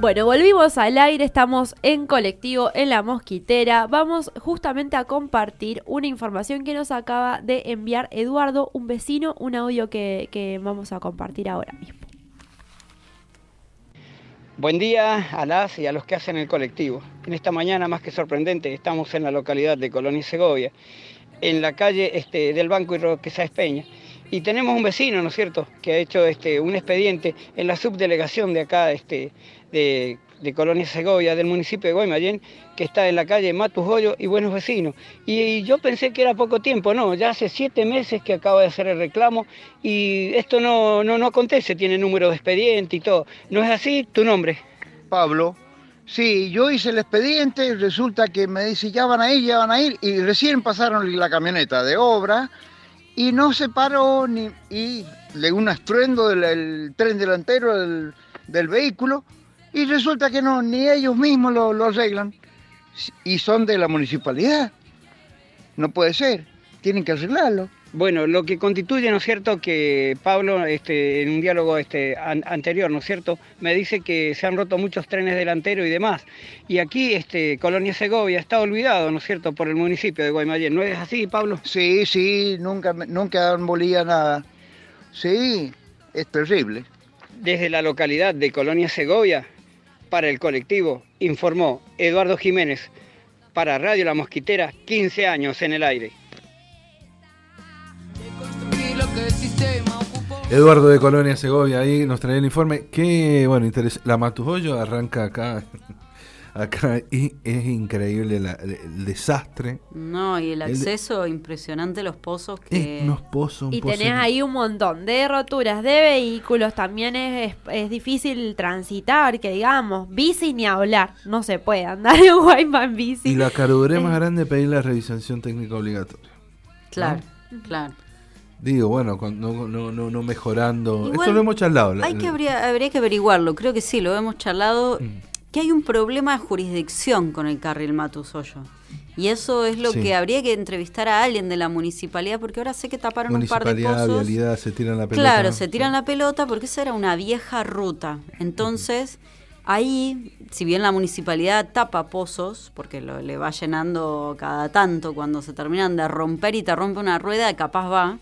Bueno, volvimos al aire, estamos en Colectivo en La Mosquitera. Vamos justamente a compartir una información que nos acaba de enviar Eduardo, un vecino, un audio que, que vamos a compartir ahora mismo. Buen día a las y a los que hacen el colectivo. En esta mañana, más que sorprendente, estamos en la localidad de Colonia y Segovia, en la calle este, del Banco y Roque Sáez Peña. Y tenemos un vecino, ¿no es cierto?, que ha hecho este, un expediente en la subdelegación de acá, este, de, de Colonia Segovia, del municipio de Guaymallén, que está en la calle Matus Hoyo y Buenos Vecinos. Y, y yo pensé que era poco tiempo, no, ya hace siete meses que acaba de hacer el reclamo y esto no, no, no acontece, tiene número de expediente y todo. ¿No es así? ¿Tu nombre? Pablo. Sí, yo hice el expediente y resulta que me dice ya van a ir, ya van a ir, y recién pasaron la camioneta de obra y no se paró ni y de un estruendo del el tren delantero del, del vehículo y resulta que no, ni ellos mismos lo, lo arreglan y son de la municipalidad. No puede ser, tienen que arreglarlo. Bueno, lo que constituye, ¿no es cierto?, que Pablo, este, en un diálogo este, an- anterior, ¿no es cierto?, me dice que se han roto muchos trenes delanteros y demás. Y aquí, este, Colonia Segovia está olvidado, ¿no es cierto?, por el municipio de Guaymallén. ¿No es así, Pablo? Sí, sí, nunca, nunca han bolía nada. Sí, es terrible. Desde la localidad de Colonia Segovia, para el colectivo, informó Eduardo Jiménez, para Radio La Mosquitera, quince años en el aire. Eduardo de Colonia Segovia ahí nos trae el informe. Que bueno, interés... la Matujoyo arranca acá, acá y es increíble la, el desastre. No, y el acceso el... impresionante, los pozos que... Es unos pozos, un y pozo tenés en... ahí un montón de roturas de vehículos, también es, es, es difícil transitar, que digamos, bici ni hablar, no se puede andar en Guayma en bici. Y la caruduré más grande es pedir la revisación técnica obligatoria. Claro, ¿no? Claro. Digo, bueno, no, no, no, no mejorando. Igual, esto lo hemos charlado. Hay que habría, habría que averiguarlo, creo que sí, lo hemos charlado, mm. que hay un problema de jurisdicción con el carril Matus-Hoyo. Y eso es lo sí. que habría que entrevistar a alguien de la municipalidad, porque ahora sé que taparon un par de pozos. Municipalidad, vialidad, se tiran la pelota. Claro, se tiran la pelota porque esa era una vieja ruta. Entonces, uh-huh. ahí, si bien la municipalidad tapa pozos, porque lo, le va llenando cada tanto cuando se terminan de romper y te rompe una rueda, capaz va...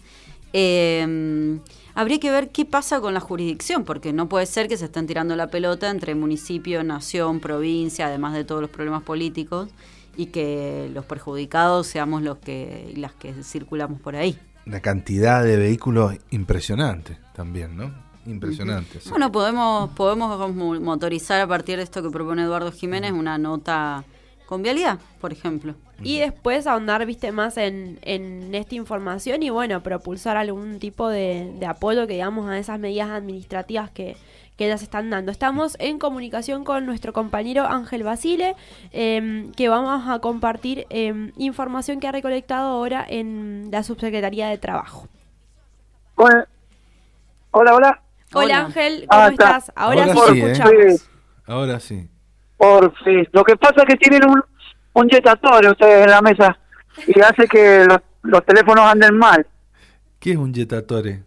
Eh, habría que ver qué pasa con la jurisdicción, porque no puede ser que se estén tirando la pelota entre municipio, nación, provincia, además de todos los problemas políticos, y que los perjudicados seamos los que las que circulamos por ahí. La cantidad de vehículos impresionante también, ¿no? Impresionante. Uh-huh. Sí. Bueno, podemos podemos motorizar a partir de esto que propone Eduardo Jiménez una nota con vialidad, por ejemplo. Y después ahondar, viste, más en, en esta información y, bueno, propulsar algún tipo de, de apoyo, que digamos, a esas medidas administrativas que, que ya se están dando. Estamos en comunicación con nuestro compañero Ángel Basile, eh, que vamos a compartir eh, información que ha recolectado ahora en la Subsecretaría de Trabajo. Hola, hola. Hola, hola Ángel, ¿cómo ah, estás? Ahora, ahora sí, sí te escuchamos. ¿eh? Ahora sí. Por fin. Lo que pasa es que tienen un... un jetatore ustedes en la mesa y hace que los, los teléfonos anden mal. ¿Qué es un jetatore?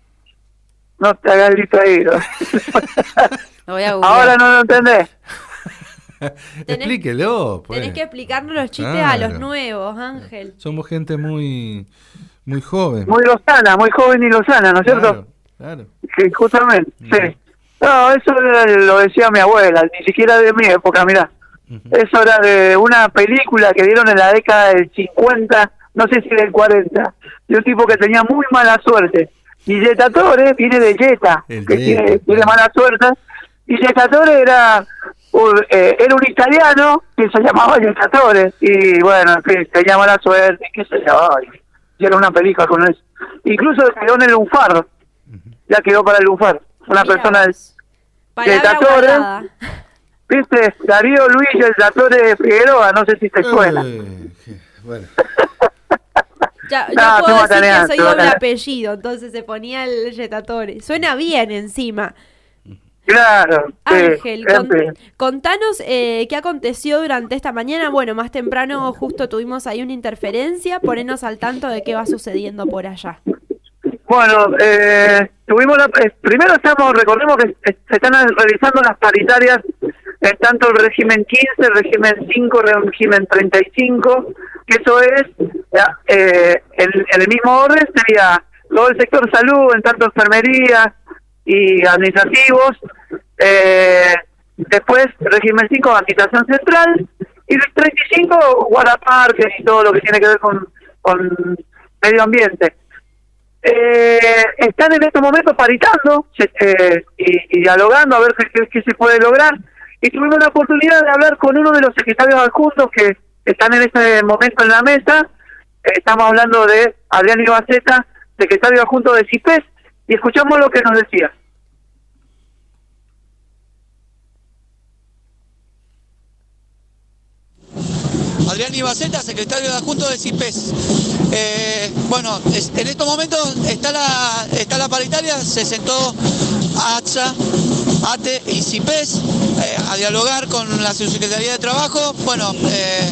No te hagas distraído. Lo voy a Ahora no lo entendés. Explíquelo, pues. Tenés que explicarnos los chistes claro. a los nuevos, Ángel. Somos gente muy muy joven. Muy lozana, muy joven y lozana, ¿no es claro, cierto? Claro. Sí, justamente, no. sí. No, eso lo decía mi abuela, ni siquiera de mi época, mirá. Uh-huh. Eso era de una película que dieron en la década del cincuenta, no sé si del cuarenta, de un tipo que tenía muy mala suerte. Y jetatore viene de Jetta, que Jetta, tiene, tiene mala suerte. Y jetatore era un, eh, era un italiano que se llamaba jetatore. Y bueno, que tenía mala suerte, qué sé yo. Y era una película con eso. Incluso quedó en el lunfardo. Uh-huh. Ya quedó para el lunfardo. Una Mira, persona jetatore. ¿Viste? Darío Luis y el Jetatore de Figueroa, no sé si te suena. Eh, bueno. Ya, ya no, puedo decir que soy doble apellido, entonces se ponía el Jetatore. Suena bien encima. Claro. Ángel, sí, con, contanos eh, qué aconteció durante esta mañana. Bueno, más temprano justo tuvimos ahí una interferencia. Ponenos al tanto de qué va sucediendo por allá. Bueno, eh, tuvimos la, eh, primero estamos, recordemos que se están realizando las paritarias en tanto el régimen quince, el régimen cinco, el régimen treinta y cinco, que eso es, eh, en, en el mismo orden sería todo el sector salud, en tanto enfermería y administrativos, eh, después régimen cinco, administración central, y el treinta y cinco, guardaparques y todo lo que tiene que ver con, con medio ambiente. Eh, están en estos momentos paritando eh, y, y dialogando a ver qué, qué, qué se puede lograr, y tuvimos la oportunidad de hablar con uno de los secretarios adjuntos que están en este momento en la mesa. Eh, estamos hablando de Adrián Ibaceta, secretario adjunto de CIPES, y escuchamos lo que nos decía. Adrián Ibaceta, secretario adjunto de CIPES. Eh, bueno, es, en estos momentos está la está la paritaria, se sentó ATSA, ATE y CIPES eh, a dialogar con la Subsecretaría de Trabajo. Bueno, eh,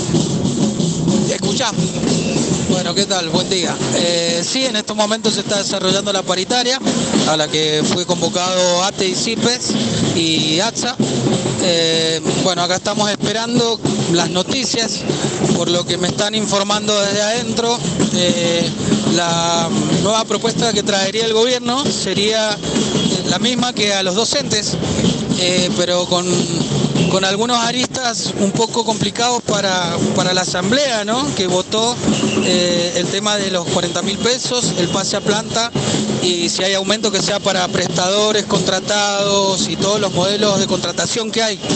escuchamos. Bueno, ¿qué tal? Buen día. Eh, sí, en estos momentos se está desarrollando la paritaria a la que fue convocado ATE y CIPES y ATSA. Eh, bueno, acá estamos esperando las noticias, por lo que me están informando desde adentro. Eh, la nueva propuesta que traería el gobierno sería la misma que a los docentes, eh, pero con, con algunos aristas un poco complicados para, para la asamblea, ¿no? Que votó eh, el tema de los cuarenta mil pesos, el pase a planta, y si hay aumento que sea para prestadores, contratados y todos los modelos de contratación que hay.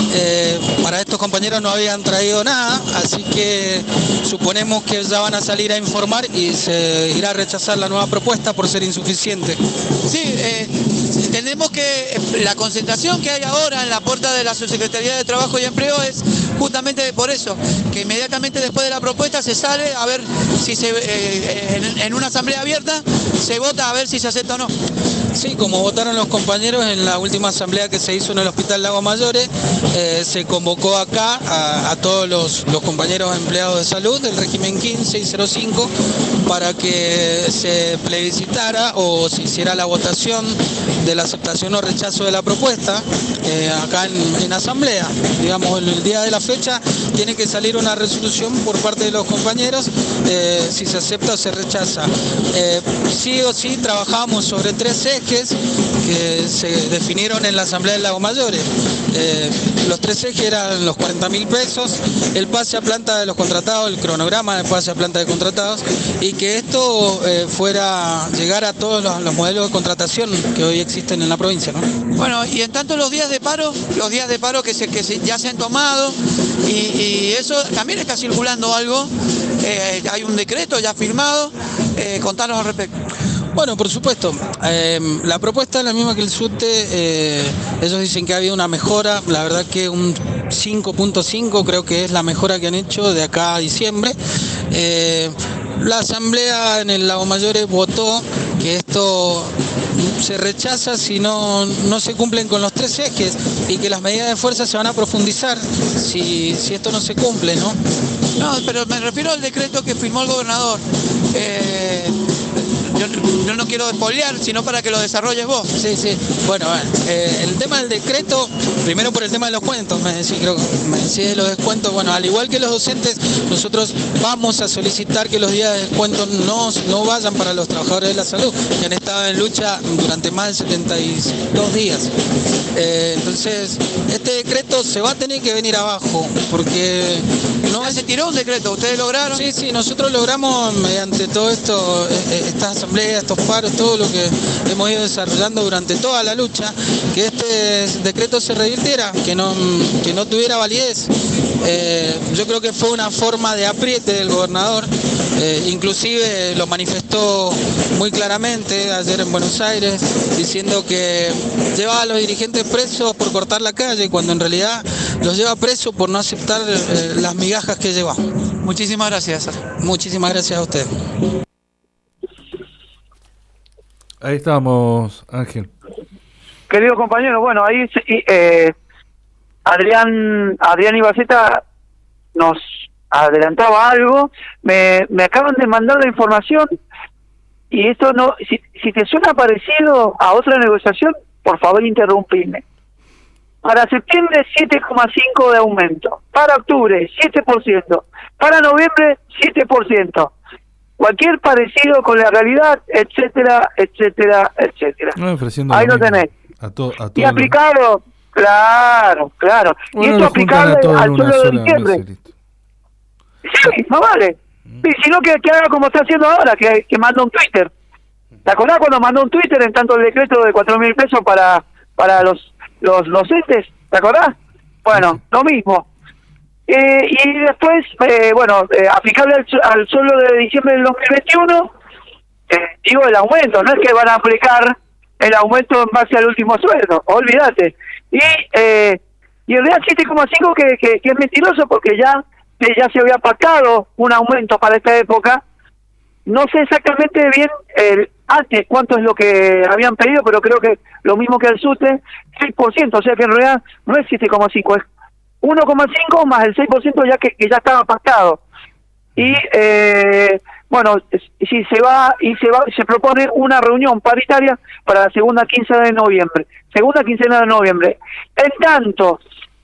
Eh, para estos compañeros no habían traído nada, así que suponemos que ya van a salir a informar y se irá a rechazar la nueva propuesta por ser insuficiente. Sí, eh, entendemos que la concentración que hay ahora en la puerta de la Subsecretaría de Trabajo y Empleo es justamente por eso, que inmediatamente después de la propuesta se sale a ver si se eh, en, en una asamblea abierta se vota a ver si se acepta o no. Sí, como votaron los compañeros en la última asamblea que se hizo en el Hospital Lago Mayores, eh, se convocó acá a, a todos los, los compañeros empleados de salud del régimen quince y cero cinco para que se plebiscitara o se hiciera la votación de la aceptación o rechazo de la propuesta eh, acá en, en asamblea. Digamos, en el día de la fecha tiene que salir una resolución por parte de los compañeros eh, si se acepta o se rechaza. Eh, sí o sí trabajamos sobre tres ejes que se definieron en la asamblea del Lago Mayores. Eh, los tres ejes eran los cuarenta mil pesos, el pase a planta de los contratados, el cronograma del pase a planta de contratados, y que esto eh, fuera llegar a todos los, los modelos de contratación que hoy existen en la provincia, ¿no? Bueno, y en tanto los días de paro, los días de paro que, se, que se, ya se han tomado, y, y eso también está circulando algo, eh, hay un decreto ya firmado, eh, contanos al respecto. Bueno, por supuesto, eh, la propuesta es la misma que el SUTE, eh, ellos dicen que ha habido una mejora, la verdad que un cinco punto cinco creo que es la mejora que han hecho de acá a diciembre. Eh, la asamblea en el Lago Mayores votó que esto se rechaza si no, no se cumplen con los tres ejes y que las medidas de fuerza se van a profundizar si, si esto no se cumple, ¿no? No, pero me refiero al decreto que firmó el gobernador. Eh, yo, yo no quiero spoilear, sino para que lo desarrolles vos. Sí, sí. Bueno, eh, el tema del decreto, primero por el tema de los descuentos, me decís, creo que me decís de los descuentos. Bueno, al igual que los docentes, nosotros vamos a solicitar que los días de descuento no, no vayan para los trabajadores de la salud, que han estado en lucha durante más de setenta y dos días. Eh, entonces, este decreto se va a tener que venir abajo, porque no se tiró un decreto, ¿ustedes lograron? Sí, sí, nosotros logramos mediante todo esto, estas asambleas, estos paros, todo lo que hemos ido desarrollando durante toda la lucha, que este decreto se revirtiera, que no, que no tuviera validez. Eh, yo creo que fue una forma de apriete del gobernador, eh, inclusive lo manifestó muy claramente ayer en Buenos Aires, diciendo que llevaba a los dirigentes presos por cortar la calle, cuando en realidad los lleva presos por no aceptar eh, las migajas que lleva. Muchísimas gracias. Muchísimas gracias a usted. Ahí estamos, Ángel. Querido compañero, bueno, ahí eh, Adrián Adrián Ibaceta nos adelantaba algo. Me, me acaban de mandar la información y esto no, si, si te suena parecido a otra negociación, por favor interrumpime. Para septiembre, siete coma cinco por ciento de aumento. Para octubre, siete por ciento. Para noviembre, siete por ciento. Cualquier parecido con la realidad, etcétera, etcétera, etcétera. No, ofreciendo ahí lo lo mismo tenés. A to, a Y todos aplicado, claro, claro. los- y Bueno, esto lo juntan aplicable a todos al en una sueldo de sola diciembre. vez, listo. Sí, no vale. Sí, sino que, que haga como está haciendo ahora, que, que manda un Twitter. ¿Te acordás cuando mandó un Twitter en tanto el decreto de cuatro mil pesos para para los los docentes? ¿Te acordás? Bueno, lo mismo. Eh, y después, eh, bueno, eh, aplicable al, su- al sueldo de diciembre del dos mil veintiuno, eh, digo el aumento, no es que van a aplicar el aumento en base al último sueldo, olvídate. Y eh, y el real siete coma cinco que, que, que es mentiroso porque ya, que ya se había pactado un aumento para esta época. No sé exactamente bien eh, antes cuánto es lo que habían pedido, pero creo que lo mismo que el SUTE, seis por ciento, o sea que en realidad no es siete coma cinco, es uno coma cinco más el seis por ciento ya que, que ya estaba pactado. Y eh, bueno, si se va y se va se propone una reunión paritaria para la segunda quincena de noviembre. Segunda quincena de noviembre. En tanto,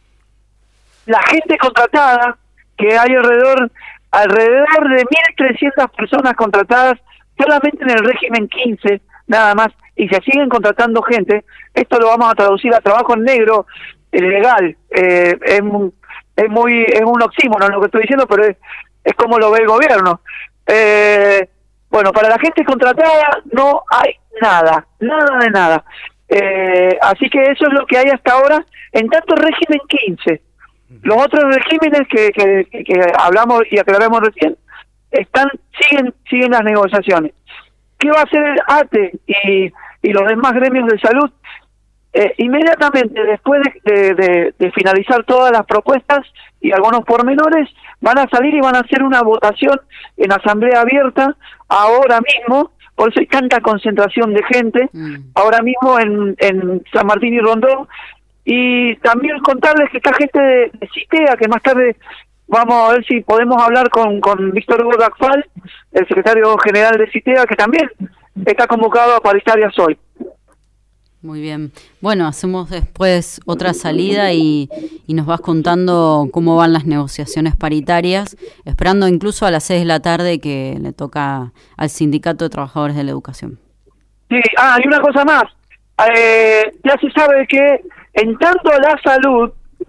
la gente contratada, que hay alrededor alrededor de mil trescientas personas contratadas solamente en el régimen quince, nada más, y se siguen contratando gente. Esto lo vamos a traducir a trabajo en negro, eh, legal. Eh, es, mu- es muy es un oxímoron lo que estoy diciendo, pero es, es como lo ve el gobierno. Eh, bueno, para la gente contratada no hay nada, nada de nada. Eh, así que eso es lo que hay hasta ahora en tanto régimen quince. Los otros regímenes que, que, que, que hablamos y aclaramos recién están siguen siguen las negociaciones. ¿Qué va a hacer el A T E y, y los demás gremios de salud? Eh, inmediatamente después de, de, de, de finalizar todas las propuestas y algunos pormenores, van a salir y van a hacer una votación en asamblea abierta ahora mismo. Por eso hay tanta concentración de gente ahora mismo en, en San Martín y Rondó. Y también contarles que esta gente de, de CITEA, que más tarde vamos a ver si podemos hablar con, con Víctor Hugo Dacfal, el secretario general de CITEA, que también está convocado a paritarias hoy. Muy bien. Bueno, hacemos después otra salida y, y nos vas contando cómo van las negociaciones paritarias, esperando incluso a las seis de la tarde que le toca al Sindicato de Trabajadores de la Educación. Sí, ah, y una cosa más. Eh, ya se sabe que en tanto a la salud,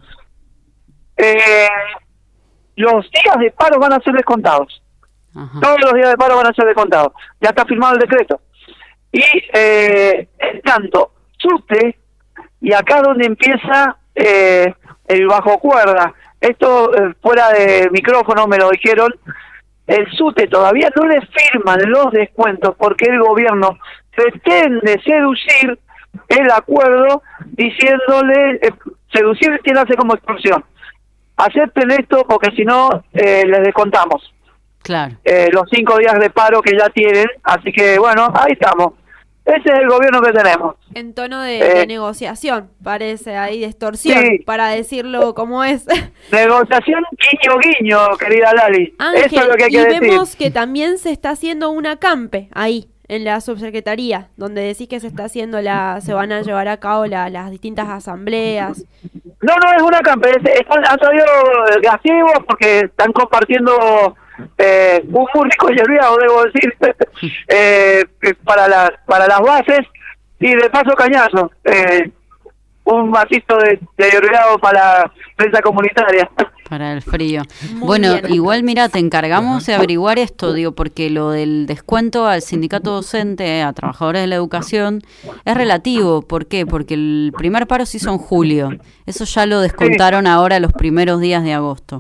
eh, los días de paro van a ser descontados. Ajá. Todos los días de paro van a ser descontados. Ya está firmado el decreto. Y eh, en tanto, SUTE, y acá donde empieza eh, el bajo cuerda, esto eh, fuera de micrófono me lo dijeron, el SUTE todavía no le firman los descuentos porque el gobierno pretende seducir el acuerdo diciéndole, eh, seducir tiene hace como extorsión. Acepten esto porque si no eh, les descontamos. Claro. Eh, los cinco días de paro que ya tienen, así que bueno, ahí estamos. Ese es el gobierno que tenemos. En tono de, Eh, de negociación, parece, ahí de extorsión, sí. para decirlo como es. Negociación guiño guiño, querida Lali. Ángel, Eso es lo que hay que y decir. vemos que también se está haciendo una acampe ahí, en la subsecretaría, donde decís que se está haciendo la, se van a llevar a cabo la, las distintas asambleas. No, no es una campe, es, es- han traído gasivos porque están compartiendo eh, un muy rico yerbiado, debo decir, eh, para las para las bases y de paso cañazo, eh, un vasito de, de yerbiado para la prensa comunitaria. Para el frío. Muy Bueno, bien. igual mira, te encargamos de averiguar esto, digo, porque lo del descuento al sindicato docente, a trabajadores de la educación, es relativo. ¿Por qué? Porque el primer paro se hizo en julio. Eso ya lo descontaron ahora los primeros días de agosto.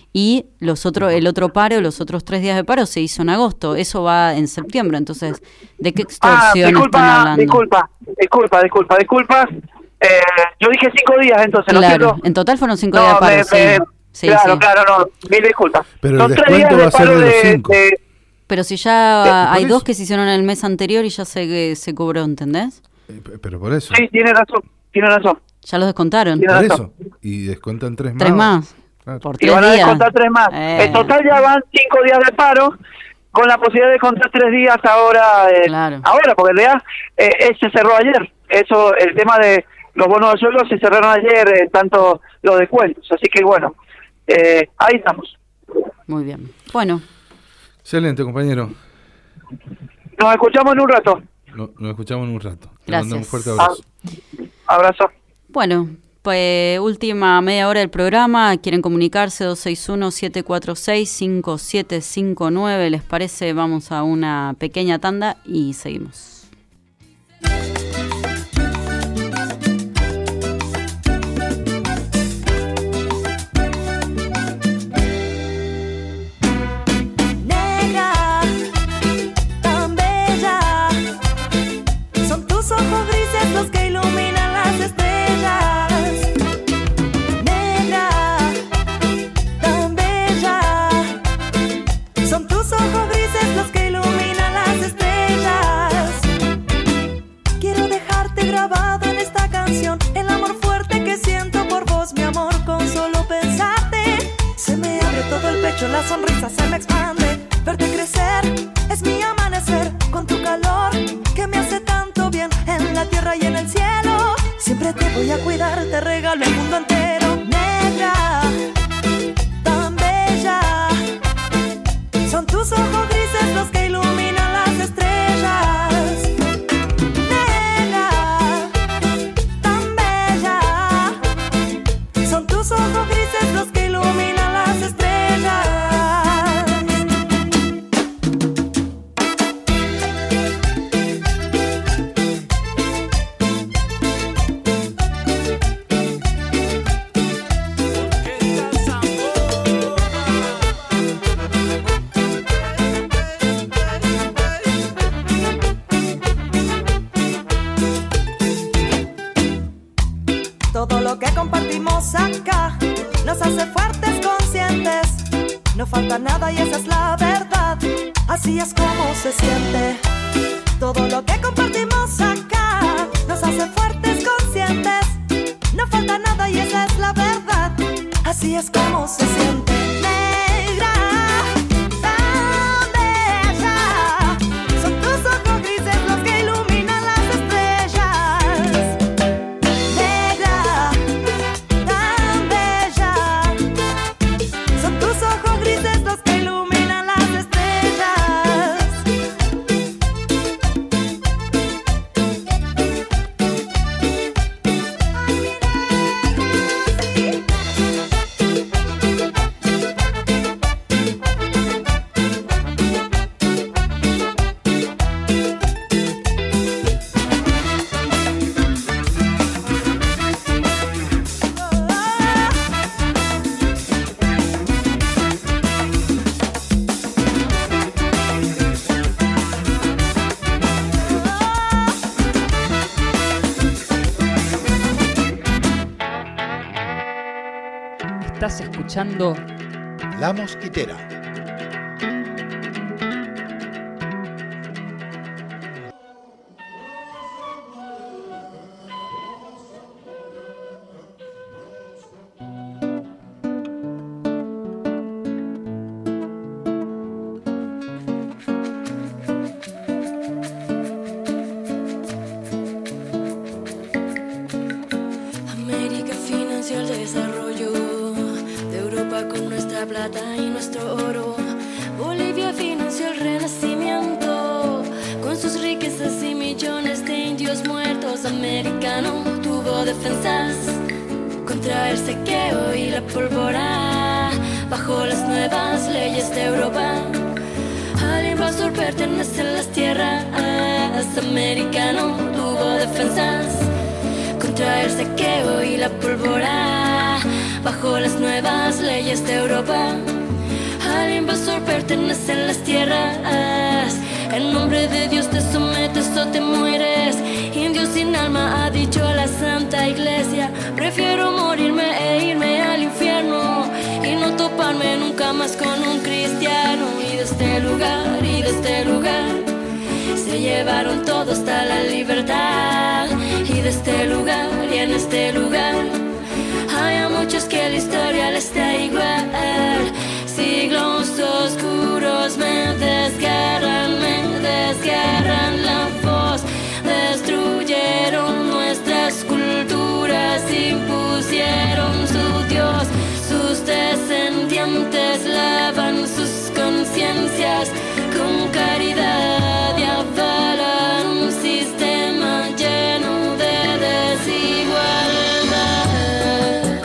Y los otro, el otro paro, los otros tres días de paro se hizo en agosto. Eso va en septiembre. Entonces, ¿de qué extorsión Ah, están disculpa, hablando? disculpa, disculpa, disculpa, disculpas. Eh, yo dije cinco días entonces, ¿no es Claro, cierto? en total fueron cinco No, días de paro, me- sí. me- Sí, claro, sí. claro, no, mil disculpas. Pero Son el tres días descuento va a ser paro de los cinco. de- Pero si ya por hay eso. dos que se hicieron el mes anterior y ya se, se cobró, ¿entendés? Pero por eso. Sí, tiene razón, tiene razón. Ya los descontaron. Por eso. Y descuentan tres más. Tres más. Claro. Por Y tres van a días. descontar tres más. Eh. En total ya van cinco días de paro, con la posibilidad de contar tres días ahora, eh, ahora, porque en realidad eh, eh, se cerró ayer. Eso, el tema de los bonos de sueldo se cerraron ayer, eh, tanto los descuentos, así que bueno, eh, ahí estamos. Muy bien. Bueno. Excelente, compañero. Nos escuchamos en un rato. No, nos escuchamos en un rato. Te Gracias. mandamos un fuerte abrazo. Ah, abrazo. Bueno, pues última media hora del programa. Quieren comunicarse dos seis uno, siete cuatro seis, cinco siete cinco nueve. ¿Les parece? Vamos a una pequeña tanda y seguimos. Los que iluminan las estrellas, negra, tan bella, son tus ojos grises los que iluminan las estrellas. Quiero dejarte grabado en esta canción, el amor fuerte que siento por vos, mi amor, con solo pensarte. Se me abre todo el pecho, la sonrisa se me expande, verte crecer es mi amanecer, con tu calor que me hace tanto bien en la tierra y en el cielo. Siempre te voy a cuidar, te regalo el mundo entero. Negra, tan bella, son tus ojos grises los que iluminan las estrellas. Negra, tan bella, son tus ojos grises los que iluminan las estrellas. Todo lo que compartimos acá nos hace fuertes, conscientes. No falta nada y esa es la verdad. Así es como se siente. Todo lo que compartimos acá nos hace fuertes, conscientes. No falta nada y esa es la verdad. Así es como se siente. Negra, tan bella, son tus ojos grises los que iluminan las estrellas. Negra, tan bella, son tus ojos grises los que iluminan las estrellas. Estás escuchando La Mosquitera. América financió el desarrollo de Europa con nuestra plata y nuestro oro. Bolivia financió el renacimiento con sus riquezas y millones de indios muertos. Americano tuvo defensas contra el saqueo y la pólvora. Bajo las nuevas leyes de Europa, al invasor pertenecen las tierras. Americano tuvo defensas contra el saqueo y la pólvora. Bajo las nuevas leyes de Europa, al invasor pertenecen las tierras. En nombre de Dios te sometes o te mueres. Indio sin alma ha dicho la Santa Iglesia. Prefiero morirme e irme al infierno y no toparme nunca más con un cristiano. Y de este lugar, y de este lugar se llevaron todo hasta la libertad. Y de este lugar, y en este lugar hay a muchos que la historia les da igual. Siglos oscuros me desgarran, me desgarran la voz. Destruyeron nuestras culturas. culturas con caridad y avalan un sistema lleno de desigualdad.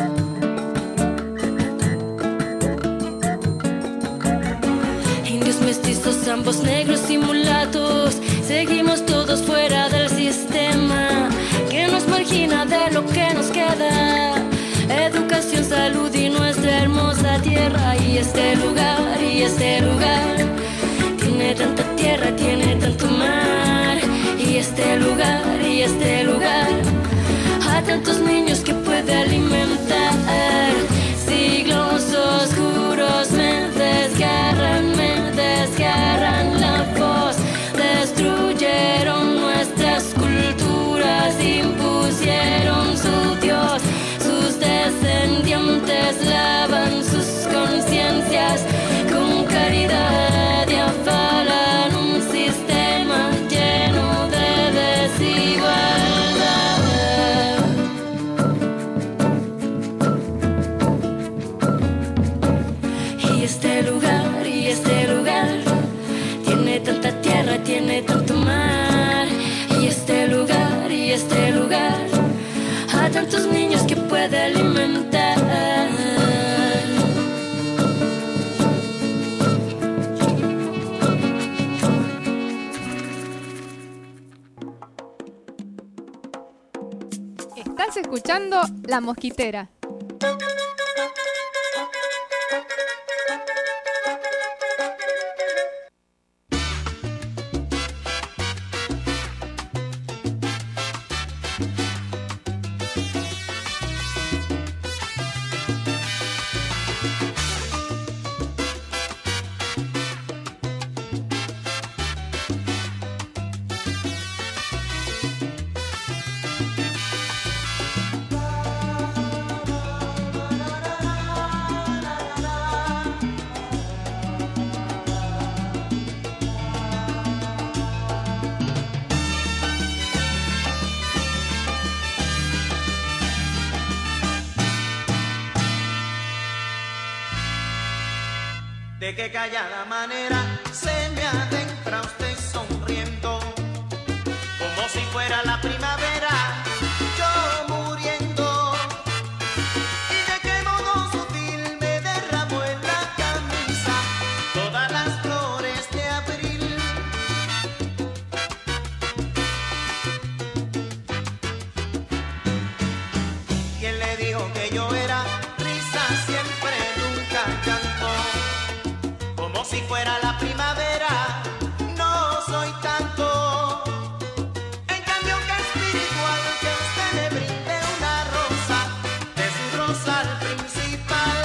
Indios mestizos, ambos negros y mulatos, seguimos todos fuera del sistema que nos margina de lo que nos queda. Educación, salud y nuestra hermosa tierra. Y este lugar, y este lugar tiene tanta tierra, tiene tanto mar. Y este lugar, y este lugar a tantos niños que puede alimentar. Siglos oscuros me desgarran, me desgarran la voz. Destruyeron nuestras culturas, impusieron su Dios. Sus descendientes lavan sus conciencias con caridad y avalan un sistema lleno de desigualdad. Y este lugar, y este lugar tiene tanta tierra, tiene tanto mar. Y este lugar, y este lugar a tantos niños que puede alimentar. Estás escuchando La Mosquitera. De qué callada manera se me adentra usted sonriendo, como si fuera la primavera, yo muriendo. Y de qué modo sutil me derramó en la camisa todas las flores de abril. ¿Quién le dijo que yo era risa siempre, nunca llanto? Como si fuera la primavera, no soy tanto. En cambio que espiritual, que usted me brinde una rosa de su rosal principal.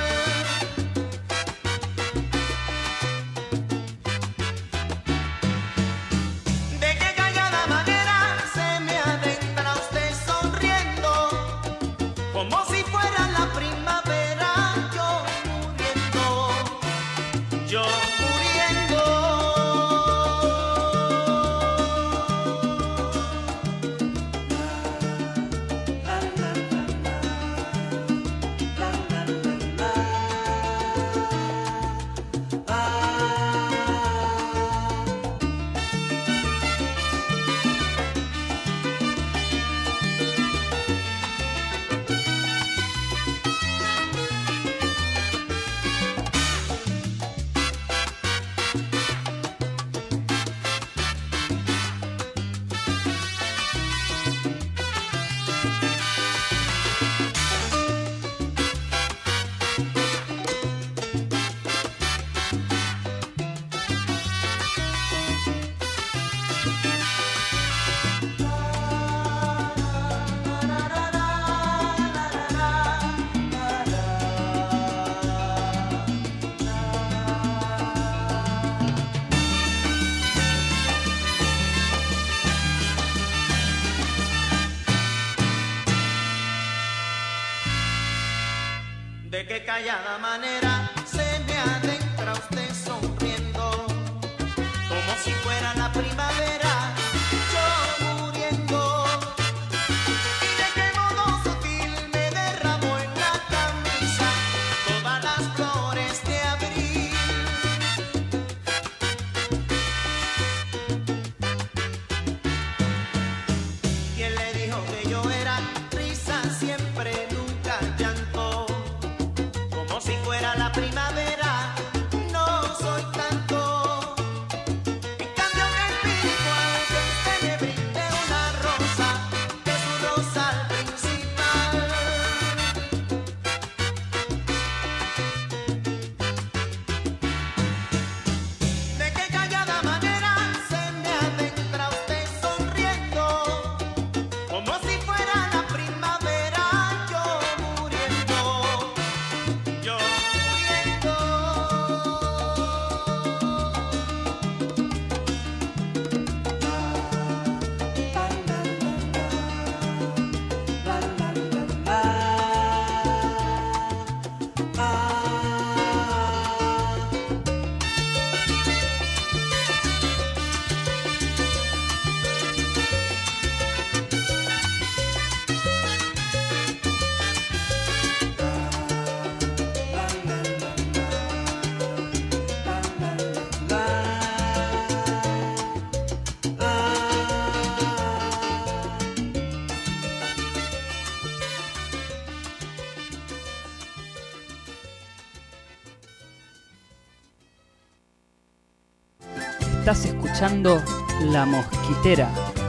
De qué callada manera se me adentra usted sonriendo, como si fuera la primavera, yo muriendo. Yo muriendo. De qué callada manera se me adentra usted sonriendo, como si fuera la primavera, yo muriendo. Y de qué modo sutil me derramó en la camisa todas las flores de abril. Estás escuchando La Mosquitera.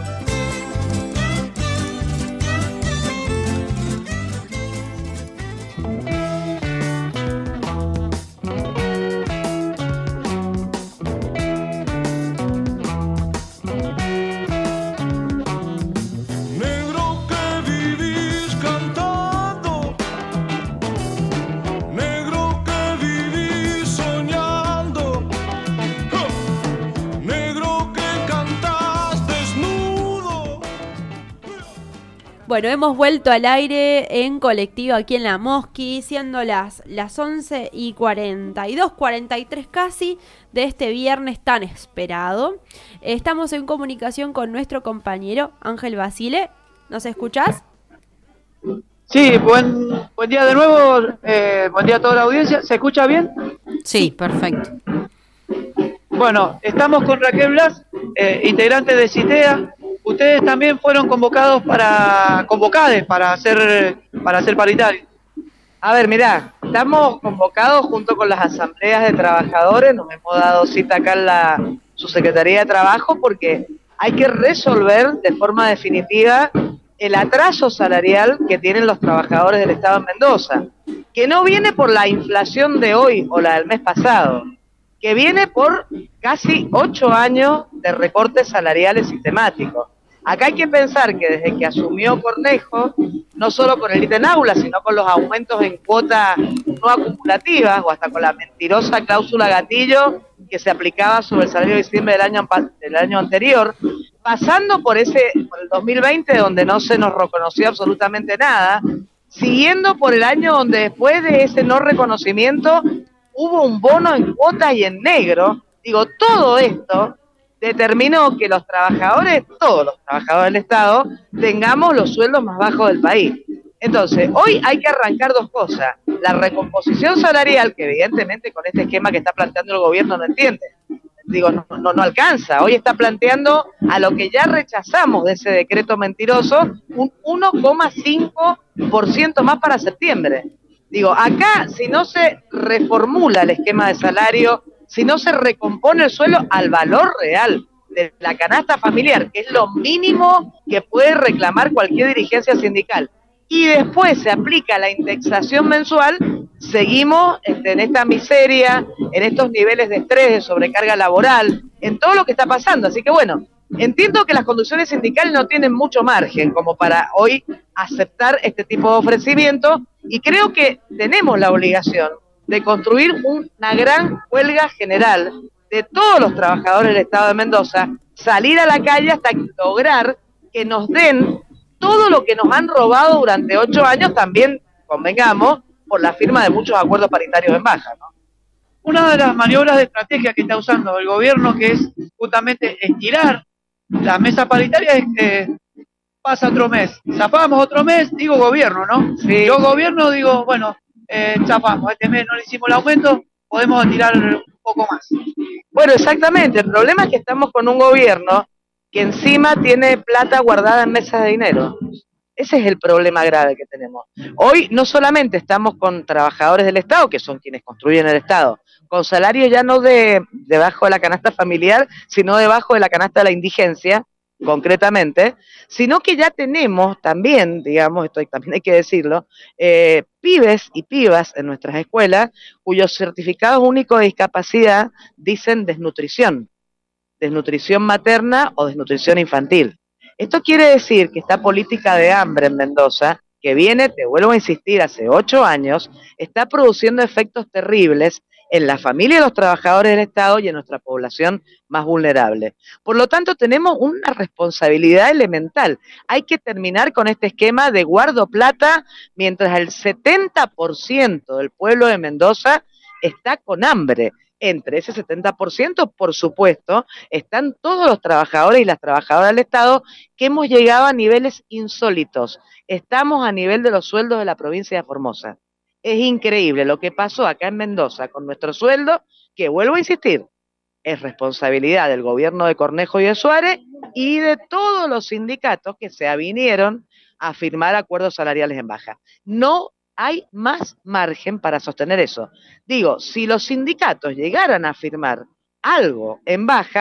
Bueno, hemos vuelto al aire en colectivo aquí en La Mosqui, siendo las, las once y cuarenta y dos, cuarenta y tres casi de este viernes tan esperado. Estamos en comunicación con nuestro compañero Ángel Basile. ¿Nos escuchás? Sí, buen, buen día de nuevo, eh, buen día a toda la audiencia. ¿Se escucha bien? Sí, perfecto. Bueno, estamos con Raquel Blas, eh, integrante de CITEA. Ustedes también fueron convocados para, convocades para hacer, para hacer paritario. A ver, mirá, estamos convocados junto con las asambleas de trabajadores, nos hemos dado cita acá en la subsecretaría de Trabajo porque hay que resolver de forma definitiva el atraso salarial que tienen los trabajadores del Estado en Mendoza, que no viene por la inflación de hoy o la del mes pasado, que viene por casi ocho años de recortes salariales sistemáticos. Acá hay que pensar que desde que asumió Cornejo, no solo con el ítem aula, sino con los aumentos en cuotas no acumulativas o hasta con la mentirosa cláusula gatillo que se aplicaba sobre el salario de diciembre del año, del año anterior, pasando por ese por el dos mil veinte donde no se nos reconoció absolutamente nada, siguiendo por el año donde después de ese no reconocimiento hubo un bono en cuotas y en negro. Digo, todo esto determinó que los trabajadores, todos los trabajadores del Estado, tengamos los sueldos más bajos del país. Entonces, hoy hay que arrancar dos cosas. La recomposición salarial, que evidentemente con este esquema que está planteando el gobierno no entiende. Digo, no, no, no alcanza. Hoy está planteando a lo que ya rechazamos de ese decreto mentiroso, un uno coma cinco por ciento más para septiembre. Digo, acá, si no se reformula el esquema de salario, si no se recompone el suelo al valor real de la canasta familiar, que es lo mínimo que puede reclamar cualquier dirigencia sindical, y después se aplica la indexación mensual, seguimos este, en esta miseria, en estos niveles de estrés, de sobrecarga laboral, en todo lo que está pasando. Así que bueno, entiendo que las conducciones sindicales no tienen mucho margen como para hoy aceptar este tipo de ofrecimiento, y creo que tenemos la obligación de construir una gran huelga general de todos los trabajadores del Estado de Mendoza, salir a la calle hasta lograr que nos den todo lo que nos han robado durante ocho años, también, convengamos, por la firma de muchos acuerdos paritarios en baja, ¿no? Una de las maniobras de estrategia que está usando el gobierno, que es justamente estirar la mesa paritaria, es que pasa otro mes, zafamos otro mes, digo gobierno, ¿no? Sí. Yo gobierno digo, bueno, Eh, chafamos, este mes no le hicimos el aumento, podemos tirar un poco más. Bueno, exactamente, el problema es que estamos con un gobierno que encima tiene plata guardada en mesas de dinero. Ese es el problema grave que tenemos. Hoy no solamente estamos con trabajadores del Estado, que son quienes construyen el Estado, con salarios ya no de debajo de la canasta familiar, sino debajo de la canasta de la indigencia, concretamente, sino que ya tenemos también, digamos, esto también hay que decirlo, eh, pibes y pibas en nuestras escuelas cuyos certificados únicos de discapacidad dicen desnutrición, desnutrición materna o desnutrición infantil. Esto quiere decir que esta política de hambre en Mendoza, que viene, te vuelvo a insistir, hace ocho años, está produciendo efectos terribles en la familia de los trabajadores del Estado y en nuestra población más vulnerable. Por lo tanto, tenemos una responsabilidad elemental. Hay que terminar con este esquema de guardo plata mientras el setenta por ciento del pueblo de Mendoza está con hambre. Entre ese setenta por ciento, por supuesto, están todos los trabajadores y las trabajadoras del Estado que hemos llegado a niveles insólitos. Estamos a nivel de los sueldos de la provincia de Formosa. Es increíble lo que pasó acá en Mendoza con nuestro sueldo, que vuelvo a insistir, es responsabilidad del gobierno de Cornejo y de Suárez y de todos los sindicatos que se avinieron a firmar acuerdos salariales en baja. No hay más margen para sostener eso. Digo, si los sindicatos llegaran a firmar algo en baja,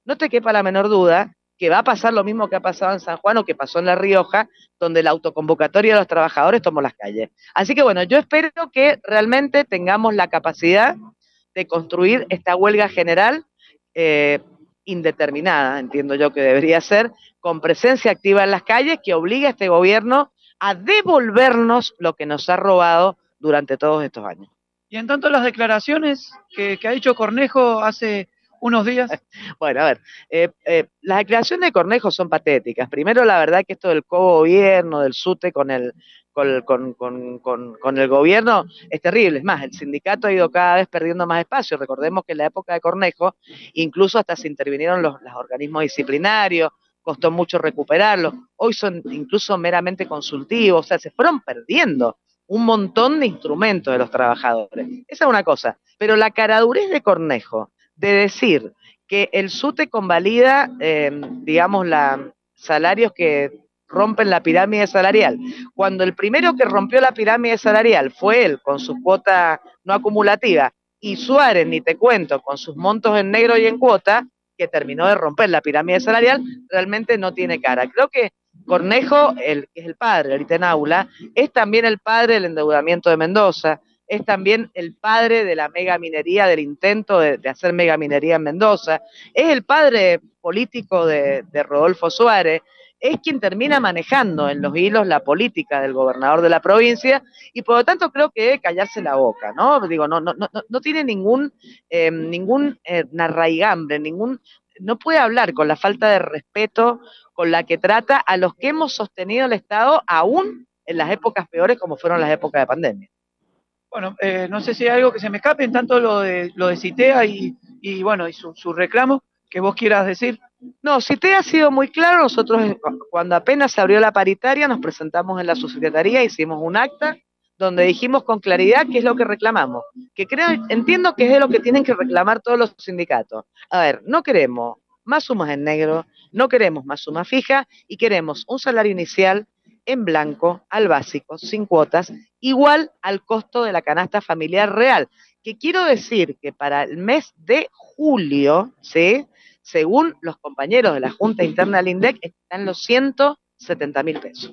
no te quepa la menor duda que va a pasar lo mismo que ha pasado en San Juan o que pasó en La Rioja, donde la autoconvocatoria de los trabajadores tomó las calles. Así que bueno, yo espero que realmente tengamos la capacidad de construir esta huelga general eh, indeterminada, entiendo yo que debería ser, con presencia activa en las calles, que obligue a este gobierno a devolvernos lo que nos ha robado durante todos estos años. Y en tanto las declaraciones que, que ha hecho Cornejo hace unos días. Bueno, a ver, eh, eh, las declaraciones de Cornejo son patéticas. Primero, la verdad que esto del co-gobierno, del SUTE con el, con, con, con, con, con el gobierno es terrible. Es más, el sindicato ha ido cada vez perdiendo más espacio. Recordemos que en la época de Cornejo incluso hasta se intervinieron los, los organismos disciplinarios, costó mucho recuperarlos. Hoy son incluso meramente consultivos, o sea, se fueron perdiendo un montón de instrumentos de los trabajadores. Esa es una cosa. Pero la caradurez de Cornejo de decir que el SUTE convalida, eh, digamos, la, salarios que rompen la pirámide salarial, cuando el primero que rompió la pirámide salarial fue él, con su cuota no acumulativa, y Suárez, ni te cuento, con sus montos en negro y en cuota, que terminó de romper la pirámide salarial, realmente no tiene cara. Creo que Cornejo, el, que es el padre, ahorita en aula, es también el padre del endeudamiento de Mendoza, es también el padre de la megaminería, del intento de, de hacer megaminería en Mendoza, es el padre político de, de Rodolfo Suárez, es quien termina manejando en los hilos la política del gobernador de la provincia, y por lo tanto creo que debe callarse la boca, ¿no? Digo, no, no, no, no tiene ningún, eh, ningún eh, arraigambre, ningún, no puede hablar con la falta de respeto con la que trata a los que hemos sostenido el Estado aún en las épocas peores como fueron las épocas de pandemia. Bueno, eh, no sé si hay algo que se me escape en tanto lo de lo de CITEA y, y bueno, y su, su reclamo, que vos quieras decir. No, CITEA ha sido muy claro. Nosotros cuando apenas se abrió la paritaria nos presentamos en la subsecretaría, hicimos un acta donde dijimos con claridad qué es lo que reclamamos, que creo, entiendo que es lo que tienen que reclamar todos los sindicatos. A ver, no queremos más sumas en negro, no queremos más suma fija y queremos un salario inicial en blanco, al básico, sin cuotas, igual al costo de la canasta familiar real. Que quiero decir que para el mes de julio, ¿sí?, según los compañeros de la Junta Interna del INDEC, están los ciento setenta mil pesos.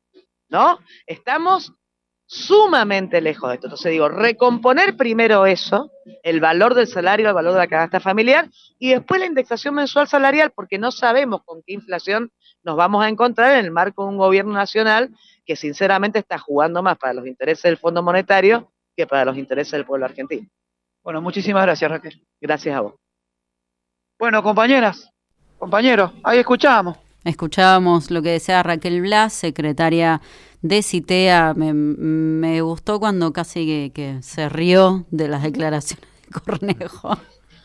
¿No? Estamos sumamente lejos de esto. Entonces digo, recomponer primero eso, el valor del salario, el valor de la canasta familiar, y después la indexación mensual salarial, porque no sabemos con qué inflación nos vamos a encontrar en el marco de un gobierno nacional que sinceramente está jugando más para los intereses del Fondo Monetario que para los intereses del pueblo argentino. Bueno, muchísimas gracias, Raquel. Gracias a vos. Bueno, compañeras, compañeros, ahí escuchábamos. Escuchábamos lo que decía Raquel Blas, secretaria de CITEA. Me, me gustó cuando casi que, que se rió de las declaraciones de Cornejo.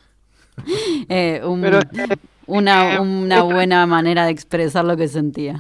eh, un, Pero, eh, una una buena manera de expresar lo que sentía.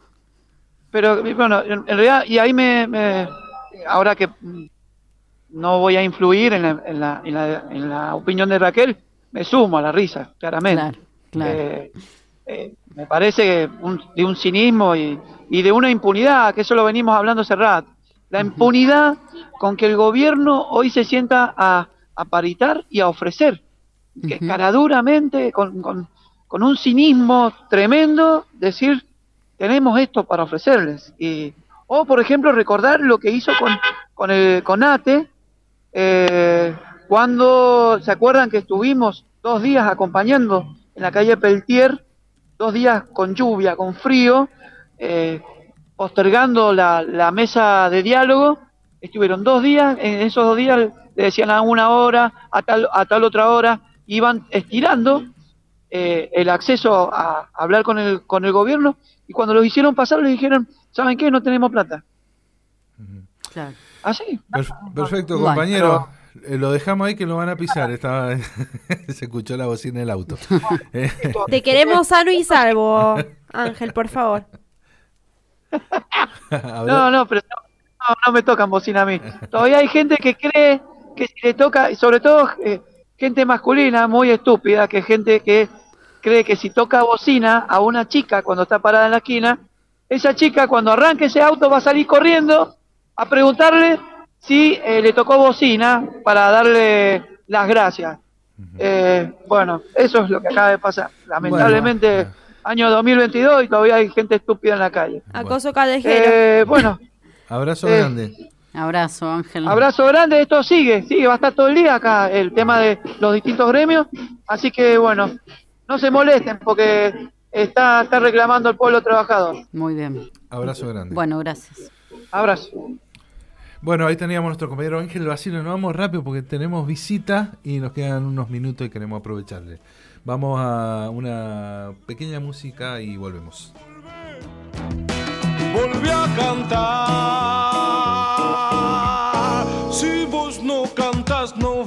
Pero bueno, en realidad, y ahí me, me ahora que no voy a influir en la, en la, en la, en la opinión de Raquel, me sumo a la risa, claramente. Claro, claro. Eh, eh, me parece un, de un cinismo y, y de una impunidad, que eso lo venimos hablando hace rato. La impunidad con que el gobierno hoy se sienta a, a paritar y a ofrecer, que uh-huh. caraduramente, con, con, con un cinismo tremendo, decir, tenemos esto para ofrecerles. Y, o, por ejemplo, recordar lo que hizo con, con, el, con ATE, eh, cuando, ¿se acuerdan que estuvimos dos días acompañando en la calle Peltier, dos días con lluvia, con frío, eh, postergando la, la mesa de diálogo? Estuvieron dos días, en esos dos días le decían a una hora, a tal, a tal otra hora, iban estirando eh, el acceso a, a hablar con el, con el gobierno, y cuando los hicieron pasar les dijeron, ¿saben qué? No tenemos plata. Claro. ¿Así? Per- perfecto, bueno, compañero. Pero... lo dejamos ahí que lo van a pisar. Estaba se escuchó la bocina del auto. Te queremos sano y salvo, Ángel, por favor. No, no, pero no, no me tocan bocina a mí. Todavía hay gente que cree que si le toca, y sobre todo eh, gente masculina muy estúpida, que gente que cree que si toca bocina a una chica cuando está parada en la esquina, esa chica cuando arranque ese auto va a salir corriendo a preguntarle si eh, le tocó bocina para darle las gracias. Eh, bueno, eso es lo que acaba de pasar. Lamentablemente, Bueno. año dos mil veintidós y todavía hay gente estúpida en la calle. Acoso callejero. Eh, bueno, Abrazo Eh, grande. Abrazo, Ángel. abrazo grande, esto sigue, sigue, va a estar todo el día acá el tema de los distintos gremios, así que bueno, no se molesten porque está, está reclamando el pueblo trabajador. Muy bien. Abrazo grande. Bueno, gracias. Abrazo. Bueno, ahí teníamos a nuestro compañero Ángel Basile. Nos vamos rápido porque tenemos visita y nos quedan unos minutos y queremos aprovecharle. Vamos a una pequeña música y volvemos. Volví a cantar. Si vos no cantas, no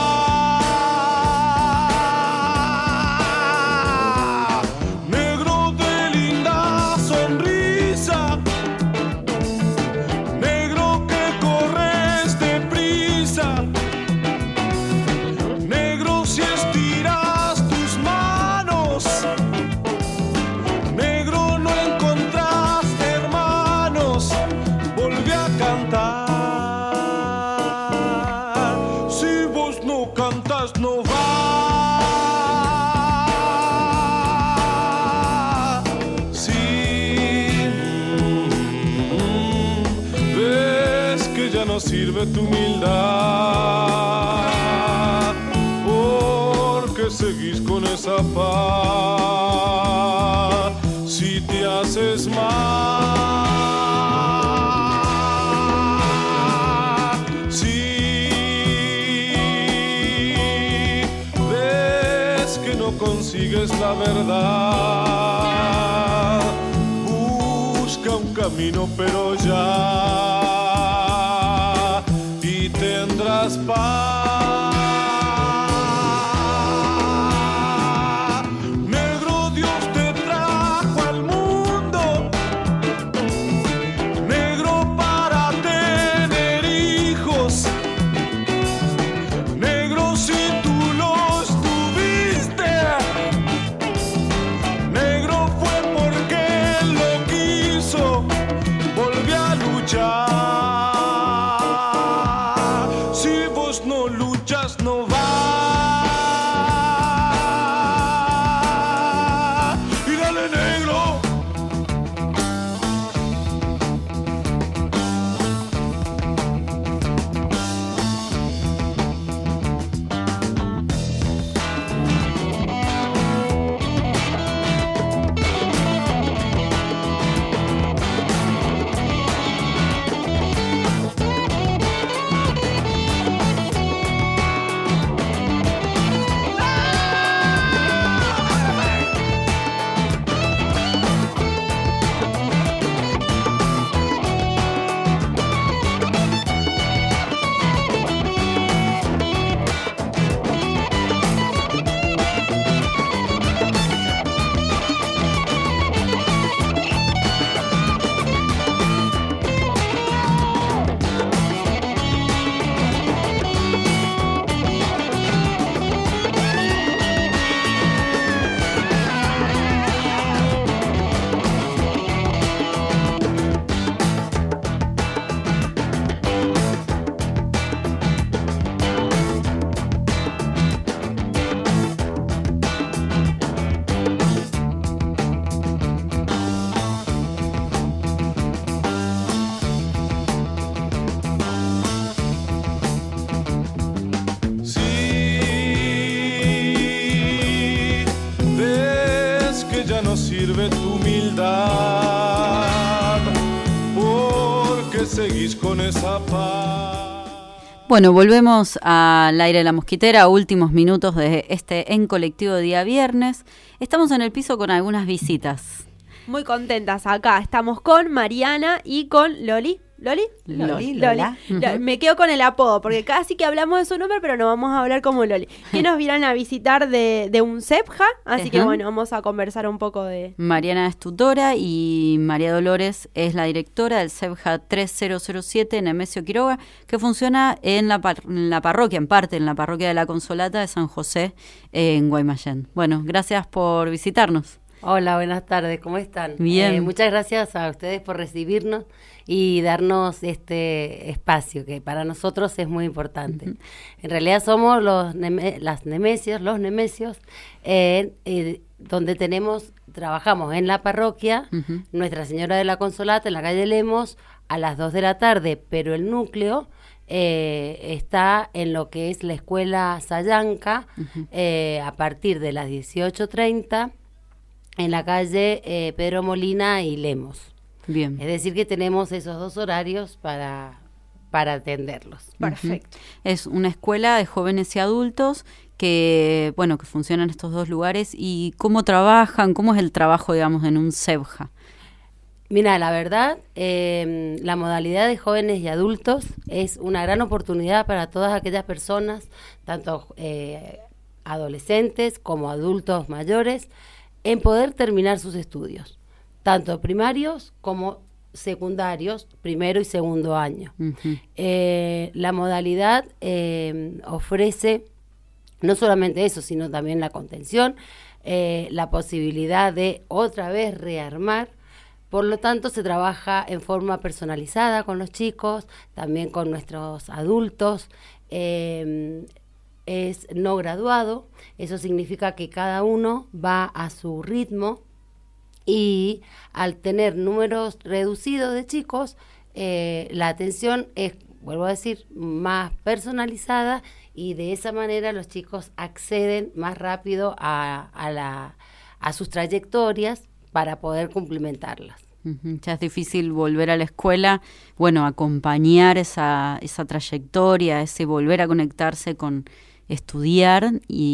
va. Negro de linda sonrisa, negro que corres deprisa, negro si estiras tus manos, negro no encontraste hermanos. Volví a cantar. Si vos no cantas, no va. Si mm, ves que ya no sirve tu humildad, porque seguís con esa paz. Si te haces mal, si ves que no consigues la verdad, busca un camino pero ya y tendrás paz. Negro Dios te trajo al mundo, negro para tener hijos, negro si tú los tuviste, negro fue porque él lo quiso. Volví a luchar. Si vos no luchas, no va. Y dale, negro. Si ves que ya no sirve tu humildad, porque seguís con esa paz. Bueno, volvemos al aire de la mosquitera, últimos minutos de este En Colectivo día viernes. Estamos en el piso con algunas visitas. Muy contentas acá. Estamos con Mariana y con Loli. ¿Loli? Loli, Lola. Lola. Me quedo con el apodo, porque casi que hablamos de su nombre, pero no vamos a hablar como Loli. Que nos vinieron a visitar de, de un CEPJA, así que Ajá. bueno, vamos a conversar un poco de... Mariana es tutora y María Dolores es la directora del CEPJA tres mil siete Nemesio Quiroga, que funciona en la, par- en la parroquia, en parte, en la parroquia de la Consolata de San José, en Guaymallén. Bueno, gracias por visitarnos. Hola, buenas tardes, ¿cómo están? Bien. Eh, muchas gracias a ustedes por recibirnos y darnos este espacio que para nosotros es muy importante. Uh-huh. En realidad somos los neme, las nemesios, los nemesios, eh, eh, donde tenemos, trabajamos en la parroquia, uh-huh. Nuestra Señora de la Consolata, en la calle Lemos, a las dos de la tarde, pero el núcleo eh, está en lo que es la escuela Sayanca, uh-huh. eh, a partir de las dieciocho treinta, en la calle eh, Pedro Molina y Lemos. Bien. Es decir, que tenemos esos dos horarios para, para atenderlos. Perfecto. Uh-huh. Es una escuela de jóvenes y adultos que, bueno, que funcionan en estos dos lugares. ¿Y cómo trabajan? ¿Cómo es el trabajo, digamos, en un SEBJA? Mira, la verdad, eh, la modalidad de jóvenes y adultos es una gran oportunidad para todas aquellas personas, tanto eh, adolescentes como adultos mayores, en poder terminar sus estudios, tanto primarios como secundarios, primero y segundo año. Uh-huh. Eh, la modalidad eh, ofrece no solamente eso, sino también la contención, eh, la posibilidad de otra vez rearmar. Por lo tanto, se trabaja en forma personalizada con los chicos, también con nuestros adultos. Eh, es no graduado, eso significa que cada uno va a su ritmo y al tener números reducidos de chicos, eh, la atención es, vuelvo a decir, más personalizada y de esa manera los chicos acceden más rápido a, a, la, a sus trayectorias para poder cumplimentarlas. Uh-huh. Ya es difícil volver a la escuela, bueno, acompañar esa, esa trayectoria, ese volver a conectarse con estudiar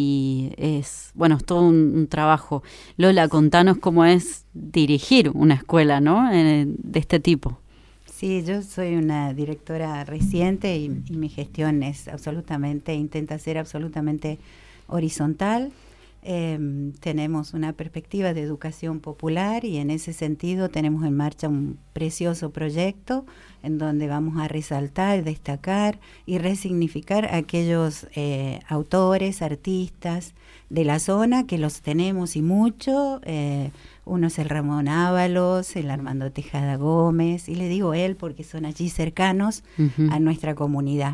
y es, bueno, es todo un, un trabajo. Lola, contanos cómo es dirigir una escuela, ¿no? Eh, de este tipo. Sí, yo soy una directora reciente y, y mi gestión es absolutamente, intenta ser absolutamente horizontal. Eh, tenemos una perspectiva de educación popular y en ese sentido tenemos en marcha un precioso proyecto en donde vamos a resaltar, destacar y resignificar a aquellos eh, autores, artistas de la zona que los tenemos y mucho. Eh, uno es el Ramón Ábalos, el Armando Tejada Gómez, y le digo él porque son allí cercanos uh-huh. a nuestra comunidad.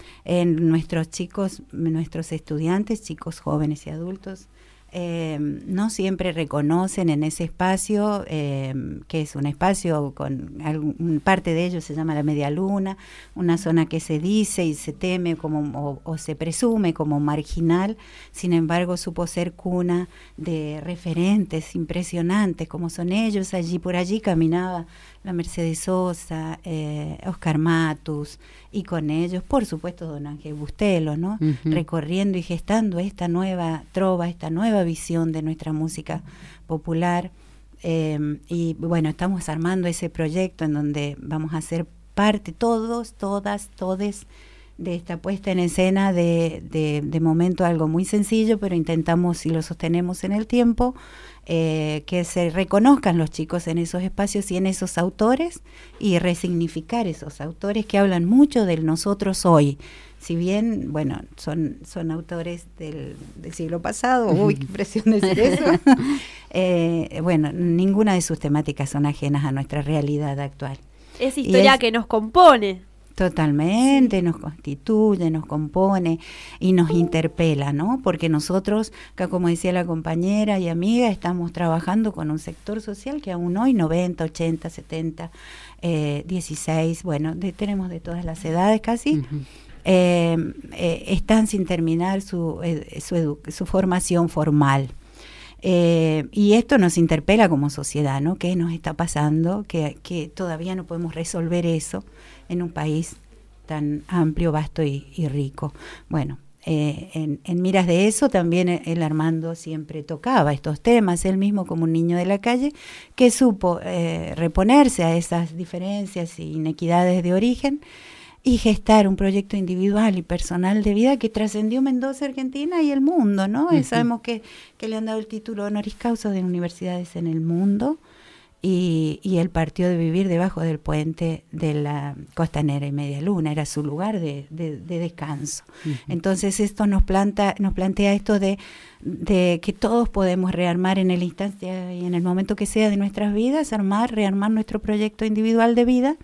En nuestros chicos, nuestros estudiantes, chicos jóvenes y adultos, eh, no siempre reconocen en ese espacio, eh, que es un espacio con algún, parte de ellos se llama la Media Luna, una zona que se dice y se teme como o, o se presume como marginal, sin embargo supo ser cuna de referentes impresionantes como son ellos. Allí por allí caminaba la Mercedes Sosa, eh, Oscar Matus, y con ellos, por supuesto, don Ángel Bustelo, ¿no? Uh-huh. Recorriendo y gestando esta nueva trova, esta nueva visión de nuestra música popular. Eh, y bueno, estamos armando ese proyecto en donde vamos a ser parte, todos, todas, todes, de esta puesta en escena de, de, de momento algo muy sencillo, pero intentamos, y lo sostenemos en el tiempo, eh, que se reconozcan los chicos en esos espacios y en esos autores, y resignificar esos autores que hablan mucho del nosotros hoy. Si bien, bueno, son, son autores del, del siglo pasado, uy, qué impresión decir eso, eh, bueno, ninguna de sus temáticas son ajenas a nuestra realidad actual. Es historia es, que nos compone. Totalmente, nos constituye, nos compone y nos interpela, ¿no? Porque nosotros, acá como decía la compañera y amiga, estamos trabajando con un sector social que aún hoy, noventa, ochenta, setenta, eh, dieciséis, bueno, de, tenemos de todas las edades casi, uh-huh. eh, eh, están sin terminar su, eh, su, edu- su formación formal. Eh, y esto nos interpela como sociedad, ¿no? ¿Qué nos está pasando? Que, que todavía no podemos resolver eso en un país tan amplio, vasto y, y rico. Bueno, eh, en, en miras de eso también el Armando siempre tocaba estos temas, él mismo como un niño de la calle, que supo eh, reponerse a esas diferencias e inequidades de origen y gestar un proyecto individual y personal de vida que trascendió Mendoza, Argentina y el mundo, ¿no? Uh-huh. Sabemos que, que le han dado el título honoris causa de universidades en el mundo y, y él partió de vivir debajo del puente de la Costanera y Media Luna, era su lugar de, de, de descanso. Uh-huh. Entonces esto nos planta, nos plantea esto de, de que todos podemos rearmar en el instante y en el momento que sea de nuestras vidas, armar, rearmar nuestro proyecto individual de vida,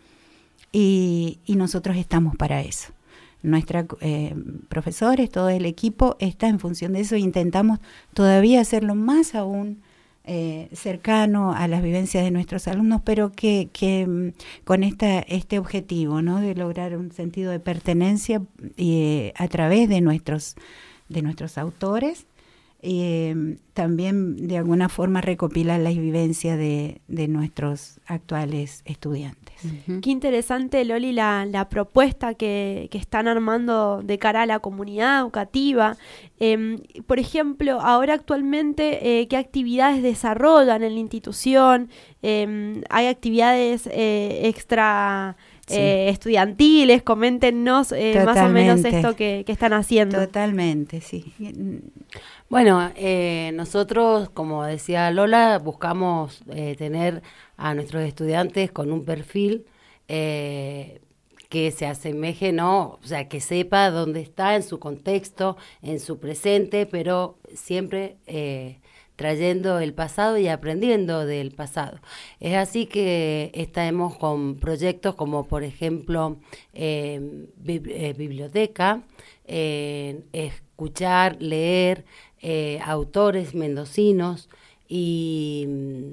y, y nosotros estamos para eso. Nuestros eh, profesores, todo el equipo está en función de eso, e intentamos todavía hacerlo más aún Eh, cercano a las vivencias de nuestros alumnos, pero que, que con esta, este objetivo, ¿no?, de lograr un sentido de pertenencia eh, a través de nuestros, de nuestros autores, y eh, también de alguna forma recopilar las vivencias de, de nuestros actuales estudiantes. Uh-huh. Qué interesante, Loli, la, la propuesta que, que están armando de cara a la comunidad educativa. Eh, por ejemplo, ahora actualmente, eh, ¿qué actividades desarrollan en la institución? Eh, ¿Hay actividades eh, extra sí. eh, estudiantiles? Coméntenos eh, más o menos esto que, que están haciendo. Totalmente, sí. Bueno, eh, nosotros, como decía Lola, buscamos eh, tener a nuestros estudiantes con un perfil eh, que se asemeje, ¿no? O sea, que sepa dónde está en su contexto, en su presente, pero siempre eh, trayendo el pasado y aprendiendo del pasado. Es así que estamos con proyectos como, por ejemplo, eh, bib- eh, biblioteca, eh, escuchar, leer, Eh, autores mendocinos y,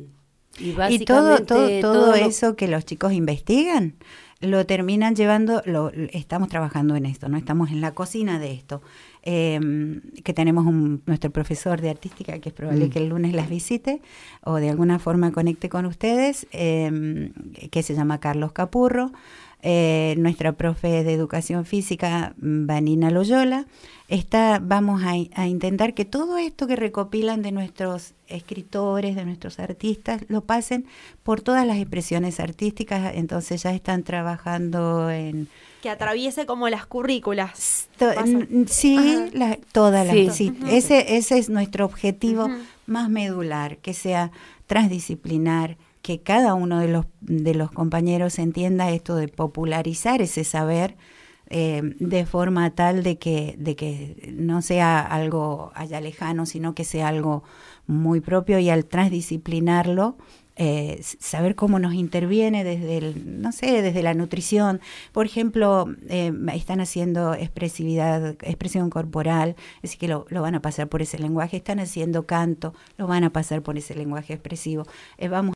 y básicamente y todo, todo, todo, todo eso que los chicos investigan lo terminan llevando, lo, estamos trabajando en esto, no estamos en la cocina de esto, eh, que tenemos un, nuestro profesor de artística, que es probable mm. que el lunes las visite o de alguna forma conecte con ustedes, eh, que se llama Carlos Capurro, eh, nuestra profe de educación física, Vanina Loyola. Está, vamos a, a intentar que todo esto que recopilan de nuestros escritores, de nuestros artistas, lo pasen por todas las expresiones artísticas. Entonces ya están trabajando en... Que atraviese como las currículas. To, sí, la, todas sí. las... Sí. Uh-huh. Ese, ese es nuestro objetivo uh-huh. más medular, que sea transdisciplinar, que cada uno de los, de los compañeros entienda esto de popularizar ese saber, Eh, de forma tal de que, de que no sea algo allá lejano, sino que sea algo muy propio, y al transdisciplinarlo, eh, saber cómo nos interviene desde el, no sé, desde la nutrición. Por ejemplo, eh, están haciendo expresividad, expresión corporal, así que lo, lo van a pasar por ese lenguaje. Están haciendo canto, lo van a pasar por ese lenguaje expresivo. Eh, vamos